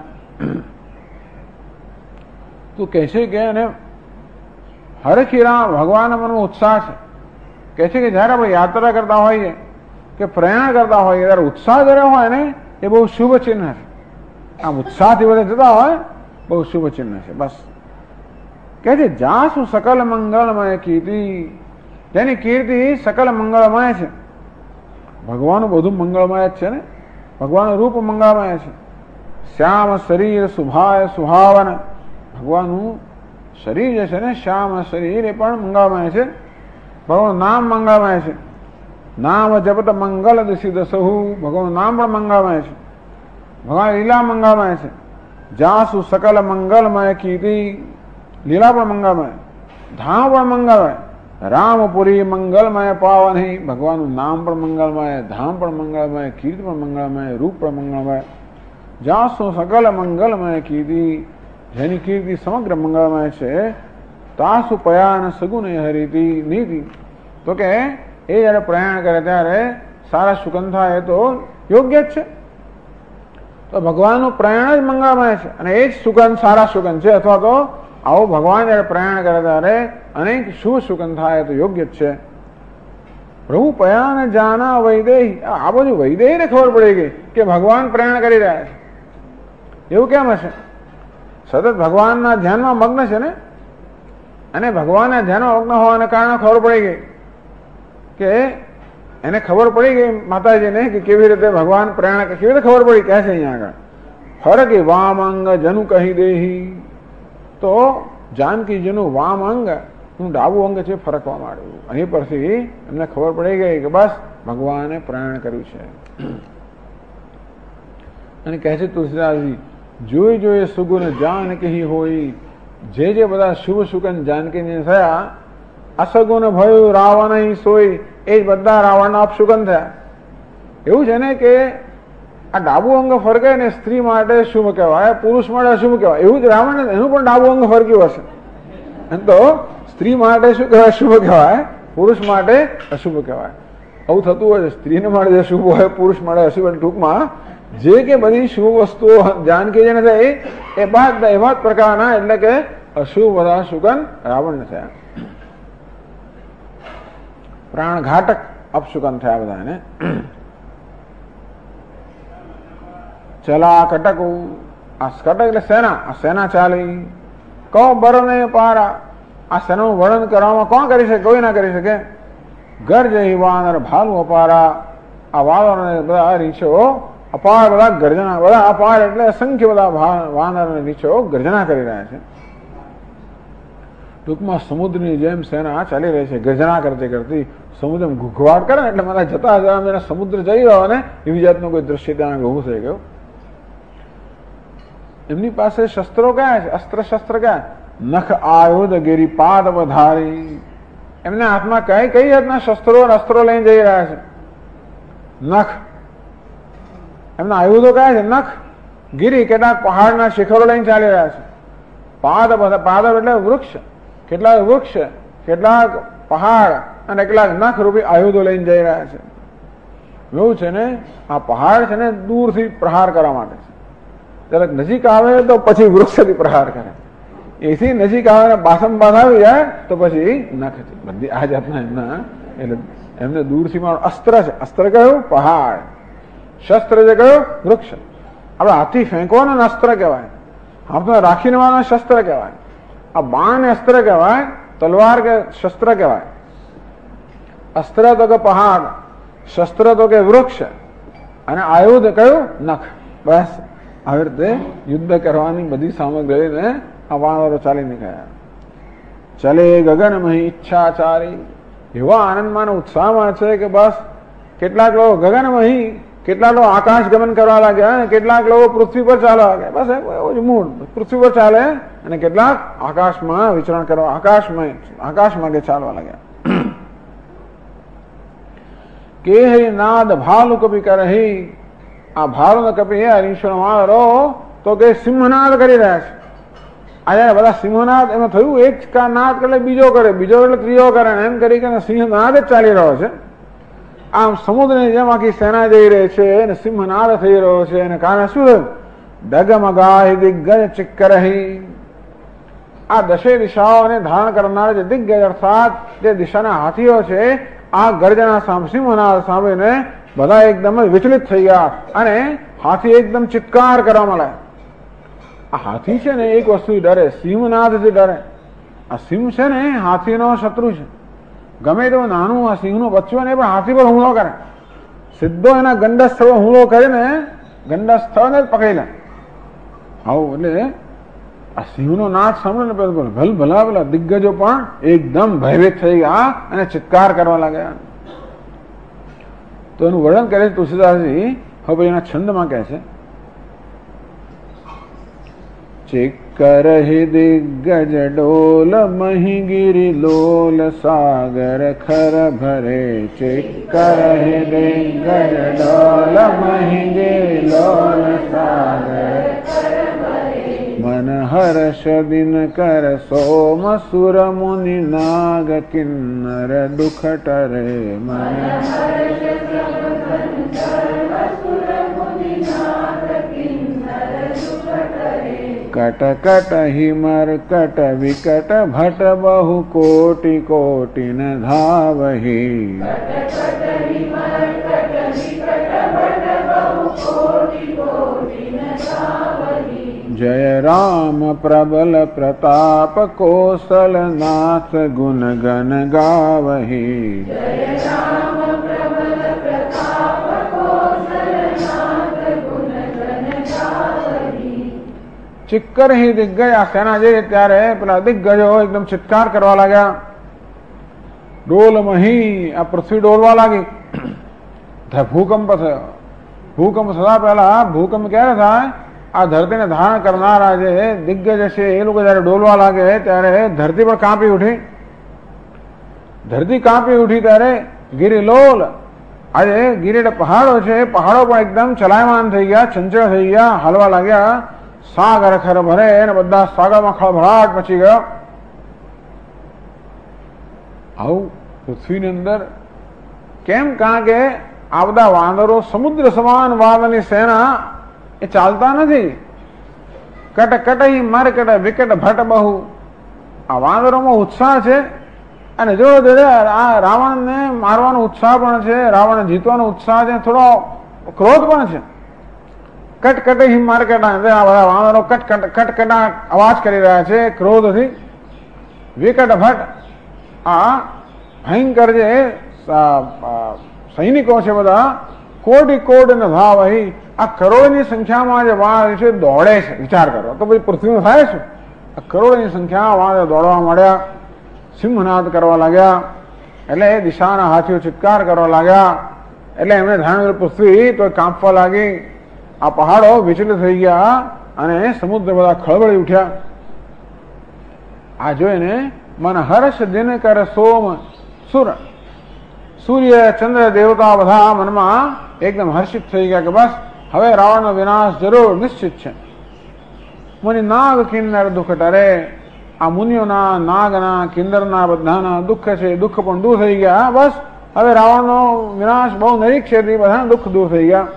તું કહેશે કે એને હરખીરા ભગવાનના મનમાં ઉત્સાહ છે. કહે છે કે જયારે આપણે યાત્રા કરતા હોઈએ કે પ્રયાણ કરતા હોઈએ ત્યારે ઉત્સાહ જયારે હોય ને એ બહુ શુભ ચિહ્ન છે. આમ ઉત્સાહથી બધા જતા હોય બહુ શુભ ચિહ્ન છે. બસ કહે છે જાસુ સકલ મંગળમય કીર્તિ, જેની કીર્તિ સકલ મંગળમય છે. ભગવાનનું બધું મંગળમય જ છે ને, ભગવાનનું રૂપ મંગળમય છે. શ્યામ શરીર શુભાય સુહાવન, ભગવાનનું શરીર જે છે ને શ્યામ શરીર એ પણ મંગળમય છે. ભગવાનનું નામ મંગળમય છે. નામ જપત મંગલ દિશી દસહુ, ભગવાન નામ પણ મંગળમય છે, ભગવાન લીલા મંગળમય છે. જાસુ સકલ મંગલમય કીર્તિ, લીલા પણ મંગળમય, ધામ પણ મંગળમય. રામપુરી મંગલમય પાવન, ભગવાનનું નામ પણ મંગળમય, ધામ પણ મંગળમય, કીર્તિ પણ મંગળમય, રૂપ પણ મંગળમય. જાસુ સકલ મંગલમય કીર્તિ, જેની કીર્તિ સમગ્ર મંગળમય છે. તાસુ પયાન સગુણ હરિતિ નીતિ, તો કે એ જયારે પ્રયાણ કરે ત્યારે સારા સુગંધ થાય તો યોગ્ય જ છે. તો ભગવાનનું પ્રયાણ જ મંગળમય છે અને એ જ સુગંધ સારા સુગંધ છે. અથવા તો આવો ભગવાન જયારે પ્રયાણ કરે ત્યારે અનેક શુભ સુગંધ થાય તો યોગ્ય જ છે. પ્રભુ પયાન જાના વૈદેહી, આ બધું વૈદેહીને ખબર પડી ગઈ કે ભગવાન પ્રયાણ કરી રહ્યા છે. એવું કેમ હશે? સતત ભગવાનના ધ્યાનમાં મગ્ન છે ને, અને ભગવાનના ધ્યાનમાં મગ્ન હોવાને કારણે ખબર પડી ગઈ કે એને ખબર પડી ગઈ માતાજીને કે કેવી રીતે ભગવાન પ્રયાણ, કેવી રીતે ખબર પડી? કહે છે અહીંયા આગળ ફરકે વામ અંગ જનુ કહી દેહી, તો જાનકીજીનું વામ અંગ નું ડાબું અંગ છે ફરકવા માંડ્યું. અહીં પરથી એમને ખબર પડી ગઈ કે બસ ભગવાને પ્રયાણ કર્યું છે. અને કહે છે તુલસીદાસજી, જોઈ જોઈએ સુગુણ જાનકી હોય, જે જે બધા શુભ સુગંધ જાનકીને થયા, અસગુણ ભયું રાવણ સોય, એ જ બધા રાવણના અપશુગન થયા. એવું છે ને કે આ ડાબુ અંગ ફરકે ને સ્ત્રી માટે શુભ કહેવાય, પુરુષ માટે અશુભ કહેવાય. એવું જ રાવણ એનું પણ ડાબુ અંગ ફરક્યું હશે. એમ તો સ્ત્રી માટે શું કહેવાય? શુભ કહેવાય, પુરુષ માટે અશુભ કહેવાય. આવું થતું હોય છે. સ્ત્રીને માટે જે શુભ હોય, પુરુષ માટે અશુભ. ટૂંકમાં જે કે બધી શુભ વસ્તુઓ જાનકી જેને થઈ એ બાદ એવા જ પ્રકારના, એટલે કે અશુભ બધા સુગંધ રાવણને થયા. પ્રાણઘાતક અપશુકન થયા બધા એને. ચલા કટક, આ કટક એટલે સેના, આ સેના ચાલી. કહો બરને પારા, આ સેનાનું વર્ણન કરવામાં કોણ કરી શકે? કોઈ ના કરી શકે. ગર્જ વાનર ભાલુ અપારા, આ વાનર બધા રીછો અપાર, બધા ગર્જના, બધા અપાર એટલે અસંખ્ય બધા વાનર રીછો ગર્જના કરી રહ્યા છે. ટૂંકમાં સમુદ્રની જેમ સેના ચાલી રહી છે, ગર્જના કરતી કરતી. સમુદ્ર ઘૂઘવાટ કરે ને એટલે મારા જતા જતા સમુદ્ર જઈ રહ્યો અને એવી જાતનું કોઈ દ્રશ્ય ત્યાં ઊભું થઈ ગયું. એમની પાસે શસ્ત્રો કયા છે? અસ્ત્ર શસ્ત્ર કયા? નખ આયુધ ગિરી પાદ વધારી. એમના હાથમાં કઈ કઈ જાતના શસ્ત્રો અને અસ્ત્રો લઈને જઈ રહ્યા છે? નખ, એમના આયુધો કયા છે? નખ. ગિરી, કેટલાક પહાડના શિખરો લઈને ચાલી રહ્યા છે. પાદ, પાદ એટલે વૃક્ષ, કેટલાક વૃક્ષ, કેટલાક પહાડ અને કેટલાક નખ રૂપી આયુધો લઈને જઈ રહ્યા છે. એવું છે ને, આ પહાડ છે ને દૂરથી પ્રહાર કરવા માટે છે. જરાક નજીક આવે તો પછી વૃક્ષથી પ્રહાર કરે, એથી નજીક આવે ને બાસમ બાંધાવી જાય તો પછી નખથી. બધી આ જાતના એમના, એટલે એમને દૂરથી મારું અસ્ત્ર છે. અસ્ત્ર કયું? પહાડ. શસ્ત્ર જે કયું? વૃક્ષ. આપણે હાથી ફેંકવાનું અસ્ત્ર કહેવાય, હાથમાં રાખીને વાળા શસ્ત્ર કહેવાય. આ બાણ અસ્ત્ર કહેવાય, તલવાર કે શસ્ત્ર કહેવાય. અસ્ત્ર તો કે પહાડ, શસ્ત્ર તો કે વૃક્ષ, અને આયુધ કયું? નખ. બસ આવી રીતે યુદ્ધ કરવાની બધી સામગ્રી લઈને આ વાનરો ચાલી નીકળ્યા. ચલે ગગનમહી ઈચ્છાચારી, એવા આનંદમાં ઉત્સાહમાં છે કે બસ કેટલાક લોકો ગગનમહી, કેટલાક લોકો આકાશ ગમન કરવા લાગ્યા, કેટલાક લોકો પૃથ્વી પર ચાલવા લાગ્યા. બસ એવું જ મૂળ, પૃથ્વી પર ચાલે અને કેટલાક આકાશમાં વિચરણ કરવા, આકાશમાં કે ચાલવા લાગ્યા. કે નાદ ભાલુ કપી કરહી, આ ભાલુ ને કપી એ હરીશનો વાળો તો કે સિંહનાદ કરી રહ્યા છે. આ જયારે બધા સિંહનાદ એમાં થયું, એક નાદ એટલે બીજો કરે, બીજો એટલે ત્રીજો કરે, એમ કરી કે સિંહનાદ જ ચાલી રહ્યો છે. આમ સમુદ્રની જેમ આખી સેના જઈ રહી છે અને સિંહનાદ થઈ રહ્યો છે. એને કારણે શું થયું? ડગમગાય દિગ્ગજ ચિક્કરહી, આ દશે દિશાઓને ધારણ કરનાર જે દિગ્ગજ અર્થાત જે દિશાના હાથીઓ છે, આ ગર્જના સામે, સિંહનાદ સાંભળીને બધા એકદમ વિચલિત થઈ ગયા અને હાથી એકદમ ચિત્કાર કરવા માંડ્યા. આ હાથી છે ને એક વસ્તુ ડરે, સિંહનાદથી ડરે. આ સિંહ છે ને હાથીનો શત્રુ છે. ગમે તેવું નાનું આ સિંહનું બચ્ચું ને પણ હાથી પર હુમલો કરે, સીધો એના ગંડા સ્થળો હુમલો કરીને ગંડા સ્થળને જ પકડી લે. આવું એટલે આ સિંહનો નાદ સાંભળે ને ભલ ભલા પેલા દિગ્ગજો પણ એકદમ ભયભીત થઈ ગયા અને ચિત્કાર કરવા લાગ્યા. તો એનું વર્ણન કરે છે તુલસીદાસજી. હવે પછી એના છંદમાં કહે છે, ચિક્કરહિ દિગ્ગજ ડોલ મહી ગિરી લોલ સાગર ખર ભરે. ચિક્કરહિ દિગ્ગજ ડોલ મહી ગિરી લોલ સાગર મન હર્ષ દિન કર સોમ સુર મુનિ નાગ કિન્નર દુઃખ ટરે. મન કટ કટ હિમર કટ વિકટ ભટ બહુ કોટિ કોટિ ન ધાવહી. જય રામ પ્રબલ પ્રતાપ કૌશલ નાથ ગુણ ગન ગાવહી. ચિક્કર હી દિગ્ગજ. આ સેના જઈ ત્યારે પેલા દિગ્ગજો એકદમ ચિત્કાર કરવા લાગ્યા. ડોલ મહી, આ પૃથ્વી ડોલવા લાગી. ભૂકંપ થયો. ભૂકંપ થતા પહેલા ભૂકંપ ક્યારે થાય? આ ધરતીને ધારણ કરનારા જે દિગ્ગજ છે એ લોકો જયારે ડોલવા લાગે ત્યારે ધરતી પણ કાંપી ઉઠી. ધરતી કાંપી ઉઠી ત્યારે ગિરિલોલ, આજે ગિરિડ પહાડો છે, પહાડો પણ એકદમ ચલાયમાન થઈ ગયા, ચંચળ થઈ ગયા, હાલવા લાગ્યા. સાગર ખર ભરે અને બધા સાગરમાં ખળભળાટ મચી ગયો. આવું પૃથ્વીની અંદર કેમ? કારણ કે આ બધા વાંદરો સમુદ્ર સમાન વાદળની સેના એ ચાલતા નથી. કટ કટહી મર કટ વિકટ ભટ બહુ. આ વાંદરોમાં ઉત્સાહ છે અને જોડે જોડે આ રાવણને મારવાનો ઉત્સાહ પણ છે, રાવણને જીતવાનો ઉત્સાહ છે, થોડો ક્રોધ પણ છે. કટકટ હિમ માર્કેટા, આ બધા વાંદરો કટકટા અવાજ કરી રહ્યા છે ક્રોધથી. વિકટ ભટ્ટ, આ ભયંકર જે સૈનિકો છે બધા કોટી કોટ ને ભાવ અહીં આ કરોડની સંખ્યામાં જે વાણ છે દોડે છે. વિચાર કરો તો પછી પૃથ્વીમાં થાય છે. આ કરોડની સંખ્યામાં વાણ દોડવા માંડ્યા, સિંહનાદ કરવા લાગ્યા. એટલે એ દિશાના હાથીઓ ચિત્કાર કરવા લાગ્યા. એટલે એમણે ધ્યાન પૃથ્વી તો કાંપવા લાગી. આ પહાડો વિચલિત થઈ ગયા અને સમુદ્ર બધા ખળબળી ઉઠ્યા. આ જોઈને મન હર્ષ દિન કર સોમ સુર. સૂર્ય ચંદ્ર દેવતા બધા મનમાં એકદમ હર્ષિત થઈ ગયા કે બસ હવે રાવણનો વિનાશ જરૂર નિશ્ચિત છે. મુનિ નાગ કિન્નર દુઃખ ટરે. આ મુનિઓના, નાગના, કિન્નરના બધાના દુઃખ છે, દુઃખ પણ દૂર થઈ ગયા. બસ હવે રાવણનો વિનાશ બહુ નજીક છે, બધાના દુઃખ દૂર થઈ ગયા.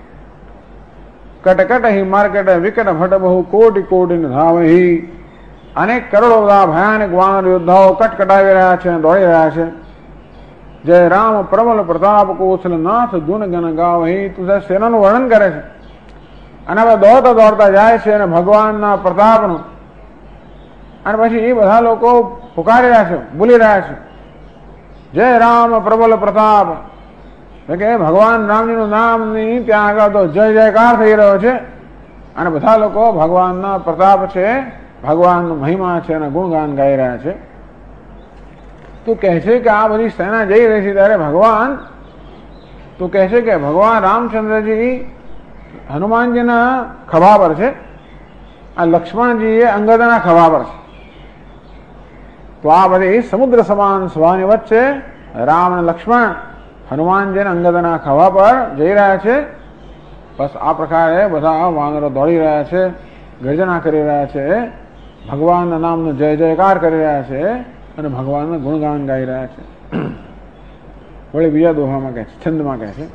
કટકટ હી માર્કેટ વિકટ ભટ બહુ કોટી કોટી ધાવહી. અનેક કરોડો બધા ભયાનક વાનર યોદ્ધાઓ કટકટાવી રહ્યા છે, દોડી રહ્યા છે. જય રામ પ્રબલ પ્રતાપ કૌશલ નાથ ગુણ ગન ગાવહી. તું સેનાનું વર્ણન કરે છે અને હવે દોડતા દોડતા જાય છે અને ભગવાનના પ્રતાપનું. અને પછી એ બધા લોકો પુકારી રહ્યા છે, બોલી રહ્યા છે, જય રામ પ્રબલ પ્રતાપ. કે ભગવાન રામજીનું નામની ત્યાં આગળ તો જય જયકાર થઈ રહ્યો છે અને બધા લોકો ભગવાનના પ્રતાપ છે, ભગવાનનો મહિમા છે અને ગુણગાન ગાઈ રહ્યા છે. તું કહે છે કે આ બધી સેના જઈ રહી છે ત્યારે ભગવાન, તું કહે છે કે ભગવાન રામચંદ્રજી હનુમાનજીના ખભા પર છે, આ લક્ષ્મણજી એ અંગદના ખભા પર છે. તો આ બધી સમુદ્ર સમાન સભાની વચ્ચે રામ અને લક્ષ્મણ હનુમાનજીના અંગદના ખભા પર જઈ રહ્યા છે. બસ આ પ્રકારે બધા વાનરો દોડી રહ્યા છે, ગર્જના કરી રહ્યા છે, ભગવાનના નામનો જય જયકાર કરી રહ્યા છે અને ભગવાનના ગુણગાન ગાઈ રહ્યા છે. વળી બીજા દોહામાં કહે છે, છંદમાં કહે છે,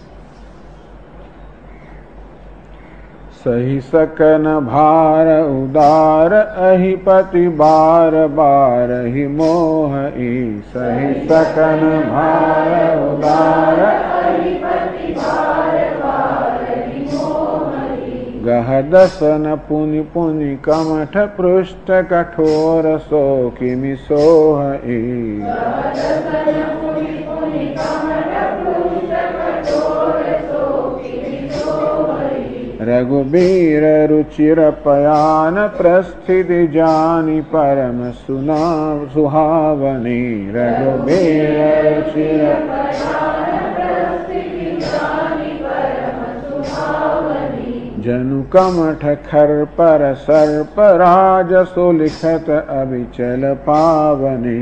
સહી સકન ભાર ઉદાર અહિપતિ બાર બાર હિ મોહ ઈ. સહી સકન ભાર ઉદાર અહિપતિ બાર બાર હિ મોહ ઈ. ગહ દસન પુનિ પુનિ કમઠ પૃષ્ઠ કઠોર સો કિમિ સોહ ઈ. रघुबीर रुचिर पयान प्रस्थिति जानी परम सुहावनी. रघुबीर रुचिर जनु कमठ खर पर सर्प राजसो लिखत अविचल पावनी।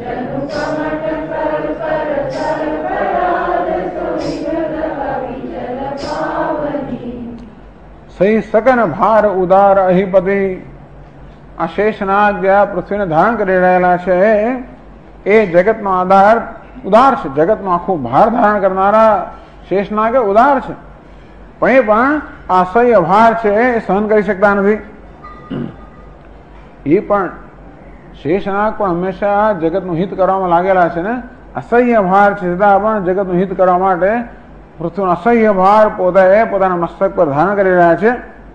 सही सकन भार उदार अहिपति। आ शेषनाग जे पृथ्वी ने धारण કરી રહેલા છે એ જગતનો આધાર ઉદાર છે। જગતનો આખો ભાર ધારણ કરનારા શેષનાગ ઉદાર છે, પણ અસહ્ય ભાર છે એ સહન કરી શકતા નથી। એ પણ શેષનાગ પણ હંમેશા જગતનું હિત કરવામાં લાગેલા છે ને। અસહ્ય ભાર છે છતાં પણ જગતનું હિત કરવા માટે પૃથ્વીનો અસહ્ય ભાર પોતાના મસ્તક પર ધારણ કરી રહ્યા છે।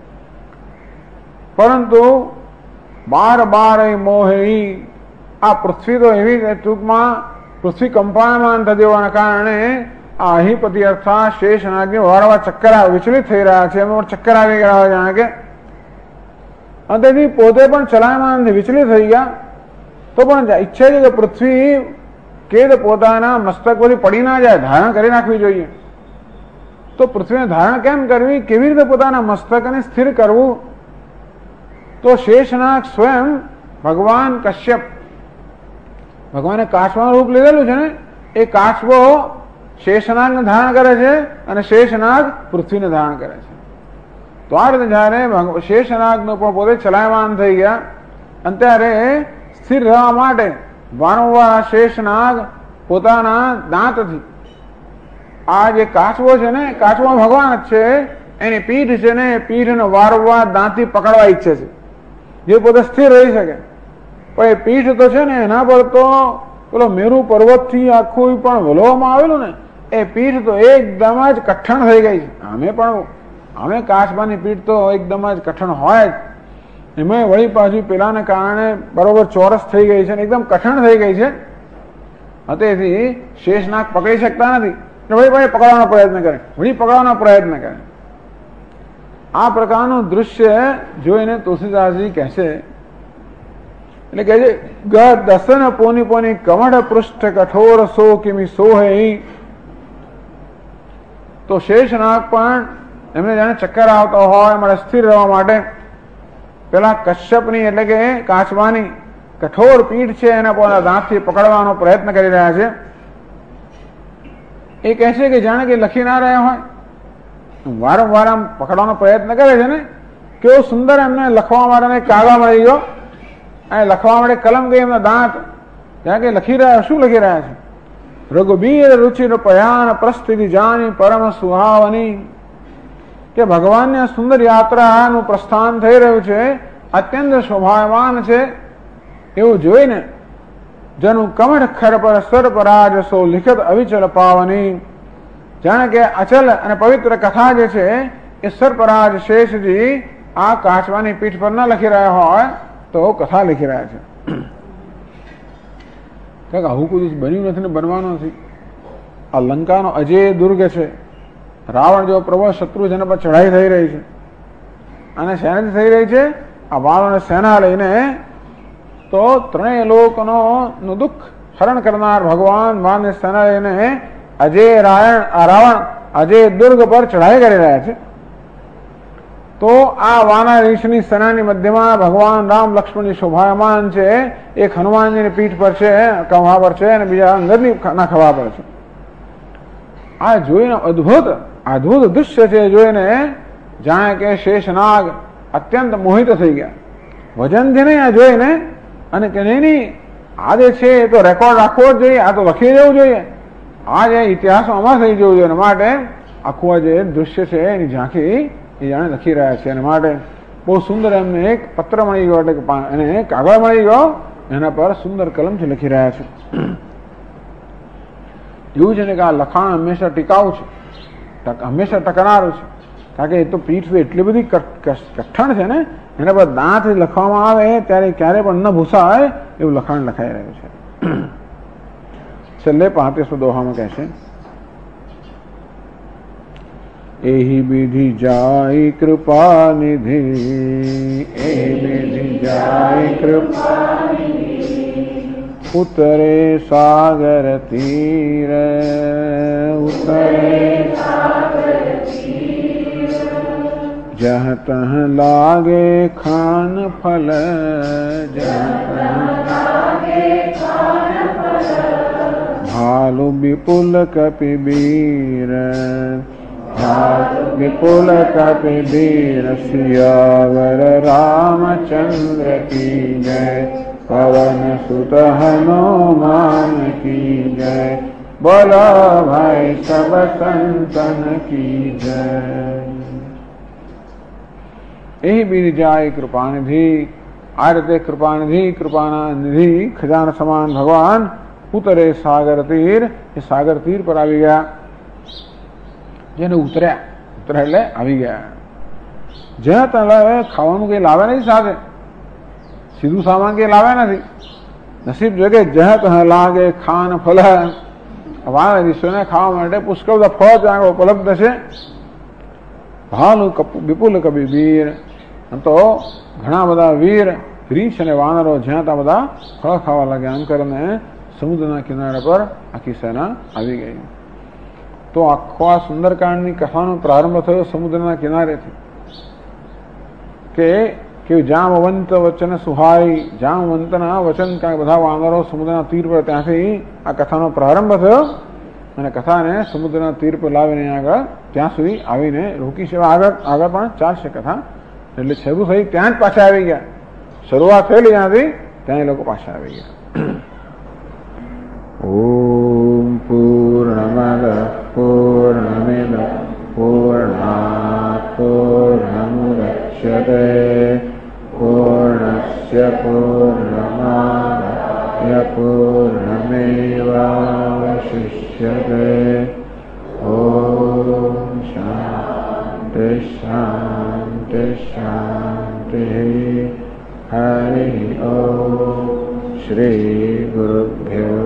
પરંતુ બાર બાર એ મોહે આ પૃથ્વી તો એવી ટૂંકમાં પૃથ્વી કંપાયમાન થતી હોવાના કારણે આ અહિપતિ અર્થાત શેષનાગને વારંવાર ચક્કર વિચલિત થઈ રહ્યા છે, એમાં ચક્કર આવી ગયા હોય જાણે કે, અને તેથી પોતે પણ ચલાયમાન વિચલિત થઈ ગયા। તો પણ ઈચ્છે છે કે પૃથ્વી કે પોતાના મસ્તક પરથી પડી ના જાય, ધારણ કરી નાખવી જોઈએ। તો પૃથ્વીને ધારણ કેમ કરવી, કેવી રીતે પોતાના મસ્તકને સ્થિર કરવું? તો શેષનાગ સ્વયં ભગવાન કશ્યપ, ભગવાને કાચવાનું રૂપ લીધેલું છે ને, એ કાચબો શેષનાગને ધારણ કરે છે અને શેષનાગ પૃથ્વીને ધારણ કરે છે। તો આ રીતે જયારે શેષનાગનો પણ પોતે ચલાયમાન થઈ ગયા અને ત્યારે સ્થિર રહેવા માટે વારંવાર શેષનાગ પોતાના દાંતથી, આ જે કાચબો છે ને, કાચબો ભગવાન જ છે, એની પીઠ છે ને, એ પીઠને વારંવાર દાંતથી પકડવા ઈચ્છે છે જે પોતે સ્થિર રહી શકે। પણ એ પીઠ તો છે ને એના પર તો પેલો મેરુ પર્વતથી આખું પણ વલોવામાં આવેલું ને, એ પીઠ તો એકદમ જ કઠણ થઈ ગઈ છે। અમે કાચબાની પીઠ તો એકદમ જ કઠણ હોય જ, એમાં વળી પાછું પેલાને કારણે બરોબર ચોરસ થઈ ગઈ છે, એકદમ કઠણ થઈ ગઈ છે। તેથી શેષનાગ પકડી શકતા નથી, વળી પકડવાનો પ્રયત્ન કરે, વળી પકડવાનો પ્રયત્ન કરે। આ પ્રકારનું દૃશ્ય જોઈને તુલસીદાસજી કહેશે, એટલે કહે છે ગ દસન પોની પોની કમળ પૃષ્ઠ કઠોર સો કિમી સોહે। તો શેષનાગ પણ એમને જાણે ચક્કર આવતા હોય, મારે સ્થિર રહેવા માટે પેલા કશ્યપની એટલે કે કાચબાની કઠોર પીઠ છે એના પોતાના દાંતથી પકડવાનો પ્રયત્ન કરી રહ્યા છે। એ કહે છે કે જાણે કે લખી ના રહ્યા હોય, વારંવાર આમ પકડવાનો પ્રયત્ન કરે છે ને, કેવો સુંદર એમને લખવા માટે કાગળ મળી ગયો, અને લખવા માટે કલમ ગઈ એમના દાંત, જાણે કે લખી રહ્યા, શું લખી રહ્યા છે? રઘુબીર રુચિર પયાન પ્રસ્થિતિ જાની પરમ સુહાવની। કે ભગવાનની સુંદર યાત્રાનું પ્રસ્થાન થઈ રહ્યું છે, અત્યંત શોભાયમાન છે એવું જોઈને જનું કમળ ખર પર સર્પરાજ સો લિખિત અવિચલ પાવની। જાણે કે અચલ અને પવિત્ર કથા જે છે એ સર્પરાજ શેષજી આ કાચવાની પીઠ પર ન લખી રહ્યા હોય તો કથા લખી રહ્યા છે। આવું કોઈ બન્યું નથી ને બનવાનું નથી। આ લંકાનો અજેય દુર્ગ છે, રાવણ જો પ્રબળ શત્રુ જેના પર ચઢાઈ થઈ રહી છે, અને શેનાથી થઈ રહી છે? આ વાળોને સેના લઈને। તો ત્રણેય લોકનું દુઃખ હરણ કરનાર ભગવાન વાળની સેના લઈને અજય રાવણ અજય દુર્ગ પર ચઢાઈ કરી રહ્યા છે। તો આ વાના રીંછની સેનાની મધ્યમાં ભગવાન રામ લક્ષ્મણની શોભાયમાન છે, એક હનુમાનજીની પીઠ પર છે, ખભા પર છે, અને બીજા અંગદની ખભા પર છે। આ જોઈને અદ્ભુત દૃશ્ય છે, જોઈને જાણે કે શેષનાગ અત્યંત મોહિત થઈ ગયા વજનથી નહીં, આ જોઈને, અને કે નહીં આ જે છે એ તો રેકોર્ડ રાખવો જ જોઈએ, આ તો લખી દેવું જોઈએ, આ જે ઇતિહાસમાં અમર થઈ જવું જોઈએ। માટે આખું આ જે દૃશ્ય છે એની ઝાંખી એ જાણે લખી રહ્યા છે। અને માટે બહુ સુંદર એમને એક પત્ર મળી ગયો, એટલે એને કાગળ મળી ગયો, એના પર સુંદર કલમથી લખી રહ્યા છે। એવું છે ને કે આ લખાણ હંમેશા ટીકાઉ છે, હંમેશા ટકનારું છે, કારણ કે એ તો પીઠ એટલી બધી કઠણ છે ને, એના પર દાંત લખવામાં આવે ત્યારે ક્યારે પણ ન ભૂસાય એવું લખાણ લખાઈ રહ્યું છે। છેલ્લે 35 દોહામાં કહે છે एहि विधि जाय कृपा निधि, एहि विधि जाय कृपा निधि, उतरे सागर तीर, उतरे सागर तीर, जह तह लागे खान फल, जह तह भालु विपुल कपिवीर, भालु विपुल कपिवीर, सियावर रामचंद्र की जय, पवन सुत हनुमान की जय, बोलो भाई सब संतन की जय। यही बीर जाय कृपानिधि, आरते कृपानिधि, कृपानिधि खजान समान भगवान उतरे सागर तीर, ये सागर तीर पर આવી ગયા, જેને ઉતર્યા, ઉતર્યા એટલે આવી ગયા। જ્યાં તળાવે ખાવાનું કઈ લાવે નહીં સાથે, સીધું સામાન કઈ લાવે નથી, નસીબ જોગે જ્યાં ત્યાં લાગે ખાન ફલ, વાનરીશોને ખાવા માટે પુષ્કળ બધા ફળ ત્યાં ઉપલબ્ધ છે। ભાલુ વિપુલ કપિવીર, તો ઘણા બધા વીર રીંછ અને વાનરો જ્યાં ત્યાં બધા ફળ ખાવા લાગ્યા। આમ કરીને સમુદ્રના કિનારા પર આખી સેના આવી ગઈ। તો આખો આ સુંદરકાંડની કથાનો પ્રારંભ થયો સમુદ્રના કિનારેથી, કે જામવંત વચન સુહાઈ, જામવંતના વચન કાંઈ બધા વાનરો સમુદ્રના તીર પર ત્યાંથી આ કથાનો પ્રારંભ થયો અને કથાને સમુદ્રના તીર પર લાવીને આગળ ત્યાં સુધી આવીને રોકી છે। આગળ પણ ચાલશે કથા, એટલે શરૂ થઈ ત્યાં જ પાછા આવી ગયા, શરૂઆત થયેલી ત્યાંથી ત્યાં એ લોકો પાછા આવી ગયા। ઓમ પૂર્ણમદ પૂર્ણમિદ પૂર્ણાત પૂર્ણમુદચ્યતે પૂર્ણસ્ય પૂર્ણમાદાય પૂર્ણમેવાવશિષ્યતે। ઓમ શાંતિ શાંતિ શાંતિ। હરિ ઓમ। શ્રી ગુરુભ્યો